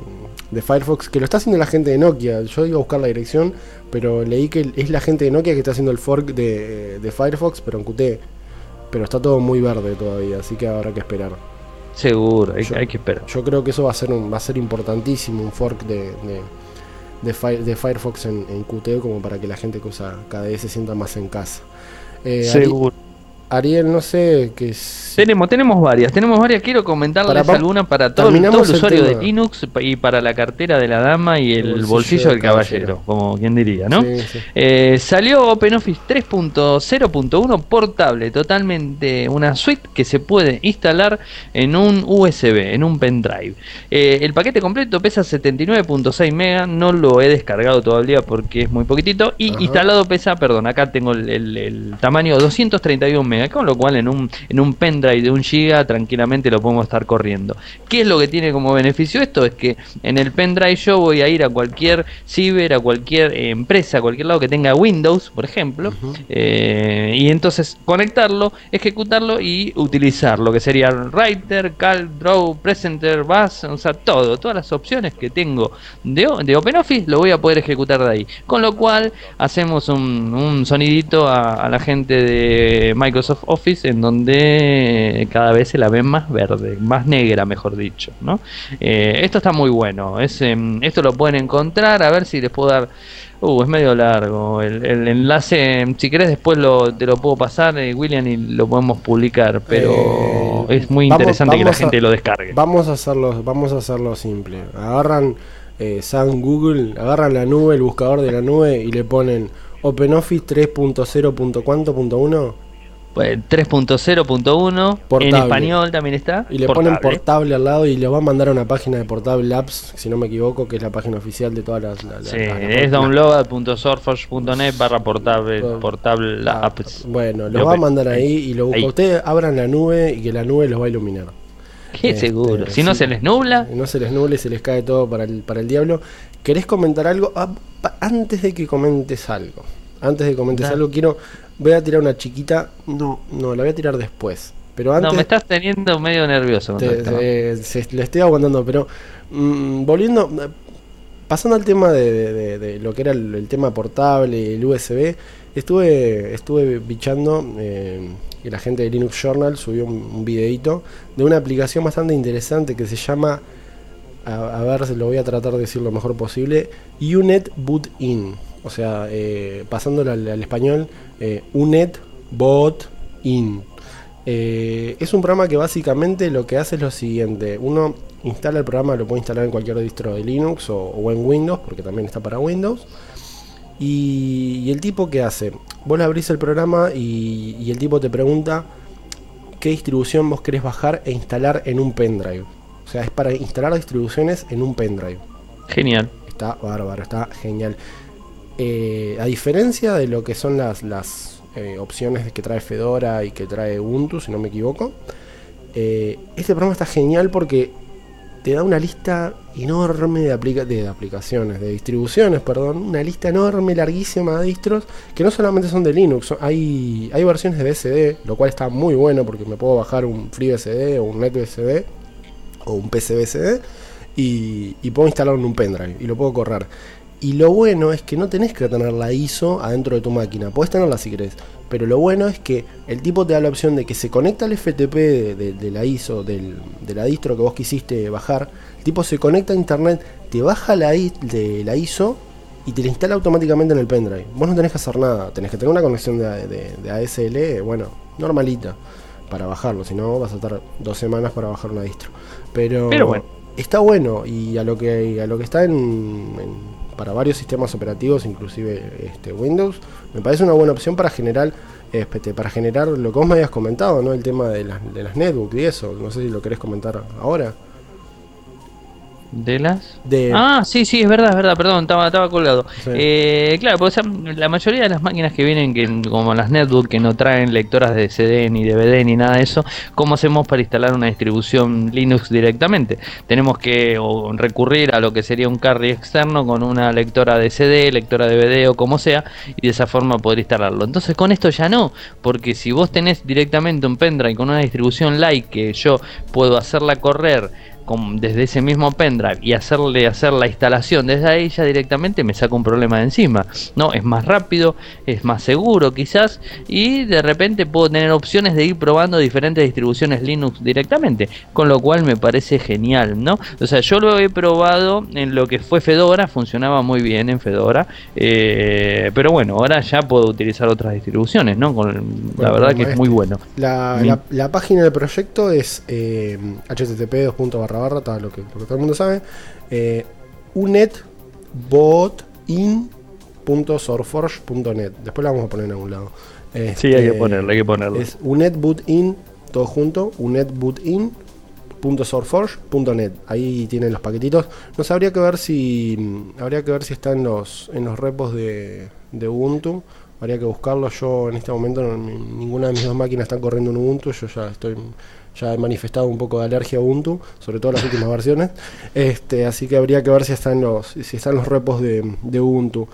de Firefox, que lo está haciendo la gente de Nokia. Yo iba a buscar la dirección, pero leí que es la gente de Nokia que está haciendo el fork de, de Firefox, pero en Qt. Pero está todo muy verde todavía, así que habrá que esperar. Seguro, hay, Yo- hay que esperar. Yo creo que eso va a ser un, va a ser importantísimo, un fork de, de, de, Fi- de Firefox en, en Qt, como para que la gente que usa K D E se sienta más en casa. Eh, Ari- Seguro. Ariel, no sé qué es. Tenemos, tenemos varias, tenemos varias. Quiero comentarles Para- pa- alguna para todo, terminamos todo el el usuario de tema. Linux y para la cartera de la dama y el, El bolsillo, del caballero, como quien diría, ¿no? Sí, sí. Eh, salió OpenOffice tres punto cero punto uno portable, totalmente una suite que se puede instalar en un U S B, en un pendrive. Eh, el paquete completo pesa setenta y nueve punto seis megas, no lo he descargado todavía porque es muy poquitito. Y Ajá. instalado pesa, perdón, acá tengo el, el- el tamaño doscientos treinta y uno megas, con lo cual en un, en un pendrive de un giga tranquilamente lo podemos estar corriendo. ¿Qué es lo que tiene como beneficio esto? Es que en el pendrive yo voy a ir a cualquier ciber, a cualquier eh, empresa, a cualquier lado que tenga Windows, por ejemplo, Ujú. eh, y entonces conectarlo, ejecutarlo y utilizarlo, que sería Writer, Calc, Draw, Presenter, Bash, o sea, todo, todas las opciones que tengo de, O- de OpenOffice lo voy a poder ejecutar de ahí. Con lo cual hacemos un, un sonidito a, a la gente de Microsoft Office, en donde cada vez se la ven más verde, más negra, mejor dicho, ¿no? Eh, esto está muy bueno. Es, em, esto lo pueden encontrar, a ver si les puedo dar. Uh, es medio largo. El, el enlace, em, si querés, después lo, te lo puedo pasar, eh, William, y lo podemos publicar. Pero Eh, es muy vamos- interesante que la vamos a- gente lo descargue. Vamos a hacerlo, vamos a hacerlo simple. Agarran eh, San Google, agarran la nube, el buscador de la nube y le ponen OpenOffice tres punto cero. ¿Cuánto? Punto uno. Pues, tres punto cero punto uno, en Portable. español también está. Y le ponen portable al lado y le va a mandar a una página de Portable Labs, si no me equivoco, que es la página oficial de todas las... las- Sí, las- las- es download punto surface punto net barra portable, Por- portable Ah, apps. bueno, Lo lo va a ve- mandar ahí y lo busca. ahí. Ustedes abran la nube y que la nube los va a iluminar. Qué Este, seguro. Si no sí. se les nubla, No se les nuble, se les cae todo para el, para el diablo. ¿Querés comentar algo? Ah, pa- antes de que comentes algo. Antes de que comentes Dale. algo, quiero. Voy a tirar una chiquita. No, no, la voy a tirar después. Pero antes. no, me estás teniendo medio nervioso con te- esto, ¿no? te- se- le estoy aguantando, pero. mm, volviendo. eh, Pasando al tema de, de- de- de lo que era el, el tema portable, el U S B. Estuve, estuve bichando. Eh, y la gente de Linux Journal subió un, un videito de una aplicación bastante interesante que se llama. A, a ver, lo voy a tratar de decir lo mejor posible. Unet Boot In. O sea, eh, pasándolo al, al español, eh, Unet Boot In. Eh, es un programa que básicamente lo que hace es lo siguiente. Uno instala el programa, lo puede instalar en cualquier distro de Linux o, o en Windows, porque también está para Windows. Y, y el tipo, ¿qué hace? Vos le abrís el programa y, y el tipo te pregunta qué distribución vos querés bajar e instalar en un pendrive. O sea, es para instalar distribuciones en un pendrive. Genial. Está bárbaro, está genial. Eh, a diferencia de lo que son las, las eh, opciones que trae Fedora y que trae Ubuntu, si no me equivoco, eh, este programa está genial porque te da una lista enorme de, aplica de aplicaciones, de distribuciones, perdón, una lista enorme, larguísima de distros, que no solamente son de Linux, son, hay, hay versiones de B S D, lo cual está muy bueno porque me puedo bajar un FreeBSD o un NetBSD o un PCBSD y, y puedo instalarlo en un pendrive y lo puedo correr. Y lo bueno es que no tenés que tener la I S O adentro de tu máquina, podés tenerla si querés, pero lo bueno es que el tipo te da la opción de que se conecta al F T P de, de, de la I S O, del, de la distro que vos quisiste bajar. El tipo se conecta a internet, te baja la, I, de la I S O y te la instala automáticamente en el pendrive. Vos no tenés que hacer nada, tenés que tener una conexión de, de, de A S L, bueno, normalita, para bajarlo, si no vas a estar dos semanas para bajar una distro. Pero, pero bueno, está bueno, y a lo que, a lo que está en, en para varios sistemas operativos, inclusive este, Windows, me parece una buena opción para generar este, para generar lo que vos me habías comentado, ¿no? El tema de las, de las netbooks y eso. No sé si lo querés comentar ahora. ¿De las? De... Ah, sí, sí, es verdad, es verdad, perdón, estaba, estaba colgado. Sí. Eh, claro, pues, o sea, la mayoría de las máquinas que vienen, que como las netbook, que no traen lectoras de C D ni D V D ni nada de eso, ¿cómo hacemos para instalar una distribución Linux directamente? Tenemos que o, recurrir a lo que sería un carry externo con una lectora de C D, lectora de D V D o como sea, y de esa forma poder instalarlo. Entonces con esto ya no, porque si vos tenés directamente un pendrive con una distribución light que yo puedo hacerla correr con, desde ese mismo pendrive y hacerle hacer la instalación desde ahí, ya directamente me saca un problema de encima, no, es más rápido, es más seguro quizás, y de repente puedo tener opciones de ir probando diferentes distribuciones Linux directamente, con lo cual me parece genial, ¿no? O sea, yo lo he probado en lo que fue Fedora, funcionaba muy bien en Fedora, eh, pero bueno, ahora ya puedo utilizar otras distribuciones, ¿no? Con, bueno, la verdad que es muy bueno. La, la, la página del proyecto es eh, http dos punto barra barra, todo lo que, lo que todo el mundo sabe, eh, unetbootin punto sourceforge punto net. Después la vamos a poner en algún lado. Este, sí, hay que ponerlo, hay que ponerlo. Es unetbootin, todo junto, unetbootin punto sourceforge punto net. Ahí tienen los paquetitos. No sé, habría que ver si habría que ver si está en los en los repos de, de Ubuntu. Habría que buscarlo. Yo en este momento no, ninguna de mis dos máquinas están corriendo en Ubuntu. Yo ya estoy ya he manifestado un poco de alergia a Ubuntu, sobre todo las últimas versiones. Este, así que habría que ver si están los si están los repos de, de Ubuntu.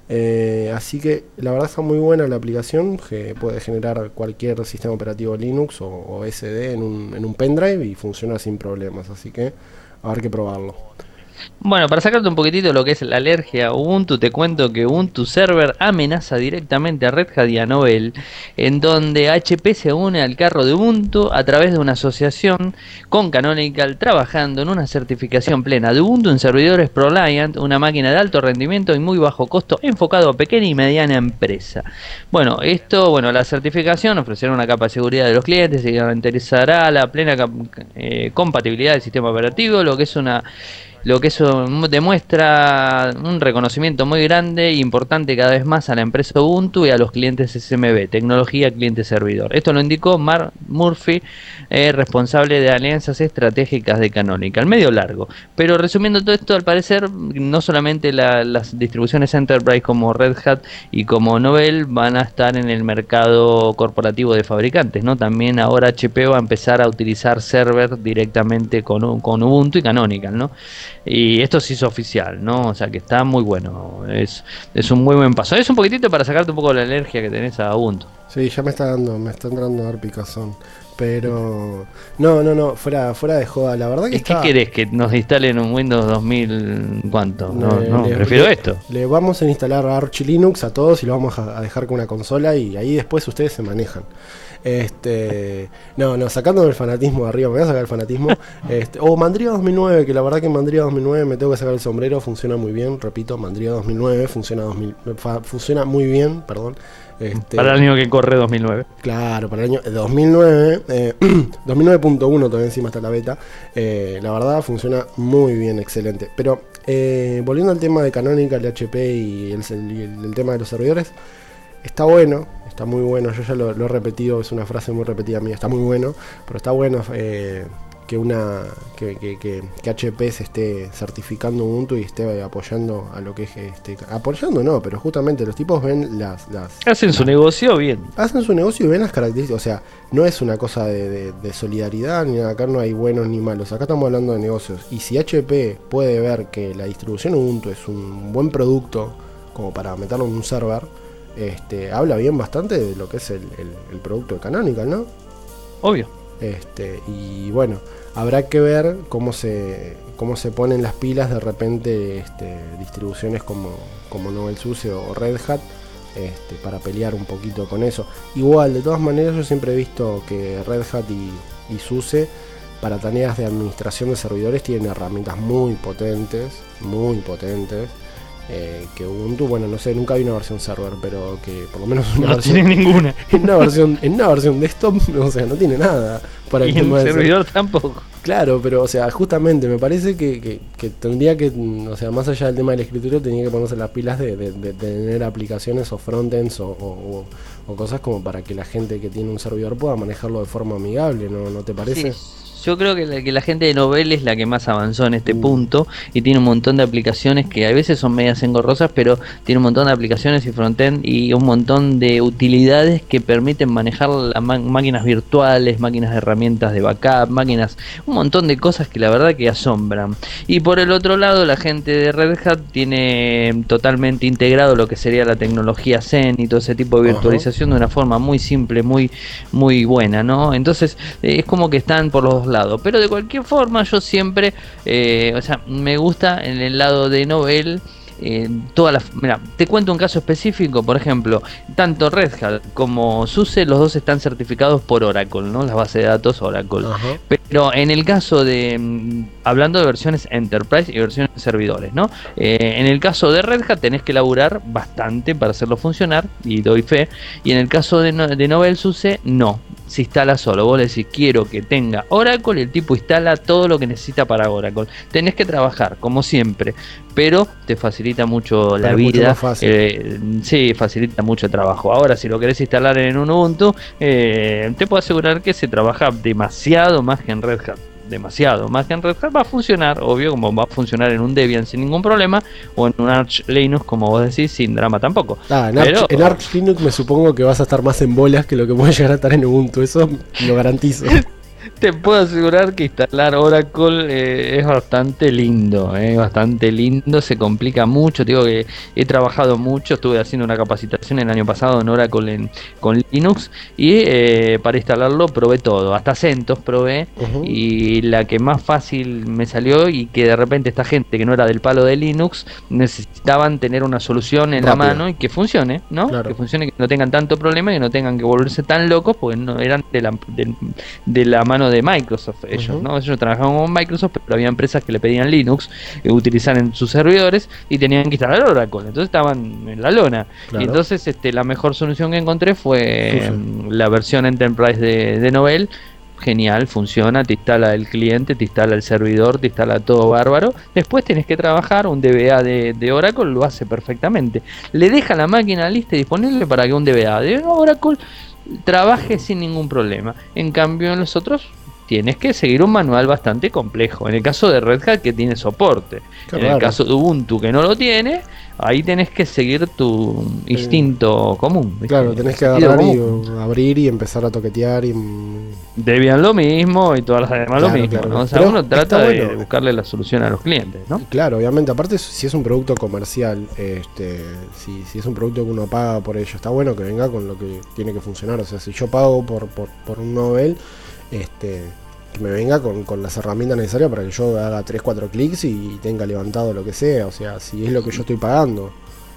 Eh, así que la verdad está muy buena la aplicación, que puede generar cualquier sistema operativo Linux o, o S D en un, en un pendrive y funciona sin problemas. Así que a ver que probarlo. Bueno, para sacarte un poquitito de lo que es la alergia a Ubuntu, te cuento que Ubuntu Server amenaza directamente a Red Hat y a Novell, en donde H P se une al carro de Ubuntu a través de una asociación con Canonical, trabajando en una certificación plena de Ubuntu en servidores ProLiant, una máquina de alto rendimiento y muy bajo costo enfocado a pequeña y mediana empresa. Bueno, esto, bueno, la certificación ofrecerá una capa de seguridad de los clientes y garantizará la plena eh, compatibilidad del sistema operativo, lo que es una Lo que eso demuestra un reconocimiento muy grande e importante cada vez más a la empresa Ubuntu y a los clientes S M B, tecnología cliente servidor. Esto lo indicó Mark Murphy, eh, responsable de alianzas estratégicas de Canonical. Medio largo, pero resumiendo todo esto, al parecer no solamente la, las distribuciones Enterprise como Red Hat y como Novell van a estar en el mercado corporativo de fabricantes, ¿no? También ahora H P va a empezar a utilizar server directamente con, con Ubuntu y Canonical, ¿no? Y esto se hizo oficial, ¿no? O sea que está muy bueno. Es, es un muy buen paso. Es un poquitito para sacarte un poco la alergia que tenés a Ubuntu. Sí, ya me está dando, me está entrando a dar picazón. Pero no, no, no, fuera, fuera de joda, la verdad que ¿Qué querés? ¿Que nos instalen un Windows dos mil cuánto? No, le, no, le, prefiero le, esto. Le vamos a instalar Arch Linux a todos y lo vamos a dejar con una consola y ahí después ustedes se manejan. Este, no, no, sacándome el fanatismo de arriba, me voy a sacar el fanatismo. Este, o oh, Mandriva dos mil nueve, que la verdad que Mandriva dos mil nueve me tengo que sacar el sombrero, funciona muy bien, repito, Mandriva dos mil nueve funciona, dos mil, funciona muy bien, perdón. Este, para el año que corre dos mil nueve. Claro, para el año dos mil nueve, eh, dos mil nueve punto uno todavía encima está la beta. Eh, la verdad funciona muy bien, excelente. Pero eh, volviendo al tema de Canonical, H P y el, el, el tema de los servidores, está bueno, está muy bueno. Yo ya lo, lo he repetido, es una frase muy repetida mía, está muy bueno, pero está bueno eh, que una que, que, que, que H P se esté certificando Ubuntu y esté apoyando a lo que es este, apoyando no, pero justamente los tipos ven las, las hacen las, su negocio bien. Hacen su negocio y ven las características, o sea, no es una cosa de, de, de solidaridad ni nada, acá no hay buenos ni malos, acá estamos hablando de negocios. Y si H P puede ver que la distribución Ubuntu es un buen producto como para meterlo en un server, este, habla bien bastante de lo que es el, el, el producto de Canonical, ¿no? Obvio. Este, y bueno, habrá que ver cómo se cómo se ponen las pilas de repente este, distribuciones como, como NovelSUSE o Red Hat este, para pelear un poquito con eso. Igual, de todas maneras, yo siempre he visto que Red Hat y, y SUSE para tareas de administración de servidores tienen herramientas muy potentes, muy potentes. Eh, que Ubuntu, bueno, no sé, nunca vi una versión server, pero que por lo menos una no versión, tiene ninguna. En una versión, en una versión desktop, o sea, no tiene nada para y el en tema un del servidor tampoco. Claro, pero o sea, justamente me parece que, que, que tendría que, o sea, más allá del tema del escritorio, tenía que ponerse las pilas de, de, de tener aplicaciones o frontends o, o, o cosas como para que la gente que tiene un servidor pueda manejarlo de forma amigable, ¿no, no te parece? Sí. Yo creo que la, que la gente de Novell es la que más avanzó en este uh. punto y tiene un montón de aplicaciones que a veces son medias engorrosas, pero tiene un montón de aplicaciones y frontend y un montón de utilidades que permiten manejar las máquinas virtuales, máquinas de herramientas de backup, máquinas, un montón de cosas que la verdad que asombran. Y por el otro lado, la gente de Red Hat tiene totalmente integrado lo que sería la tecnología Zen y todo ese tipo de virtualización uh-huh. de una forma muy simple, muy, muy buena, ¿no? Entonces es como que están por los lado, pero de cualquier forma yo siempre eh, o sea, me gusta en el lado de Novell eh, todas las, mira, te cuento un caso específico, por ejemplo, tanto Red Hat como SUSE, los dos están certificados por Oracle, ¿no? Las bases de datos Oracle. Uh-huh. Pero en el caso de, hablando de versiones Enterprise y versiones de servidores, ¿no? Eh, en el caso de Red Hat tenés que laburar bastante para hacerlo funcionar, y doy fe, y en el caso de, no, de Novell SUSE, no, se instala solo. Vos le decís, quiero que tenga Oracle, y el tipo instala todo lo que necesita para Oracle. Tenés que trabajar, como siempre, pero te facilita mucho pero la vida. Eh, sí, facilita mucho el trabajo. Ahora, si lo querés instalar en un Ubuntu, eh, te puedo asegurar que se trabaja demasiado más que en Red Hat. Demasiado más que en Red Hat. Va a funcionar, obvio, como va a funcionar en un Debian sin ningún problema, o en un Arch Linux, como vos decís, sin drama tampoco. Ah, en, Arch, pero, en Arch Linux me supongo que vas a estar más en bolas que lo que puede llegar a estar en Ubuntu, eso lo garantizo. Te puedo asegurar que instalar Oracle eh, es bastante lindo, es eh, bastante lindo, se complica mucho. Te digo que he trabajado mucho, estuve haciendo una capacitación el año pasado en Oracle en, con Linux, y eh, para instalarlo probé todo, hasta CentOS probé, uh-huh. y la que más fácil me salió, y que de repente esta gente que no era del palo de Linux necesitaban tener una solución en Rápido. la mano y que funcione, ¿no? Claro. Que funcione, que no tengan tanto problema y que no tengan que volverse tan locos, porque no eran de la, de, de la mano de Microsoft ellos, uh-huh. ¿no? Ellos trabajaban con Microsoft, pero había empresas que le pedían Linux eh, utilizar en sus servidores y tenían que instalar Oracle, entonces estaban en la lona. Claro. Y entonces este, la mejor solución que encontré fue uh-huh. la versión Enterprise de, de Novell. Genial, funciona, te instala el cliente, te instala el servidor, te instala todo bárbaro. Después tenés que trabajar un D B A de, de Oracle, lo hace perfectamente. Le deja la máquina lista y disponible para que un D B A de Oracle trabaje sin ningún problema. En cambio, en los otros tienes que seguir un manual bastante complejo. En el caso de Red Hat, que tiene soporte. Qué en raro. El caso de Ubuntu, que no lo tiene, ahí tenés que seguir tu instinto eh, común. ¿Viste? Claro, tenés que agarrar y abrir y empezar a toquetear. Y... Debian lo mismo y todas las demás claro, lo mismo. Claro. ¿no? O sea, Pero uno trata de, bueno. de buscarle la solución a los clientes, ¿no? Claro, obviamente. Aparte, si es un producto comercial, este, si, si es un producto que uno paga por ello, está bueno que venga con lo que tiene que funcionar. O sea, si yo pago por, por, por un Novell, este, que me venga con, con las herramientas necesarias para que yo haga tres cuatro clics y tenga levantado lo que sea, o sea, si es lo que yo estoy pagando.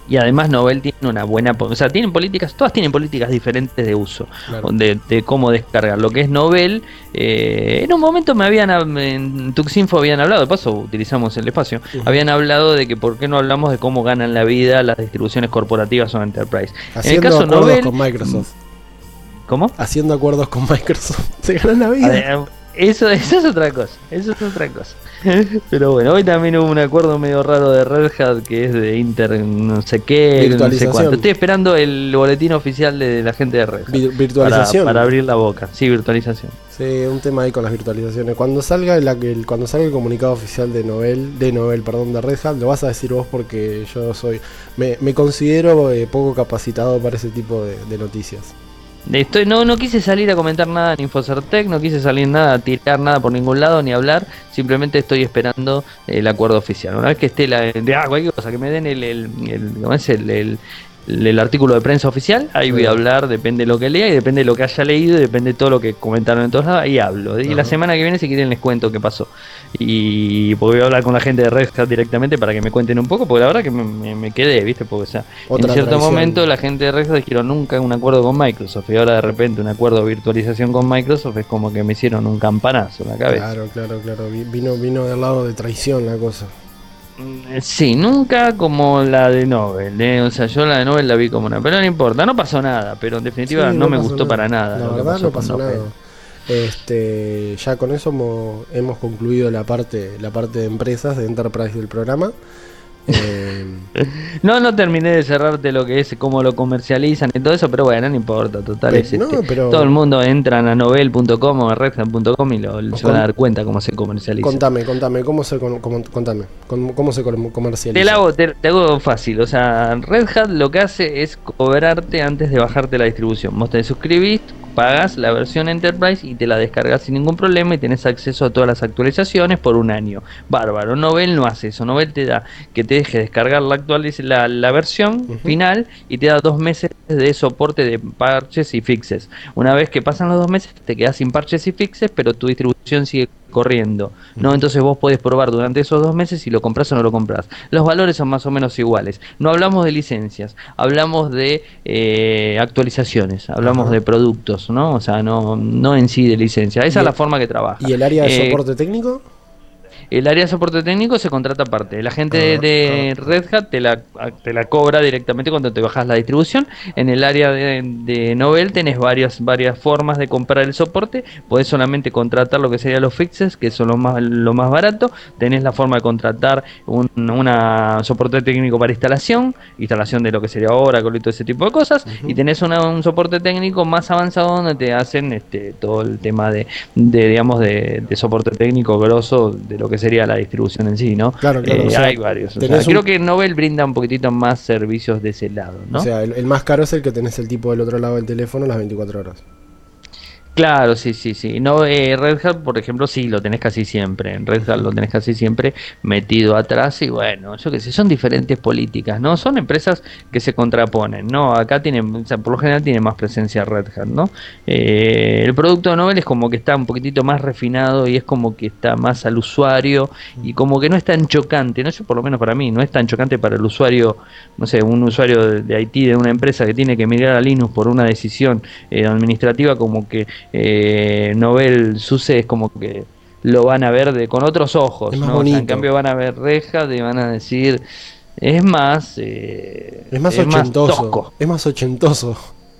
Y además Novell tiene una buena, o sea, tienen políticas, todas tienen políticas diferentes de uso, Claro. de, de cómo descargar. Lo que es Novell, eh, en un momento me habían, hab- en Tuxinfo habían hablado, de paso utilizamos el espacio, Ujú. habían hablado de que por qué no hablamos de cómo ganan la vida las distribuciones corporativas o enterprise. En el Haciendo caso acuerdos Novell, con Microsoft. ¿cómo? Haciendo acuerdos con Microsoft. Se ganan la vida. A ver, Eso, eso es otra cosa, eso es otra cosa. Pero bueno, hoy también hubo un acuerdo medio raro de Red Hat que es de Inter, no sé qué, no sé Virtualización. cuánto. Estoy esperando el boletín oficial de la gente de Red Hat Vi- para, virtualización. para abrir la boca. Sí, virtualización. Sí, un tema ahí con las virtualizaciones. Cuando salga el, el- cuando salga el comunicado oficial de Novell, de Novell, perdón, de Red Hat, lo vas a decir vos porque yo soy, me, me considero eh, poco capacitado para ese tipo de, de noticias. Estoy, no, no quise salir a comentar nada en Infocertec, no quise salir nada a tirar nada por ningún lado ni hablar, simplemente estoy esperando el acuerdo oficial. Una vez que esté la, de ah, cualquier cosa, que me den el, el, el, ¿cómo es? el, el, el artículo de prensa oficial, ahí voy a hablar, depende de lo que lea y depende de lo que haya leído y depende de todo lo que comentaron en todos lados, ahí hablo. Y Ajá. la semana que viene si quieren les cuento qué pasó. Y porque voy a hablar con la gente de Red Hat directamente para que me cuenten un poco, porque la verdad que me, me, me quedé, ¿viste? Porque o sea, Otra en cierto tradición. momento la gente de Red Hat dijeron nunca un acuerdo con Microsoft y ahora de repente un acuerdo de virtualización con Microsoft es como que me hicieron un campanazo en la cabeza. Claro, claro, claro. Vi- Vino, vino del lado de traición la cosa. Mm, Sí, nunca como la de Nobel, ¿eh? O sea, yo la de Nobel la vi como una, pero no importa, no pasó nada, pero en definitiva Sí, no, me pasó gustó nada. para nada. La lo que verdad pasó no con pasó Nobel. nada. Este, ya con eso hemos, hemos concluido la parte, la parte de empresas, de Enterprise del programa. Eh, No, no terminé de cerrarte lo que es, cómo lo comercializan y todo eso, pero bueno, no importa, total. Pe- Es no, este, pero- todo el mundo entra a novel punto com o a redhat punto com y lo, se van a con- dar cuenta cómo se comercializa. contame, contame, ¿cómo se, con- cómo- contame, cómo, cómo se com- comercializa? Te, la hago, te, te hago fácil, o sea, Red Hat lo que hace es cobrarte antes de bajarte la distribución. Vos te suscribís, pagas la versión Enterprise y te la descargas sin ningún problema y tenés acceso a todas las actualizaciones por un año. Bárbaro, Novell no hace eso, Novell te da que te deje descargar la, actualiz la, la versión Ujú. final y te da dos meses de soporte de parches y fixes. Una vez que pasan los dos meses te quedas sin parches y fixes, pero tu distribución sigue corriendo, ¿no? Entonces vos podés probar durante esos dos meses si lo compras o no lo compras. Los valores son más o menos iguales. No hablamos de licencias, hablamos de eh, actualizaciones, hablamos Ajá. de productos, ¿no? O sea, no, no en sí de licencia. Esa ¿Y es la el- forma que trabaja. ¿Y el área de Eh, soporte técnico? el área de soporte técnico se contrata aparte. La gente de, Ah, de ah. Red Hat te la, te la cobra directamente cuando te bajas la distribución. En el área de, de Novell tenés varias, varias formas de comprar el soporte. Podés solamente contratar lo que serían los fixes, que son lo más, lo más barato. Tenés la forma de contratar un una soporte técnico para instalación, instalación de lo que sería Oracle y todo ese tipo de cosas. Ujú. Y tenés una- un soporte técnico más avanzado donde te hacen este, todo el tema de, de digamos, de, de soporte técnico grosso de lo que sería la distribución en sí, ¿no? Claro, claro, Eh, o sea, hay varios. O sea, tenés un- creo que Novell brinda un poquitito más servicios de ese lado, ¿no? O sea, el, el más caro es el que tenés el tipo del otro lado del teléfono las veinticuatro horas. Claro, sí, sí, sí. No, eh, Red Hat, por ejemplo, sí, lo tenés casi siempre. En Red Hat lo tenés casi siempre metido atrás y bueno, yo qué sé, son diferentes políticas, ¿no? Son empresas que se contraponen, ¿no? Acá tienen, o sea, por lo general tiene más presencia Red Hat, ¿no? Eh, el producto de Novell es como que está un poquitito más refinado y es como que está más al usuario y como que no es tan chocante, ¿no? Yo por lo menos para mí, no es tan chocante para el usuario, no sé, un usuario de, de I T de una empresa que tiene que migrar a Linux por una decisión eh, administrativa como que eh, Novell sucede es como que lo van a ver de, con otros ojos, Es más ¿no? O sea, en bonito. cambio van a ver Red Hat y van a decir es más eh, Es más ochentoso. tosco. Es más ochentoso.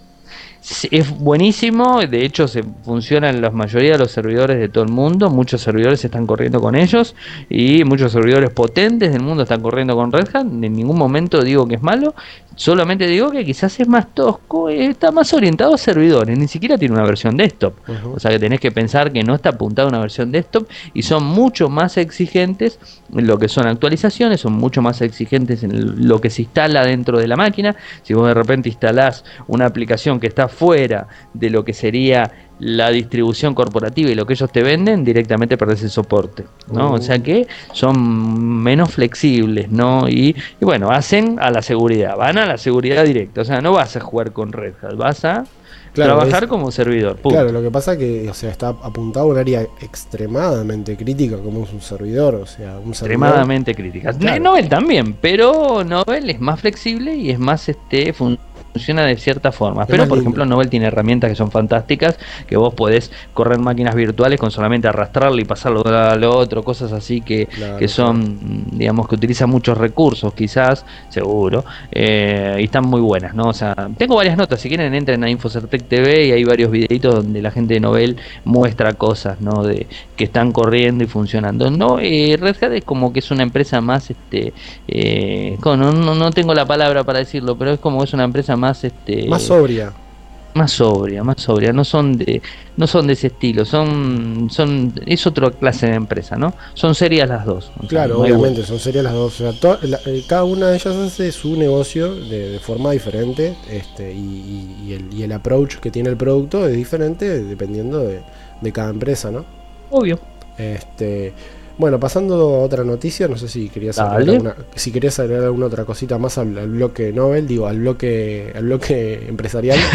Sí, es buenísimo, de hecho se funciona en la mayoría de los servidores de todo el mundo, muchos servidores están corriendo con ellos y muchos servidores potentes del mundo están corriendo con Red Hat, en ningún momento digo que es malo, solamente digo que quizás es más tosco, está más orientado a servidores, ni siquiera tiene una versión desktop, Ujú. o sea que tenés que pensar que no está apuntado a una versión desktop y son mucho más exigentes en lo que son actualizaciones, son mucho más exigentes en lo que se instala dentro de la máquina. Si vos de repente instalás una aplicación que está fuera de lo que sería la distribución corporativa y lo que ellos te venden, directamente perdés el soporte, ¿no? Uh. O sea que son menos flexibles, ¿no? Y, y bueno, hacen a la seguridad, van a la seguridad directa, o sea, no vas a jugar con Red Hat, vas a Claro, Trabajar es, como servidor, punto. claro, lo que pasa que, o sea, está apuntado a un área extremadamente crítica como es un servidor, o sea, un servidor, Extremadamente críticas. Ne- claro, Nobel también, pero Nobel es más flexible y es más este fun- funciona de cierta forma. es Pero más por lindo. ejemplo, Nobel tiene herramientas que son fantásticas, que vos podés correr máquinas virtuales con solamente arrastrarlo y pasarlo a lo otro, cosas así que, que Claro, claro. son, digamos, que utilizan muchos recursos, quizás, seguro, eh, y están muy buenas, ¿no? O sea, tengo varias notas, si quieren entren a Infocertec T V y hay varios videitos donde la gente de Nobel muestra cosas, ¿no? De que están corriendo y funcionando. No, eh, Red Hat es como que es una empresa más, este, eh, con- no, no, no tengo la palabra para decirlo, pero es como es una empresa más, Más este, sobria. más sobria, más sobria. No son de, no son de ese estilo, son, son, es otra clase de empresa, ¿no? Son serias las dos, o sea, Claro, no hay vuelta. obviamente, son serias las dos. O sea, to- la- eh, cada una de ellas hace su negocio de, de forma diferente, este, y, y- y el, y el approach que tiene el producto es diferente dependiendo de, de cada empresa, ¿no? Obvio. Este, bueno, pasando a otra noticia, no sé si querías agregar Dale. alguna, si querías agregar alguna otra cosita más al, al bloque Nobel, digo, al bloque, al bloque empresarial.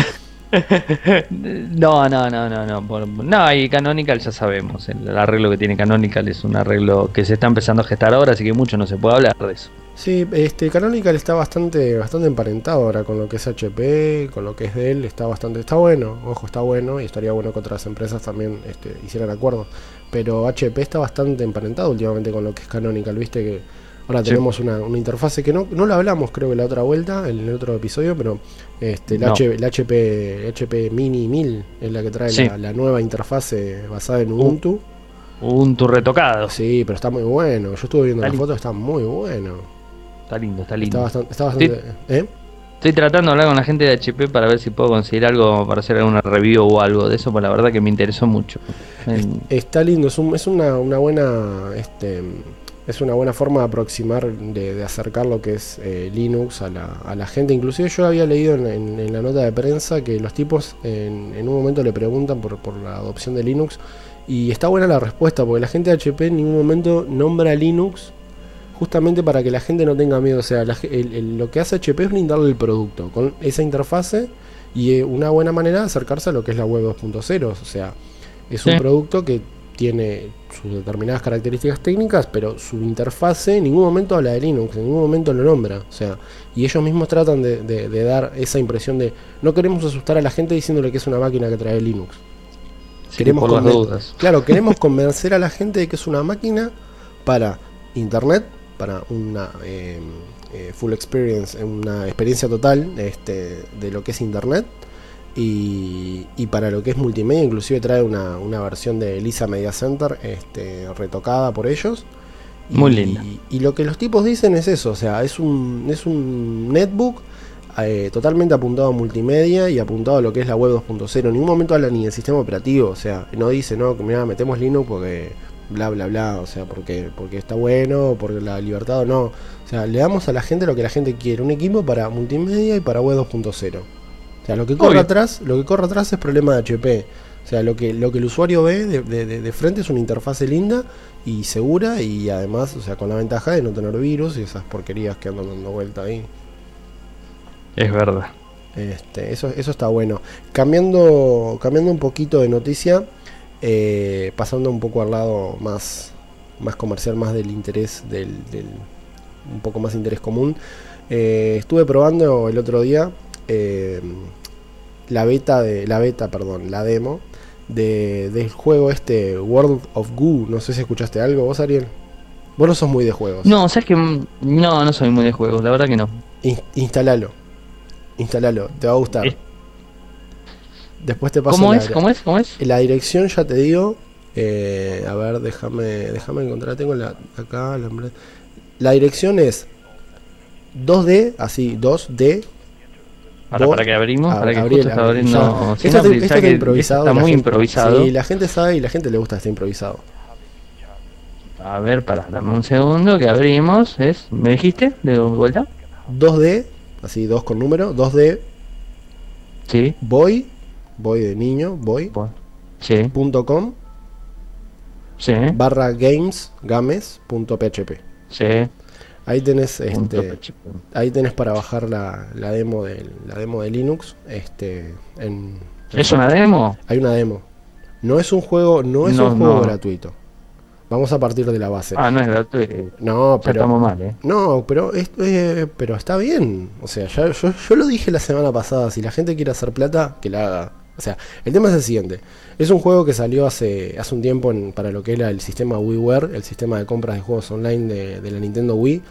No, no, no, no, no. por- No, y Canonical ya sabemos. El arreglo que tiene Canonical es un arreglo que se está empezando a gestar ahora, así que mucho no se puede hablar de eso. Sí, este Canonical está bastante, bastante emparentado ahora con lo que es H P, con lo que es Dell, está bastante, está bueno, ojo, está bueno, y estaría bueno que otras empresas también este, hicieran acuerdos. Pero H P está bastante emparentado últimamente con lo que es Canonical, viste que ahora Sí. tenemos una, una interfase que no, no la hablamos creo que la otra vuelta, en el otro episodio, pero este, la, No. H, la H P, H P Mini mil es la que trae Sí. la, la nueva interfase basada en Ubuntu. Un tu retocado. Sí, pero está muy bueno, yo estuve viendo Está la lindo. foto, está muy bueno. Está lindo, está Está lindo. bastante, está Estoy, bastante, ¿eh? estoy tratando de hablar con la gente de H P para ver si puedo conseguir algo para hacer alguna review o algo de eso, pues la verdad que me interesó mucho. Es- En- Está lindo, es, un- es una, una buena este, es una buena forma de aproximar, de, de acercar lo que es eh, Linux a la, a la gente. Inclusive yo había leído en, en- en la nota de prensa que los tipos en, en un momento le preguntan por, por la adopción de Linux y está buena la respuesta porque la gente de H P en ningún momento nombra Linux justamente para que la gente no tenga miedo. O sea, la ge- el- el- lo que hace H P es brindarle el producto con esa interfase y eh, una buena manera de acercarse a lo que es la web dos punto cero. O sea, es un Sí. producto que tiene sus determinadas características técnicas, pero su interfase en ningún momento habla de Linux, en ningún momento lo nombra. O sea, y ellos mismos tratan de, de- de dar esa impresión de no queremos asustar a la gente diciéndole que es una máquina que trae Linux. sí, Queremos por las conven- dudas. Claro, queremos convencer a la gente de que es una máquina para internet, para una eh, eh, full experience, una experiencia total este, de lo que es internet. Y, y para lo que es multimedia, inclusive trae una, una versión de Lisa Media Center este, retocada por ellos. Y, Muy linda. y lo que los tipos dicen es eso, o sea, es un, es un netbook eh, totalmente apuntado a multimedia y apuntado a lo que es la web dos punto cero. En ningún momento habla ni del sistema operativo, o sea, no dice, no, que mira, metemos Linux porque bla bla bla, o sea, porque, porque está bueno, por la libertad o no. O sea, le damos a la gente lo que la gente quiere, un equipo para multimedia y para web dos punto cero. O sea, lo que corre Obvio. atrás, lo que corre atrás es problema de H P. O sea, lo que, lo que el usuario ve de, de- de- de frente es una interfase linda y segura y además, o sea, con la ventaja de no tener virus y esas porquerías que andan dando vuelta ahí. Es verdad. Este, eso, eso está bueno. Cambiando, cambiando un poquito de noticia, eh, pasando un poco al lado más, más comercial, más del interés del, del un poco más interés común. Eh, estuve probando el otro día eh, la beta de la beta, perdón, la demo de, del juego este World of Goo. No sé si escuchaste algo, vos, Ariel. Vos no sos muy de juegos. No, sabes que mm, no, no soy muy de juegos, la verdad que no. In- instalalo. Instalalo, te va a gustar. Eh. Después te paso ¿Cómo la, es? ¿Cómo es? ¿Cómo es? la dirección, ya te digo. Eh, a ver, déjame déjame encontrar. Tengo la, acá la, la dirección es dos D, así, dos D. Ahora, Vos- para que abrimos, a- para que abrí justo el- está abriendo. ya. sin Esto está- abrir, esto ya está que improvisado. Está la muy gente- improvisado. Sí, la gente sabe y la gente le gusta este improvisado. A ver, para, dame un segundo que abrimos. Es, ¿me dijiste? ¿De vuelta? dos D, así, dos con número, dos D, Sí. boy, boy de niño, boy, Bueno. Sí, punto com, sí, barra games, games, punto php. sí. Ahí tenés Punto este, P H P. ahí tenés para bajar la, la demo de la demo de Linux este en, ¿Es una demo? Hay una demo. No es un juego, no es No, un juego no. gratuito. Vamos a partir de la base. Ah, no es gratuito. No, Ya pero estamos mal, ¿eh? no, pero es- eh, pero está bien. O sea, ya, yo, yo lo dije la semana pasada. Si la gente quiere hacer plata, que la haga. O sea, el tema es el siguiente. Es un juego que salió hace, hace un tiempo en- para lo que era el sistema WiiWare, el sistema de compras de juegos online de, de la Nintendo Wii.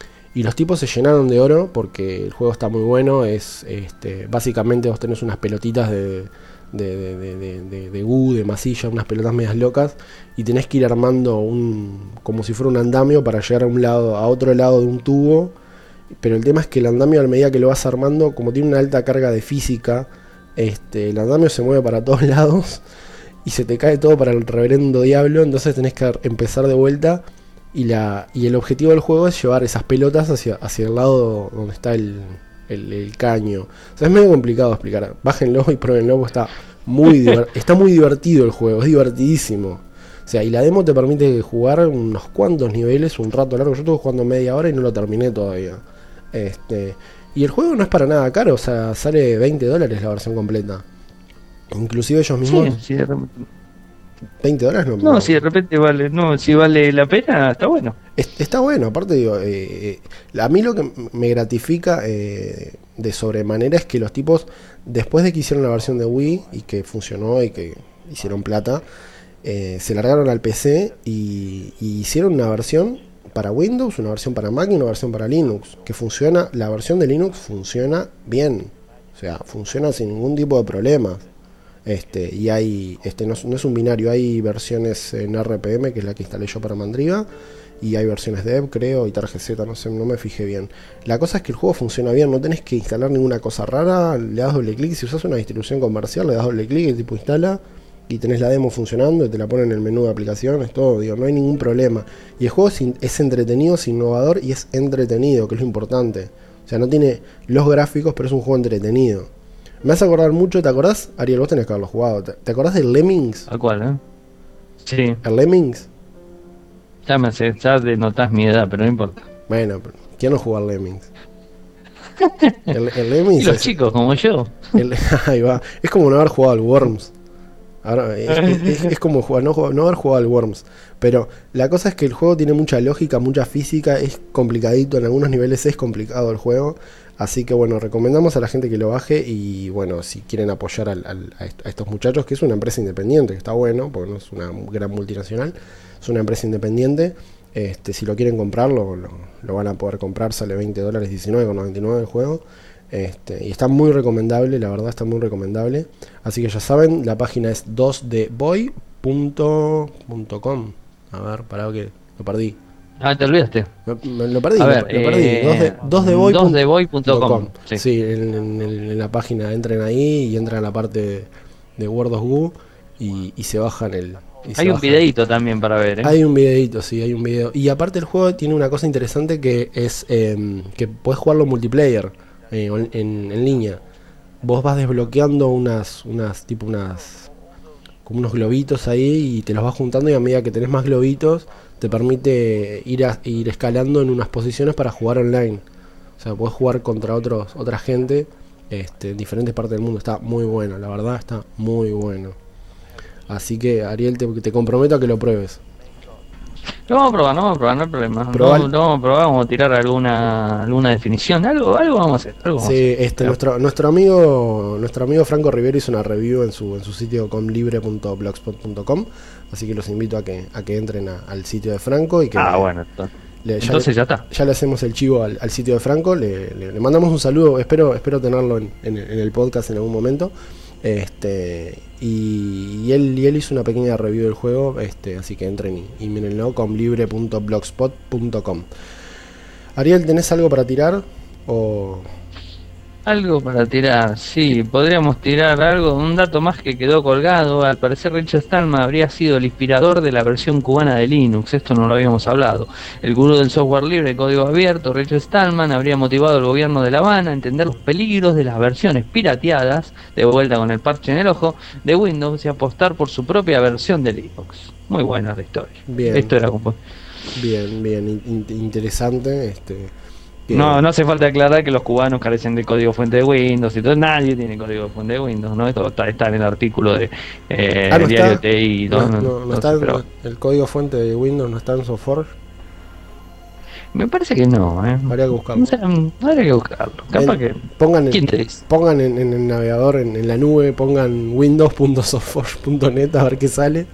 Y los tipos se llenaron de oro porque el juego está muy bueno. Es este, básicamente vos tenés unas pelotitas de, de, de, de, de, de, de goo, de masilla, unas pelotas medias locas. Y tenés que ir armando un como si fuera un andamio para llegar a un lado, a otro lado de un tubo. Pero el tema es que el andamio, a medida que lo vas armando, como tiene una alta carga de física, este, el andamio se mueve para todos lados y se te cae todo para el reverendo diablo. Entonces tenés que empezar de vuelta. Y, la, y el objetivo del juego es llevar esas pelotas hacia, hacia el lado donde está el, el, el caño. O sea, es medio complicado de explicar. Bájenlo y pruébenlo porque está muy, diver, está muy divertido el juego, es divertidísimo. O sea, y la demo te permite jugar unos cuantos niveles, un rato largo. Yo estuve jugando media hora y no lo terminé todavía. Este, y el juego no es para nada caro, o sea, sale veinte dólares la versión completa. Inclusive ellos mismos... Sí, sí, de repente. veinte dólares no, No, no. si de repente vale, no, si vale la pena, está bueno. Es- Está bueno, aparte digo, eh, eh, a mí lo que me gratifica eh, de sobremanera es que los tipos, después de que hicieron la versión de Wii y que funcionó y que hicieron plata, eh, se largaron al P C y, y hicieron una versión para Windows, una versión para Mac y una versión para Linux, que funciona, la versión de Linux funciona bien, o sea, funciona sin ningún tipo de problemas. Este, y hay, este no es, no es un binario, hay versiones en R P M, que es la que instalé yo para Mandriva, y hay versiones dev, creo, y tarjeta, no sé, no me fijé bien. La cosa es que el juego funciona bien, no tenés que instalar ninguna cosa rara, le das doble clic, si usas una distribución comercial, le das doble clic, el tipo instala, y tenés la demo funcionando, y te la ponen en el menú de aplicaciones, todo, digo, no hay ningún problema. Y el juego es, in- es entretenido, es innovador, y es entretenido, que es lo importante. O sea, no tiene los gráficos, pero es un juego entretenido. Me hace acordar mucho, ¿te acordás? Ariel, vos tenés que haberlo jugado. ¿Te, te acordás del Lemmings? ¿A cuál, eh? Sí, ¿El Lemmings? ya me sé, ya denotás mi edad, pero no importa. Bueno, pero ¿quién no jugó al Lemmings? El, el Y Lemmings los es, chicos como yo. el- ahí va. Es como no haber jugado al Worms. Ahora, es, es- es- es como jugar, no, jugar- no haber jugado al Worms. Pero la cosa es que el juego tiene mucha lógica, mucha física, es complicadito, en algunos niveles es complicado el juego. Así que bueno, recomendamos a la gente que lo baje y bueno, si quieren apoyar al- al- a, est- a estos muchachos, que es una empresa independiente, que está bueno, porque no es una gran multinacional, es una empresa independiente. Este, si lo quieren comprar, lo, lo, lo van a poder comprar, sale veinte dólares, diecinueve con noventa y nueve el juego. Este, y está muy recomendable, la verdad está muy recomendable. Así que ya saben, la página es dos d boy punto com. A ver, pará que lo perdí. Ah, te olvidaste. Me, me- lo perdí, A lo, ver, lo perdí. eh, dos d boy dos de boy punto com, Sí, sí. en, en- en la página entren ahí y entran a la parte de, de Word of Goo y, y se bajan el. y se Hay un bajan- videíto también para ver, ¿eh? Hay un videito, sí, hay un video. Y aparte el juego tiene una cosa interesante que es eh, que puedes jugarlo multiplayer eh, on- en, en línea. Vos vas desbloqueando unas, unas, tipo unas, como unos globitos ahí y te los vas juntando y a medida que tenés más globitos te permite ir a, ir escalando en unas posiciones para jugar online. O sea, podés jugar contra otros, otra gente este, en diferentes partes del mundo. Está muy bueno, la verdad está muy bueno. Así que Ariel, te, te comprometo a que lo pruebes. Lo vamos a probar, no vamos a probar, no hay problema. Lo, Probal. lo vamos a probar, vamos a tirar alguna alguna definición, algo, algo vamos a hacer, algo vamos a Sí, hacer. este, nuestro, nuestro amigo nuestro amigo Franco Rivero hizo una review en su en su sitio comlibre punto blogspot punto com, así que los invito a que a que entren a- al sitio de Franco y que Ah, le- bueno, entonces, le- ya, entonces le, ya está. ya le hacemos el chivo al, al sitio de Franco, le, le- le mandamos un saludo, espero espero tenerlo en, en- en el podcast en algún momento. Este y, y él y él hizo una pequeña review del juego, este, así que entren y, y mírenlo, comlibre punto blogspot punto com. Ariel, ¿tenés algo para tirar? O Algo para tirar, sí, podríamos tirar algo, un dato más que quedó colgado. Al parecer Richard Stallman habría sido el inspirador de la versión cubana de Linux, esto no lo habíamos hablado. El gurú del software libre, código abierto, Richard Stallman habría motivado al gobierno de La Habana a entender los peligros de las versiones pirateadas, de vuelta con el parche en el ojo, de Windows y apostar por su propia versión de Linux. Muy buena la historia. Bien. Esto era como... Bien, bien, in- in- interesante. Este, No, no hace falta aclarar que los cubanos carecen de código fuente de Windows y todo, nadie tiene código fuente de Windows, ¿no? Esto está, está en el artículo de eh, Ah, no Diario está. T I, No, ¿no? No, no, no no está sé, en- pero no- el código fuente de Windows no está en SoftForge. me parece que no, ¿eh? Habría que No buscarlo. sé, habría que buscarlo. Capaz En- que. pongan en, ¿Quién te dice? pongan en, en el navegador, en, en la nube, pongan windows punto softforge punto net a ver qué sale.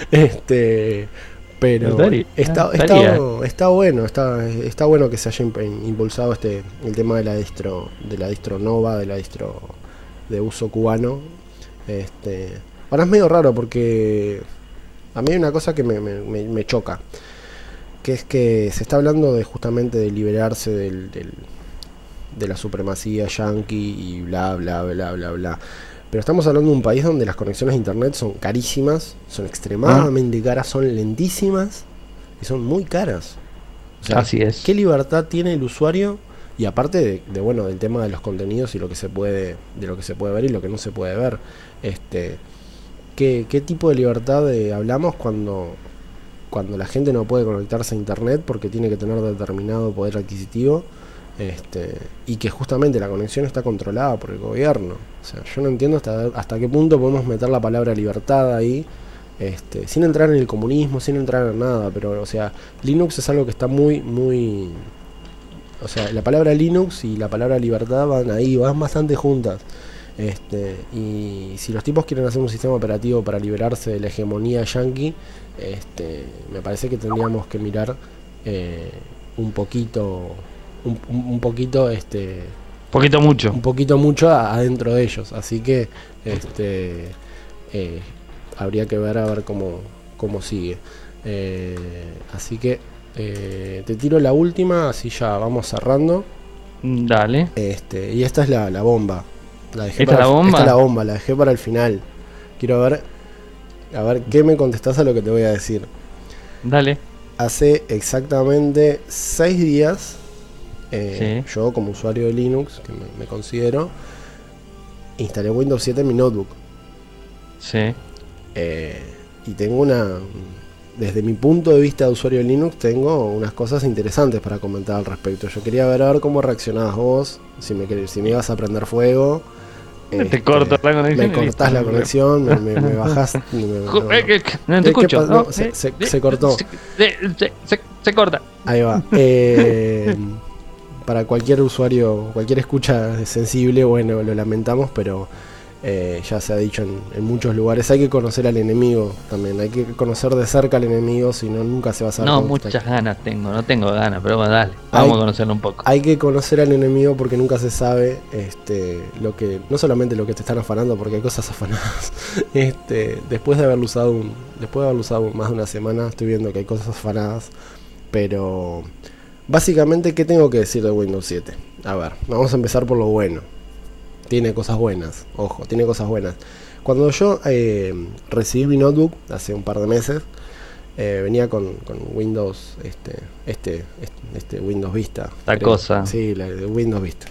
Este, pero Estaría, está, está, estaría. está bueno, está, está bueno que se haya imp- impulsado este el tema de la distro, de la distro Nova, de la distro de uso cubano. Este, ahora es medio raro porque a mí hay una cosa que me, me, me- me choca, que es que se está hablando de justamente de liberarse del, del- de la supremacía yanqui y bla bla bla bla bla. Pero estamos hablando de un país donde las conexiones a internet son carísimas, son extremadamente caras, son lentísimas y son muy caras. O sea, Así es. ¿qué libertad tiene el usuario? Y aparte de, de, bueno, del tema de los contenidos y lo que se puede, de lo que se puede ver y lo que no se puede ver, este, ¿qué, qué tipo de libertad eh, hablamos cuando cuando la gente no puede conectarse a internet porque tiene que tener determinado poder adquisitivo? Este, y que justamente la conexión está controlada por el gobierno. O sea, yo no entiendo hasta, hasta qué punto podemos meter la palabra libertad ahí, este, sin entrar en el comunismo, sin entrar en nada, pero o sea, Linux es algo que está muy, muy... O sea, la palabra Linux y la palabra libertad van ahí, van bastante juntas. Este, y si los tipos quieren hacer un sistema operativo para liberarse de la hegemonía yanqui, este, me parece que tendríamos que mirar eh, un poquito... Un, un, un poquito este Poquito mucho. un poquito mucho a- adentro de ellos, así que este eh, habría que ver a ver cómo cómo sigue. Eh, así que eh, te tiro la última, así ya vamos cerrando. Dale. Este y esta es la, la bomba, la dejé ¿Esta para es la el- bomba? esta es la bomba, la dejé para el final. Quiero ver a ver qué me contestás a lo que te voy a decir. Dale. Hace exactamente seis días, Eh, Sí. yo como usuario de Linux, que me, me considero, instalé Windows siete en mi notebook. Sí. Eh, y tengo una... Desde mi punto de vista de usuario de Linux, tengo unas cosas interesantes para comentar al respecto. Yo quería ver a ver cómo reaccionabas vos, si me, quer- si me ibas a prender fuego. Te Este, cortas la conexión Me y cortás listo. la conexión, me, me, me bajás... me- no, no. Eh, eh, No ¿Qué- te qué escucho. pa- No, no, se- eh, se- eh, se cortó. Se, se- se- se- se corta. Ahí va. Eh, para cualquier usuario, cualquier escucha sensible, bueno, lo lamentamos, pero eh, ya se ha dicho en, en muchos lugares, hay que conocer al enemigo también, hay que conocer de cerca al enemigo, si no, nunca se va a saber. No, cómo está. muchas ganas tengo, no tengo ganas, pero bueno, dale. Vamos Hay- a conocerlo un poco. Hay que conocer al enemigo porque nunca se sabe este, lo que, no solamente lo que te están afanando, porque hay cosas afanadas. Este, después de haberlo usado un, después de haberlo usado más de una semana, estoy viendo que hay cosas afanadas, pero básicamente, ¿qué tengo que decir de Windows siete? A ver, vamos a empezar por lo bueno. Tiene cosas buenas, ojo, tiene cosas buenas. Cuando yo eh, recibí mi notebook hace un par de meses, eh, venía con, con Windows, este, este, este, este Windows Vista. La creo. cosa. Sí, la de Windows Vista.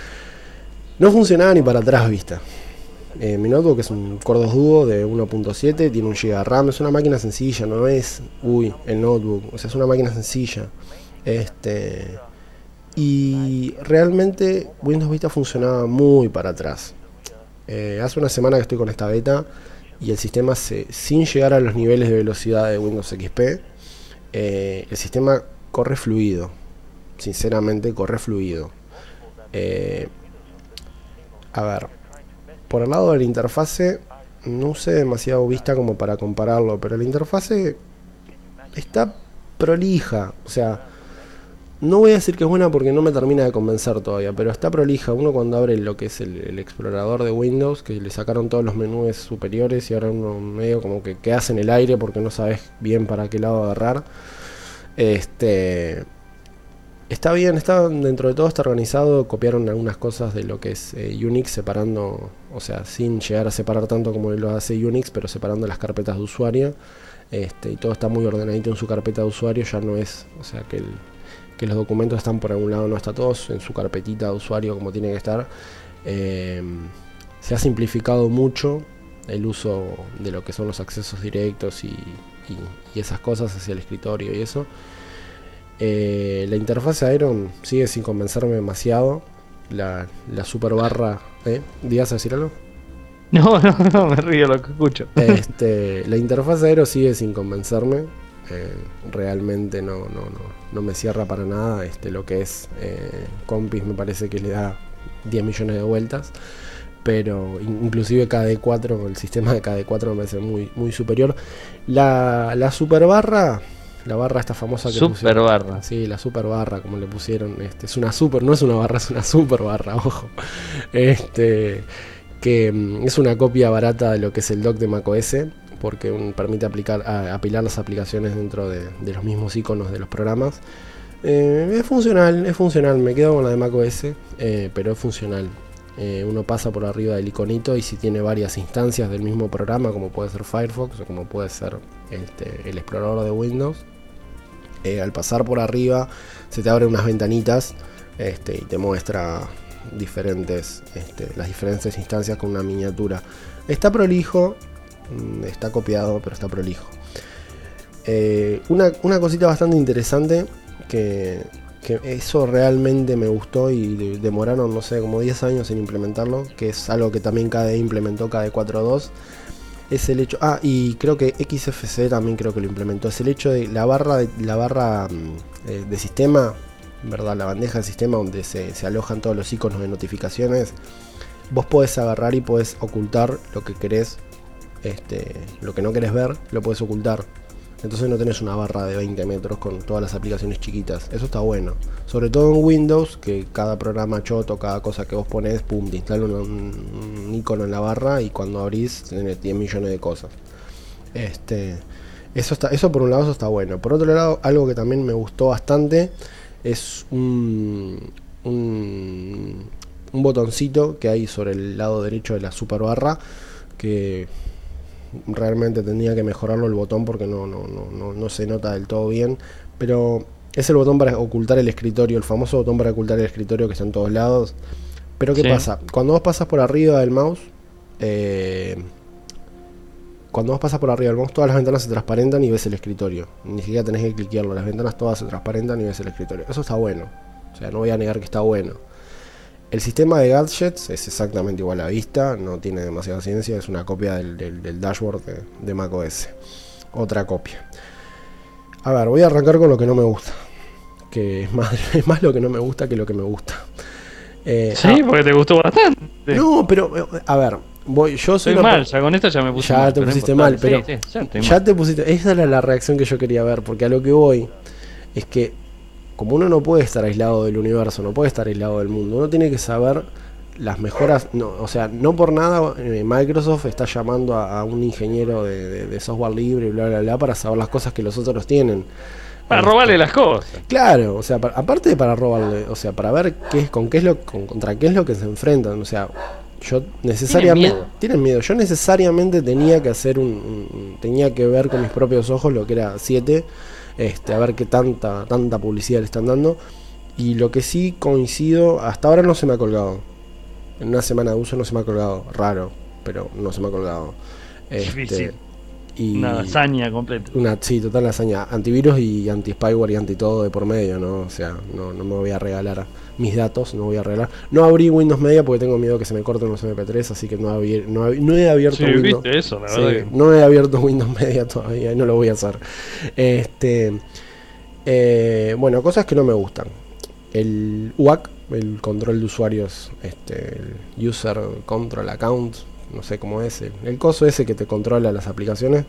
No funcionaba ni para atrás Vista. Eh, mi notebook es un Core dos Duo de uno punto siete, tiene un giga de RAM, es una máquina sencilla, no es, uy, el notebook, o sea, es una máquina sencilla. Este, y realmente Windows Vista funcionaba muy para atrás. Eh, hace una semana que estoy con esta beta y el sistema, se, sin llegar a los niveles de velocidad de Windows X P, eh, el sistema corre fluido. Sinceramente, corre fluido. Eh, a ver, por el lado de la interfase, no usé demasiado Vista como para compararlo, pero la interfase está prolija. O sea, no voy a decir que es buena porque no me termina de convencer todavía, pero está prolija. Uno cuando abre lo que es el, el explorador de Windows, que le sacaron todos los menús superiores y ahora uno medio como que quedas en el aire porque no sabes bien para qué lado agarrar. Este... Está bien, está dentro de todo está organizado, copiaron algunas cosas de lo que es eh, Unix, separando, o sea, sin llegar a separar tanto como lo hace Unix, pero separando las carpetas de usuario, este, y todo está muy ordenadito en su carpeta de usuario, ya no es, o sea, que, el, que los documentos están por algún lado, no está todos en su carpetita de usuario como tiene que estar. Eh, se ha simplificado mucho el uso de lo que son los accesos directos y, y, y esas cosas hacia el escritorio y eso. Eh, la interfaz de Iron sigue sin convencerme demasiado. La, la super barra. ¿Eh? ¿Días a decir algo? No, no, no, me río lo que escucho. Este, la interfaz de Aero sigue sin convencerme. Eh, realmente no, no, no, no me cierra para nada. Este, lo que es eh, Compis me parece que le da diez millones de vueltas. Pero inclusive K D cuatro, el sistema de K D cuatro me parece muy, muy superior. La, la super barra, la barra esta famosa que super pusieron, barra. Sí, la super barra, como le pusieron. Este, es una super, no es una barra, es una super barra, ojo. Este, que mm, es una copia barata de lo que es el dock de macOS, porque um, permite aplicar, a, apilar las aplicaciones dentro de, de los mismos iconos de los programas. Eh, es funcional, es funcional, me quedo con la de macOS, eh, pero es funcional. Eh, uno pasa por arriba del iconito y si tiene varias instancias del mismo programa, como puede ser Firefox o como puede ser este, el explorador de Windows, eh, al pasar por arriba se te abren unas ventanitas este, y te muestra diferentes este, las diferentes instancias con una miniatura. Está prolijo, está copiado, pero está prolijo. Eh, una, una cosita bastante interesante que, que eso realmente me gustó y de, demoraron, no sé, como diez años en implementarlo, que es algo que también K D E implementó, K D E cuatro punto dos, es el hecho, ah, y creo que X F C también creo que lo implementó, es el hecho de la barra de, la barra eh, de sistema, ¿verdad? La bandeja de sistema donde se, se alojan todos los iconos de notificaciones. Vos podés agarrar y podés ocultar lo que querés, este, lo que no querés ver, lo podés ocultar. Entonces no tenés una barra de veinte metros con todas las aplicaciones chiquitas. Eso está bueno. Sobre todo en Windows, que cada programa choto, cada cosa que vos ponés, pum, te instala un, un icono en la barra y cuando abrís tenés diez millones de cosas. Este, eso, está, eso por un lado eso está bueno. Por otro lado, algo que también me gustó bastante es un, un, un botoncito que hay sobre el lado derecho de la super barra, que realmente tendría que mejorarlo el botón porque no, no, no, no, no se nota del todo bien, pero es el botón para ocultar el escritorio, el famoso botón para ocultar el escritorio que está en todos lados. Pero ¿qué sí. pasa? Cuando vos pasas por arriba del mouse, eh, cuando vos pasas por arriba del mouse, todas las ventanas se transparentan y ves el escritorio. Ni siquiera tenés que cliquearlo, las ventanas todas se transparentan y ves el escritorio. Eso está bueno, o sea, no voy a negar que está bueno. El sistema de gadgets es exactamente igual a vista, no tiene demasiada ciencia, es una copia del, del, del dashboard de, de macOS. Otra copia. A ver, voy a arrancar con lo que no me gusta, que es más, es más lo que no me gusta que lo que me gusta. Eh, sí, ah, porque te gustó bastante. No, pero, a ver, voy, yo soy Estoy mal, ya con esto ya me puse ya mal. te pusiste mal, pero sí, sí, ya, ya mal. te pusiste, esa era la reacción que yo quería ver, porque a lo que voy es que como uno no puede estar aislado del universo, no puede estar aislado del mundo, uno tiene que saber las mejoras, no, o sea, no por nada eh, Microsoft está llamando a, a un ingeniero de, de, de software libre y bla bla bla para saber las cosas que los otros tienen. Para este, robarle las cosas. Claro, o sea, para, aparte de para robarle, o sea, para ver qué es, con qué es lo, con, contra qué es lo que se enfrentan, o sea, yo necesariamente tienen miedo, tienen miedo. Yo necesariamente tenía que hacer un, un tenía que ver con mis propios ojos lo que era siete, este, a ver qué tanta tanta publicidad le están dando, y lo que sí coincido, hasta ahora no se me ha colgado. En una semana de uso no se me ha colgado, raro, pero no se me ha colgado. Este, difícil. Y una hazaña completa. Una, sí, total hazaña. Antivirus y anti-spyware y anti-todo de por medio, ¿no? O sea, no, no me voy a regalar mis datos, no voy a regalar. No abrí Windows Media porque tengo miedo que se me corten los eme pe tres, así que no, abrí, no, no he abierto sí, Windows. ¿viste eso? La sí, verdad que... No he abierto Windows Media todavía y no lo voy a hacer. Este, eh, bueno, cosas que no me gustan. El U A C, el control de usuarios, este, el User Control Account, no sé cómo es, el, el coso ese que te controla las aplicaciones,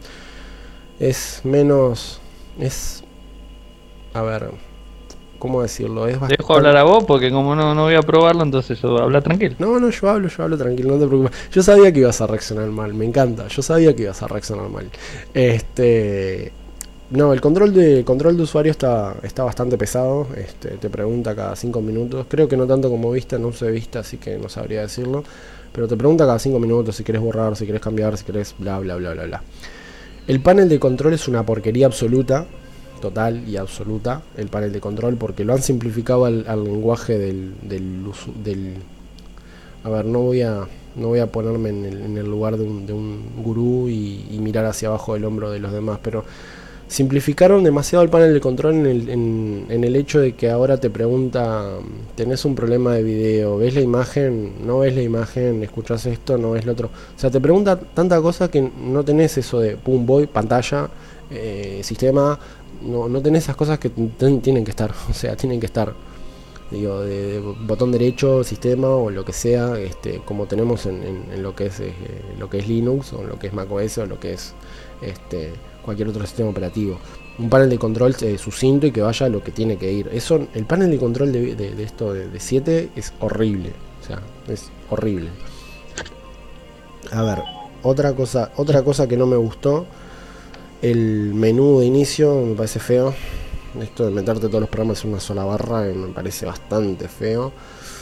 es menos, es, a ver, ¿cómo decirlo? Es bastante... Dejo hablar a vos porque como no, no voy a probarlo, entonces yo habla tranquilo. No, no, yo hablo, yo hablo tranquilo, no te preocupes. Yo sabía que ibas a reaccionar mal, me encanta, yo sabía que ibas a reaccionar mal. Este... No, el control de control de usuario está, está bastante pesado, este, te pregunta cada cinco minutos, creo que no tanto como vista, no uso de vista, así que no sabría decirlo, pero te pregunta cada cinco minutos si querés borrar, si querés cambiar, si querés bla bla bla bla bla. El panel de control es una porquería absoluta, total y absoluta, el panel de control, porque lo han simplificado al, al lenguaje del, del, del... A ver, no voy a... No voy a ponerme en el, en el lugar de un, de un gurú y, y mirar hacia abajo del hombro de los demás, pero simplificaron demasiado el panel de control en el, en, en el hecho de que ahora te pregunta, tenés un problema de video, ves la imagen, no ves la imagen, escuchás esto, no ves lo otro. O sea, te pregunta tanta cosa que no tenés eso de pum, voy, pantalla, eh, sistema, no, no tenés esas cosas que ten, tienen que estar, o sea, tienen que estar. Digo, de, de botón derecho, sistema o lo que sea, este, como tenemos en, en, en lo que es eh, lo que es Linux o en lo que es macOS o lo que es este cualquier otro sistema operativo. Un panel de control eh, sucinto y que vaya a lo que tiene que ir. Eso, el panel de control de, de, de esto de siete es horrible. O sea, es horrible. A ver, otra cosa, otra cosa que no me gustó. El menú de inicio me parece feo. Esto de meterte todos los programas en una sola barra me parece bastante feo.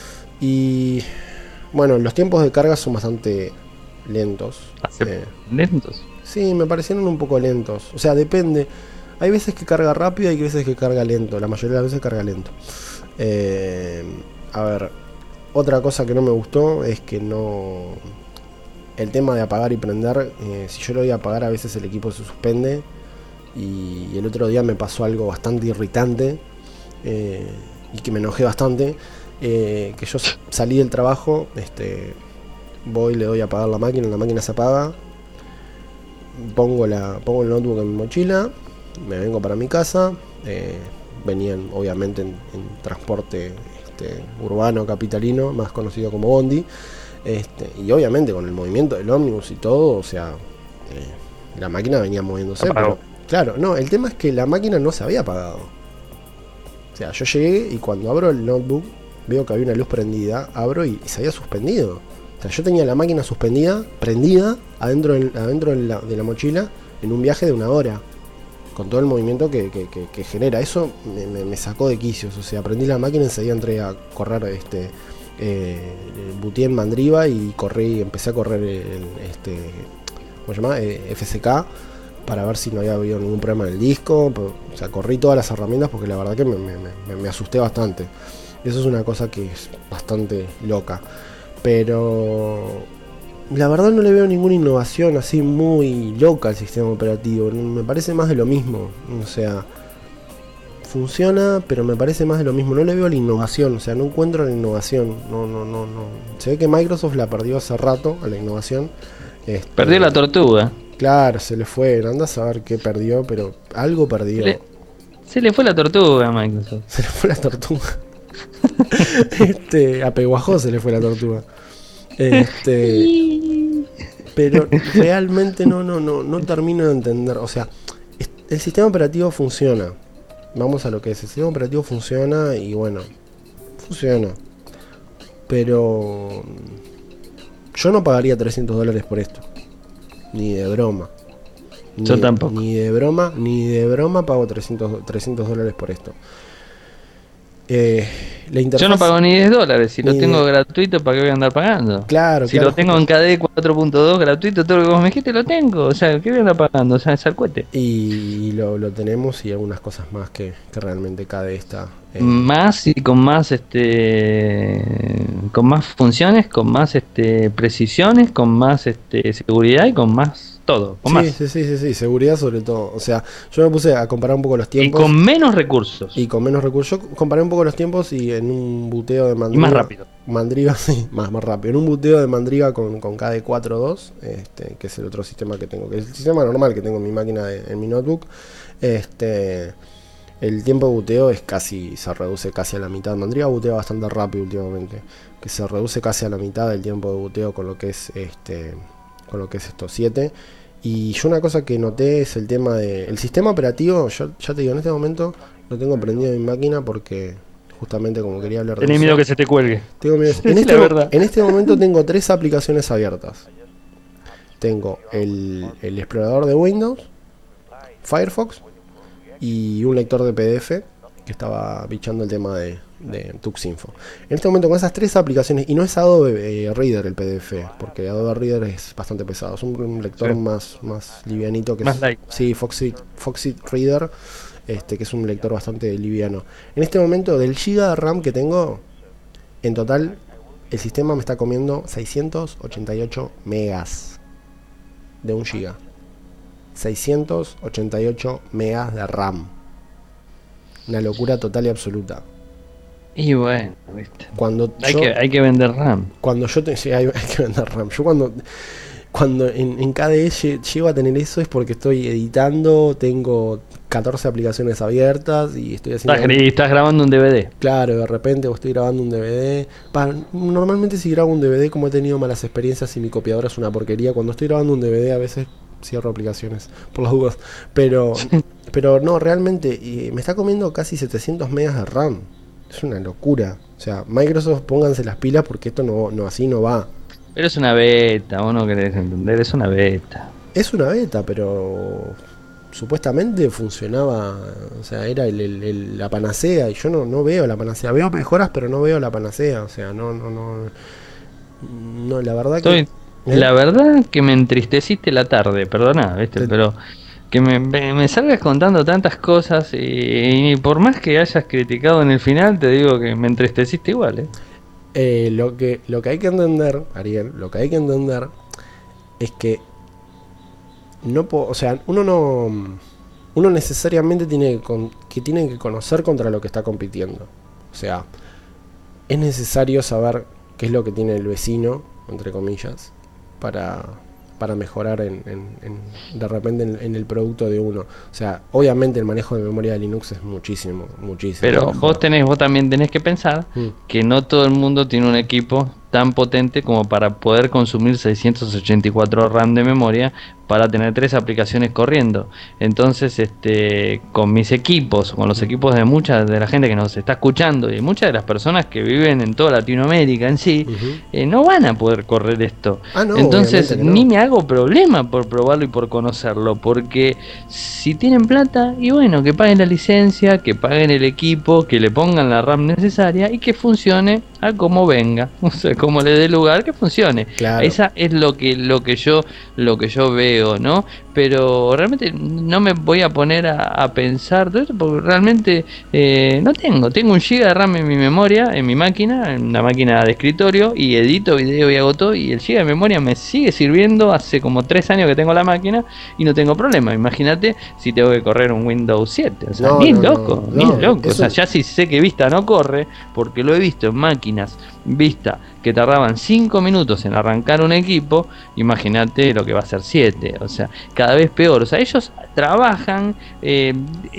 Y bueno, los tiempos de carga son bastante lentos. Eh, ¿Lentos? Sí, me parecieron un poco lentos. O sea, depende. Hay veces que carga rápido y hay veces que carga lento. La mayoría de las veces carga lento. Eh, a ver, otra cosa que no me gustó es que no... El tema de apagar y prender, eh, si yo lo voy a apagar a veces el equipo se suspende. Y el otro día me pasó algo bastante irritante eh, y que me enojé bastante. Eh, que yo salí del trabajo, este, voy, le doy a apagar la máquina, la máquina se apaga. Pongo, la, pongo el notebook en mi mochila, me vengo para mi casa. Eh, venían obviamente en, en transporte este, urbano capitalino, más conocido como Bondi. Este, y obviamente con el movimiento del ómnibus y todo, o sea, eh, la máquina venía moviéndose. Pero, claro, no, el tema es que la máquina no se había apagado. O sea, yo llegué y cuando abro el notebook veo que había una luz prendida, abro y, y se había suspendido. O sea, yo tenía la máquina suspendida, prendida, adentro, del, adentro de, la, de la mochila, en un viaje de una hora, con todo el movimiento que, que, que, que genera. Eso me, me, me sacó de quicios. O sea, prendí la máquina y enseguida entré a correr, este, eh, butié en Mandriva y corrí, empecé a correr el, este, ¿cómo se llama? Eh, F C K, para ver si no había habido ningún problema en el disco. O sea, corrí todas las herramientas porque la verdad que me, me, me, me asusté bastante. Eso es una cosa que es bastante loca. Pero la verdad no le veo ninguna innovación así muy loca al sistema operativo. Me parece más de lo mismo. O sea, funciona, pero me parece más de lo mismo. No le veo la innovación, o sea, no encuentro la innovación. No, no, no, no. Se ve que Microsoft la perdió hace rato a la innovación. Este, perdió la tortuga. Claro, se le fue. Anda a saber qué perdió, pero algo perdió. Se le, se le fue la tortuga a Microsoft. Se le fue la tortuga. este, a Peguajó se le fue la tortuga. Este, pero realmente no, no, no, no termino de entender. O sea, el sistema operativo funciona. Vamos a lo que es. El sistema operativo funciona y bueno, funciona. Pero yo no pagaría trescientos dólares por esto. Ni de broma. Ni, yo tampoco. Ni de broma, ni de broma pago trescientos dólares por esto. Eh, la interfaz, yo no pago ni diez dólares, si lo tengo de... gratuito, ¿para qué voy a andar pagando? Claro, si claro, lo tengo en K D cuatro punto dos gratuito, todo lo que vos me dijiste lo tengo, o sea, ¿qué voy a andar pagando? O sea, es al cohete. Y lo, lo tenemos y algunas cosas más que, que realmente K D está. Eh... Más y con más este con más funciones, con más este precisiones, con más este seguridad y con más todo. Con sí, más. sí, sí, sí, sí, seguridad sobre todo. O sea, yo me puse a comparar un poco los tiempos. Y con menos recursos. Y con menos recursos. Yo comparé un poco los tiempos y en un buteo de Mandriva. Y más rápido. Mandriva, sí, más, más rápido. En un buteo de Mandriva con, con K D cuatro punto dos, este, que es el otro sistema que tengo, que es el sistema normal que tengo en mi máquina, de, en mi notebook. Este, el tiempo de buteo es casi, se reduce casi a la mitad. Mandriva butea bastante rápido últimamente. Que se reduce casi a la mitad del tiempo de buteo con lo que es este, con lo que es estos siete. Y yo una cosa que noté es el tema de... El sistema operativo, yo ya te digo, en este momento lo tengo prendido en mi máquina porque justamente como quería hablar de Tenés miedo que se te cuelgue. Tengo miedo. En, este, en este momento tengo tres aplicaciones abiertas. Tengo el, el explorador de Windows, Firefox y un lector de P D F que estaba bichando el tema de, de Tuxinfo. En este momento con esas tres aplicaciones, y no es Adobe eh, Reader el P D F, porque Adobe Reader es bastante pesado, es un, un lector sí. más, más livianito que más es, light. Sí, Foxit, Foxit Reader, este, que es un lector bastante liviano. En este momento del giga de RAM que tengo, en total el sistema me está comiendo seiscientos ochenta y ocho megas de un giga. seiscientos ochenta y ocho megas de RAM. Una locura total y absoluta. Y bueno, ¿viste? Cuando hay, yo, que, hay que vender RAM. Cuando yo te, sí, hay, hay que vender RAM. Yo cuando, cuando en, en K D E llego a tener eso es porque estoy editando, tengo catorce aplicaciones abiertas y estoy haciendo... Estás, estás grabando un D V D. Claro, de repente o estoy grabando un D V D. Pa, normalmente si grabo un D V D, como he tenido malas experiencias y mi copiadora es una porquería, cuando estoy grabando un D V D a veces cierro aplicaciones por las dudas. Pero, pero no, realmente eh, me está comiendo casi setecientos megas de RAM. Es una locura. O sea, Microsoft, pónganse las pilas porque esto no, no así no va. Pero es una beta, vos no querés entender, es una beta. Es una beta, pero supuestamente funcionaba, o sea, era el, el, el, la panacea, y yo no, no veo la panacea. Veo mejoras, pero no veo la panacea. O sea, no, no, no. No, la verdad Estoy, que. ¿eh? La verdad que me entristeciste la tarde, perdona, ¿viste? Te, pero que me, me, me salgas contando tantas cosas y, y por más que hayas criticado en el final, te digo que me entristeciste igual, ¿eh? Eh, lo que lo que hay que entender, Ariel, lo que hay que entender es que no po, o sea, uno no uno necesariamente tiene que, con, que tiene que conocer contra lo que está compitiendo. O sea, es necesario saber qué es lo que tiene el vecino, entre comillas, para para mejorar en, en, en de repente en, en el producto de uno. O sea, obviamente el manejo de memoria de Linux es muchísimo, muchísimo Pero mejor. vos tenés, vos también tenés que pensar mm. que no todo el mundo tiene un equipo tan potente como para poder consumir seiscientos ochenta y cuatro RAM de memoria para tener tres aplicaciones corriendo. Entonces, este, con mis equipos, con los equipos de mucha de la gente que nos está escuchando y muchas de las personas que viven en toda Latinoamérica en sí, uh-huh. eh, no van a poder correr esto. Ah, no, entonces, no. ni me hago problema por probarlo y por conocerlo, porque si tienen plata, y bueno, que paguen la licencia, que paguen el equipo, que le pongan la RAM necesaria y que funcione a como venga, o sea, como le dé lugar, que funcione. Claro. Esa es lo que lo que yo lo que yo veo, ¿no? Pero realmente no me voy a poner a, a pensar todo esto porque realmente eh, no tengo, tengo un giga de RAM en mi memoria, en mi máquina, en una máquina de escritorio, y edito video y hago todo, y el giga de memoria me sigue sirviendo hace como tres años que tengo la máquina y no tengo problema. Imagínate si tengo que correr un Windows siete, o sea, no, ni no, loco, no, ni no, loco, eso... o sea, ya si sé que Vista no corre, porque lo he visto en máquinas Vista que tardaban cinco minutos en arrancar un equipo, imagínate lo que va a ser siete, o sea, cada vez peor. O sea, ellos trabajan, eh,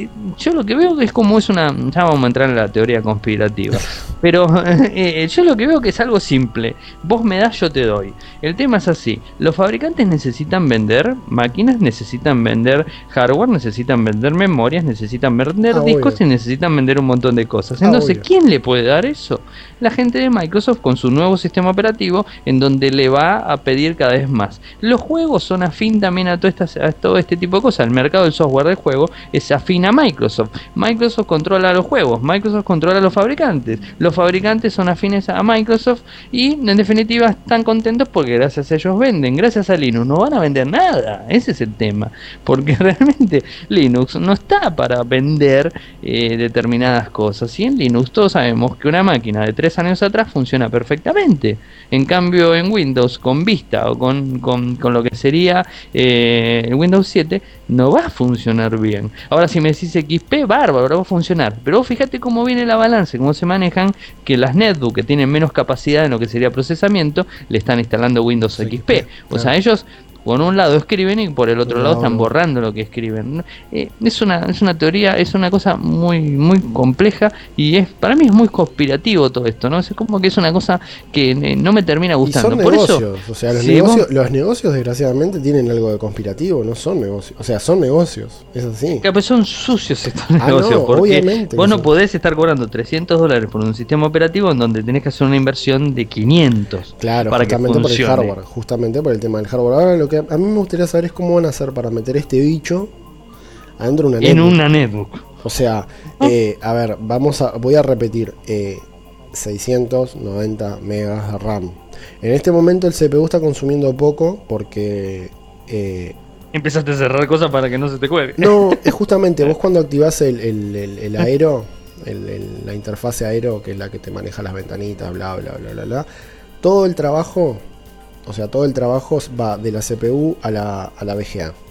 yo lo que veo es como es una, ya vamos a entrar en la teoría conspirativa, pero eh, yo lo que veo que es algo simple: vos me das, yo te doy. El tema es así: los fabricantes necesitan vender máquinas, necesitan vender hardware, necesitan vender memorias, necesitan vender ah, discos obvio. Y necesitan vender un montón de cosas. Entonces, ah, ¿quién le puede dar eso? La gente de Microsoft con su nuevo sistema operativo, en donde le va a pedir cada vez más. Los juegos son afín también a todo, esta, a todo este tipo de cosas. El mercado del software del juego es afín a Microsoft. Microsoft controla los juegos, Microsoft controla a los fabricantes. Los fabricantes son afines a Microsoft y en definitiva están contentos porque gracias a ellos venden. Gracias a Linux no van a vender nada. Ese es el tema. Porque realmente Linux no está para vender eh, determinadas cosas. Y en Linux todos sabemos que una máquina de tres años atrás funciona perfectamente. En cambio, en Windows con Vista o con, con, con lo que sería eh, el Windows siete no va a funcionar bien. Ahora, si me decís X P, bárbaro, va a funcionar. Pero vos fíjate cómo viene la balanza, cómo se manejan, que las netbook que tienen menos capacidad en lo que sería procesamiento le están instalando Windows sí, X P. Claro. O sea, ellos por un lado escriben y por el otro no. lado están borrando lo que escriben. Eh, es una es una teoría, es una cosa muy muy compleja y es para mí es muy conspirativo todo esto, ¿no? Es como que es una cosa que eh, no me termina gustando. Y son por negocios, eso, o sea, los, si negocios, vos... los negocios desgraciadamente tienen algo de conspirativo, no son negocios, o sea, son negocios, es así. Claro, pero son sucios estos ah, negocios, no, porque obviamente vos no son. podés estar cobrando trescientos dólares por un sistema operativo en donde tenés que hacer una inversión de quinientos. Claro, para justamente que por el hardware, justamente por el tema del hardware. Ahora lo que a mí me gustaría saber es cómo van a hacer para meter este bicho adentro de una en netbook. una netbook. O sea, eh, a ver, vamos a, voy a repetir, eh, seiscientos noventa megas de RAM. En este momento el C P U está consumiendo poco porque eh, empezaste a cerrar cosas para que no se te cuelgue. No, es justamente vos cuando activás el, el, el, el aero, el, el, la interfase aero, que es la que te maneja las ventanitas, bla bla bla bla bla, todo el trabajo, o sea, todo el trabajo va de la C P U a la, a la V G A.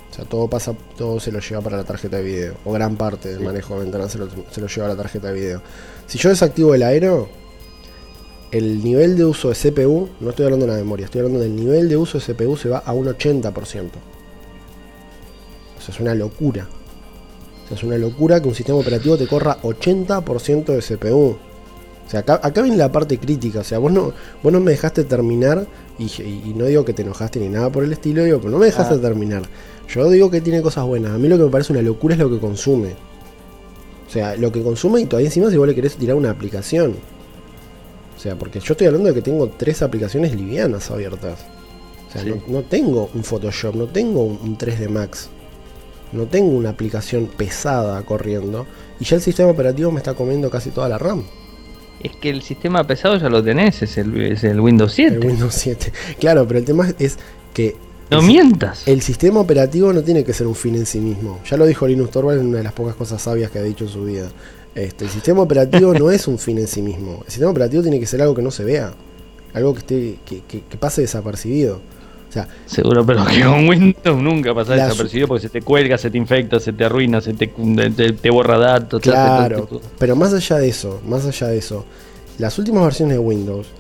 O sea, todo pasa, todo se lo lleva para la tarjeta de video. O gran parte del manejo de ventanas se lo, se lo lleva a la tarjeta de video. Si yo desactivo el aero, el nivel de uso de C P U, no estoy hablando de la memoria, estoy hablando del nivel de uso de C P U, se va a un ochenta por ciento. O sea, es una locura. O sea, es una locura que un sistema operativo te corra ochenta por ciento de C P U. O sea, acá, acá viene la parte crítica. O sea, vos no, vos no me dejaste terminar. Y, y, y no digo que te enojaste ni nada por el estilo, digo, pero no me dejaste ah. terminar. Yo digo que tiene cosas buenas. A mí lo que me parece una locura es lo que consume. O sea, lo que consume y todavía encima si vos le querés tirar una aplicación. O sea, porque yo estoy hablando de que tengo tres aplicaciones livianas abiertas. O sea, sí. no, no tengo un Photoshop, no tengo un, un tres D Max. No tengo una aplicación pesada corriendo. Y ya el sistema operativo me está comiendo casi toda la RAM. Es que el sistema pesado ya lo tenés, es el, es el Windows siete. El Windows siete. Claro, pero el tema es que... No el, mientas. El sistema operativo no tiene que ser un fin en sí mismo. Ya lo dijo Linus Torvalds en una de las pocas cosas sabias que ha dicho en su vida. Este, el sistema operativo no es un fin en sí mismo. El sistema operativo tiene que ser algo que no se vea. Algo que esté que, que, que pase desapercibido. O sea, seguro, pero que con Windows nunca pasa desapercibido porque se te cuelga, se te infecta, se te arruina, se te, te, te borra datos. Claro, te pero más allá de eso, más allá de eso, las últimas versiones de Windows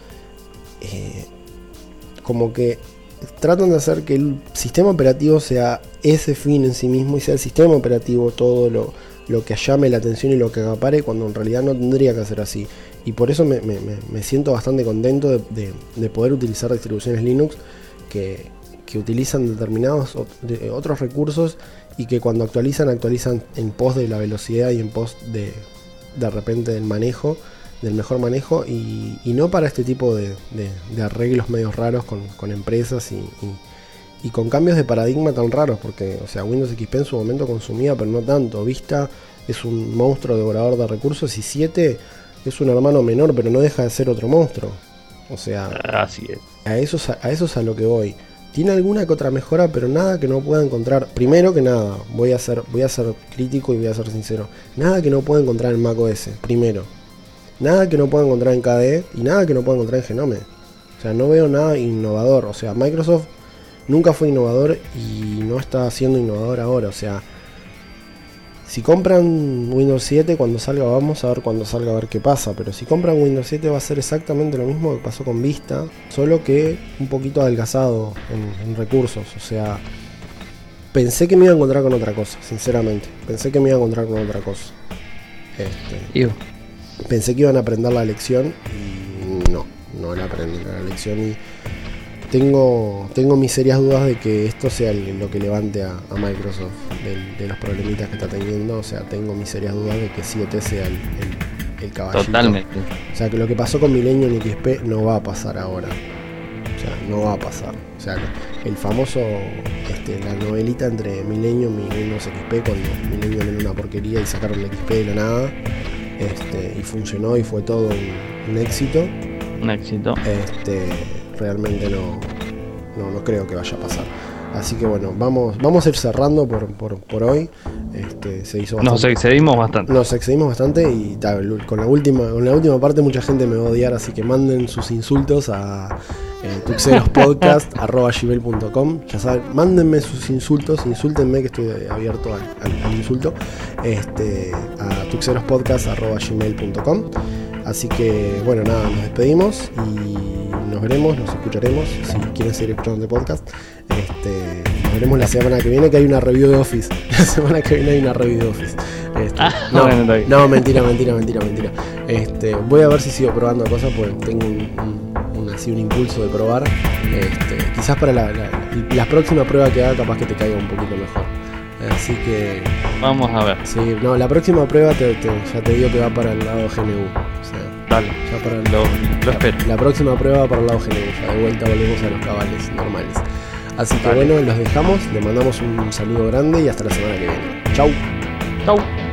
eh, como que tratan de hacer que el sistema operativo sea ese fin en sí mismo y sea el sistema operativo todo lo, lo que llame la atención y lo que acapare, cuando en realidad no tendría que ser así. Y por eso me, me, me siento bastante contento de, de, de poder utilizar distribuciones Linux Que, que utilizan determinados de, otros recursos y que cuando actualizan, actualizan en pos de la velocidad y en pos de de repente del manejo, del mejor manejo y, y no para este tipo de, de, de arreglos medios raros con, con empresas y, y, y con cambios de paradigma tan raros, porque o sea, Windows X P en su momento consumía, pero no tanto. Vista es un monstruo devorador de recursos y siete es un hermano menor, pero no deja de ser otro monstruo. O sea, así es. A eso, a eso es a lo que voy. Tiene alguna que otra mejora, pero nada que no pueda encontrar. Primero que nada, voy a ser, voy a ser crítico y voy a ser sincero. Nada que no pueda encontrar en macOS, primero. Nada que no pueda encontrar en K D E y nada que no pueda encontrar en Genome. O sea, no veo nada innovador. O sea, Microsoft nunca fue innovador y no está siendo innovador ahora. O sea, si compran Windows siete cuando salga, vamos a ver cuando salga a ver qué pasa. Pero si compran Windows siete va a ser exactamente lo mismo que pasó con Vista, solo que un poquito adelgazado en, en recursos. O sea, pensé que me iba a encontrar con otra cosa, sinceramente. Pensé que me iba a encontrar con otra cosa. Este, pensé que iban a aprender la lección y no, no la aprendieron la lección y Tengo, tengo mis serias dudas de que esto sea el, lo que levante a, a Microsoft de, de los problemitas que está teniendo. O sea, tengo mis serias dudas de que siete sea el, el, el caballito. Totalmente. O sea, que lo que pasó con Millennium y X P no va a pasar ahora. O sea, no va a pasar. O sea, el famoso, este, la novelita entre Millennium y Windows X P, cuando Millennium era una porquería y sacaron el X P de la nada, este, y funcionó y fue todo un, un éxito. Un éxito. Este... realmente no, no, no creo que vaya a pasar. Así que bueno, vamos, vamos a ir cerrando por, por, por hoy. Este, se hizo bastante, nos excedimos bastante. Nos excedimos bastante y tal, con la última, con la última parte mucha gente me va a odiar, así que manden sus insultos a eh, tuxerospodcast arroba gmail punto com. Ya saben, mándenme sus insultos, insúltenme que estoy abierto al, al, al insulto. Este, a tuxerospodcast arroba gmail punto com. Así que bueno, nada, nos despedimos y nos veremos, nos escucharemos si quieren seguir escuchando el podcast. Este, nos veremos la semana que viene, que hay una review de Office. La semana que viene hay una review de Office. Este, ah, no, bueno, no, no, mentira, mentira, mentira, mentira. Este, voy a ver si sigo probando cosas porque tengo un, un, un, así un impulso de probar. Este, quizás para la, la, la próxima prueba que haga capaz que te caiga un poquito mejor. Así que vamos a ver. Sí, no, la próxima prueba te, te, ya te digo que va para el lado G N U. O sea, dale, ya para el, lo, lo espero. La, la próxima prueba para el lado G N U. Ya de vuelta volvemos a los cabales normales. Así que vale. Bueno, los dejamos, le mandamos un saludo grande y hasta la semana que viene. Chau. Chau.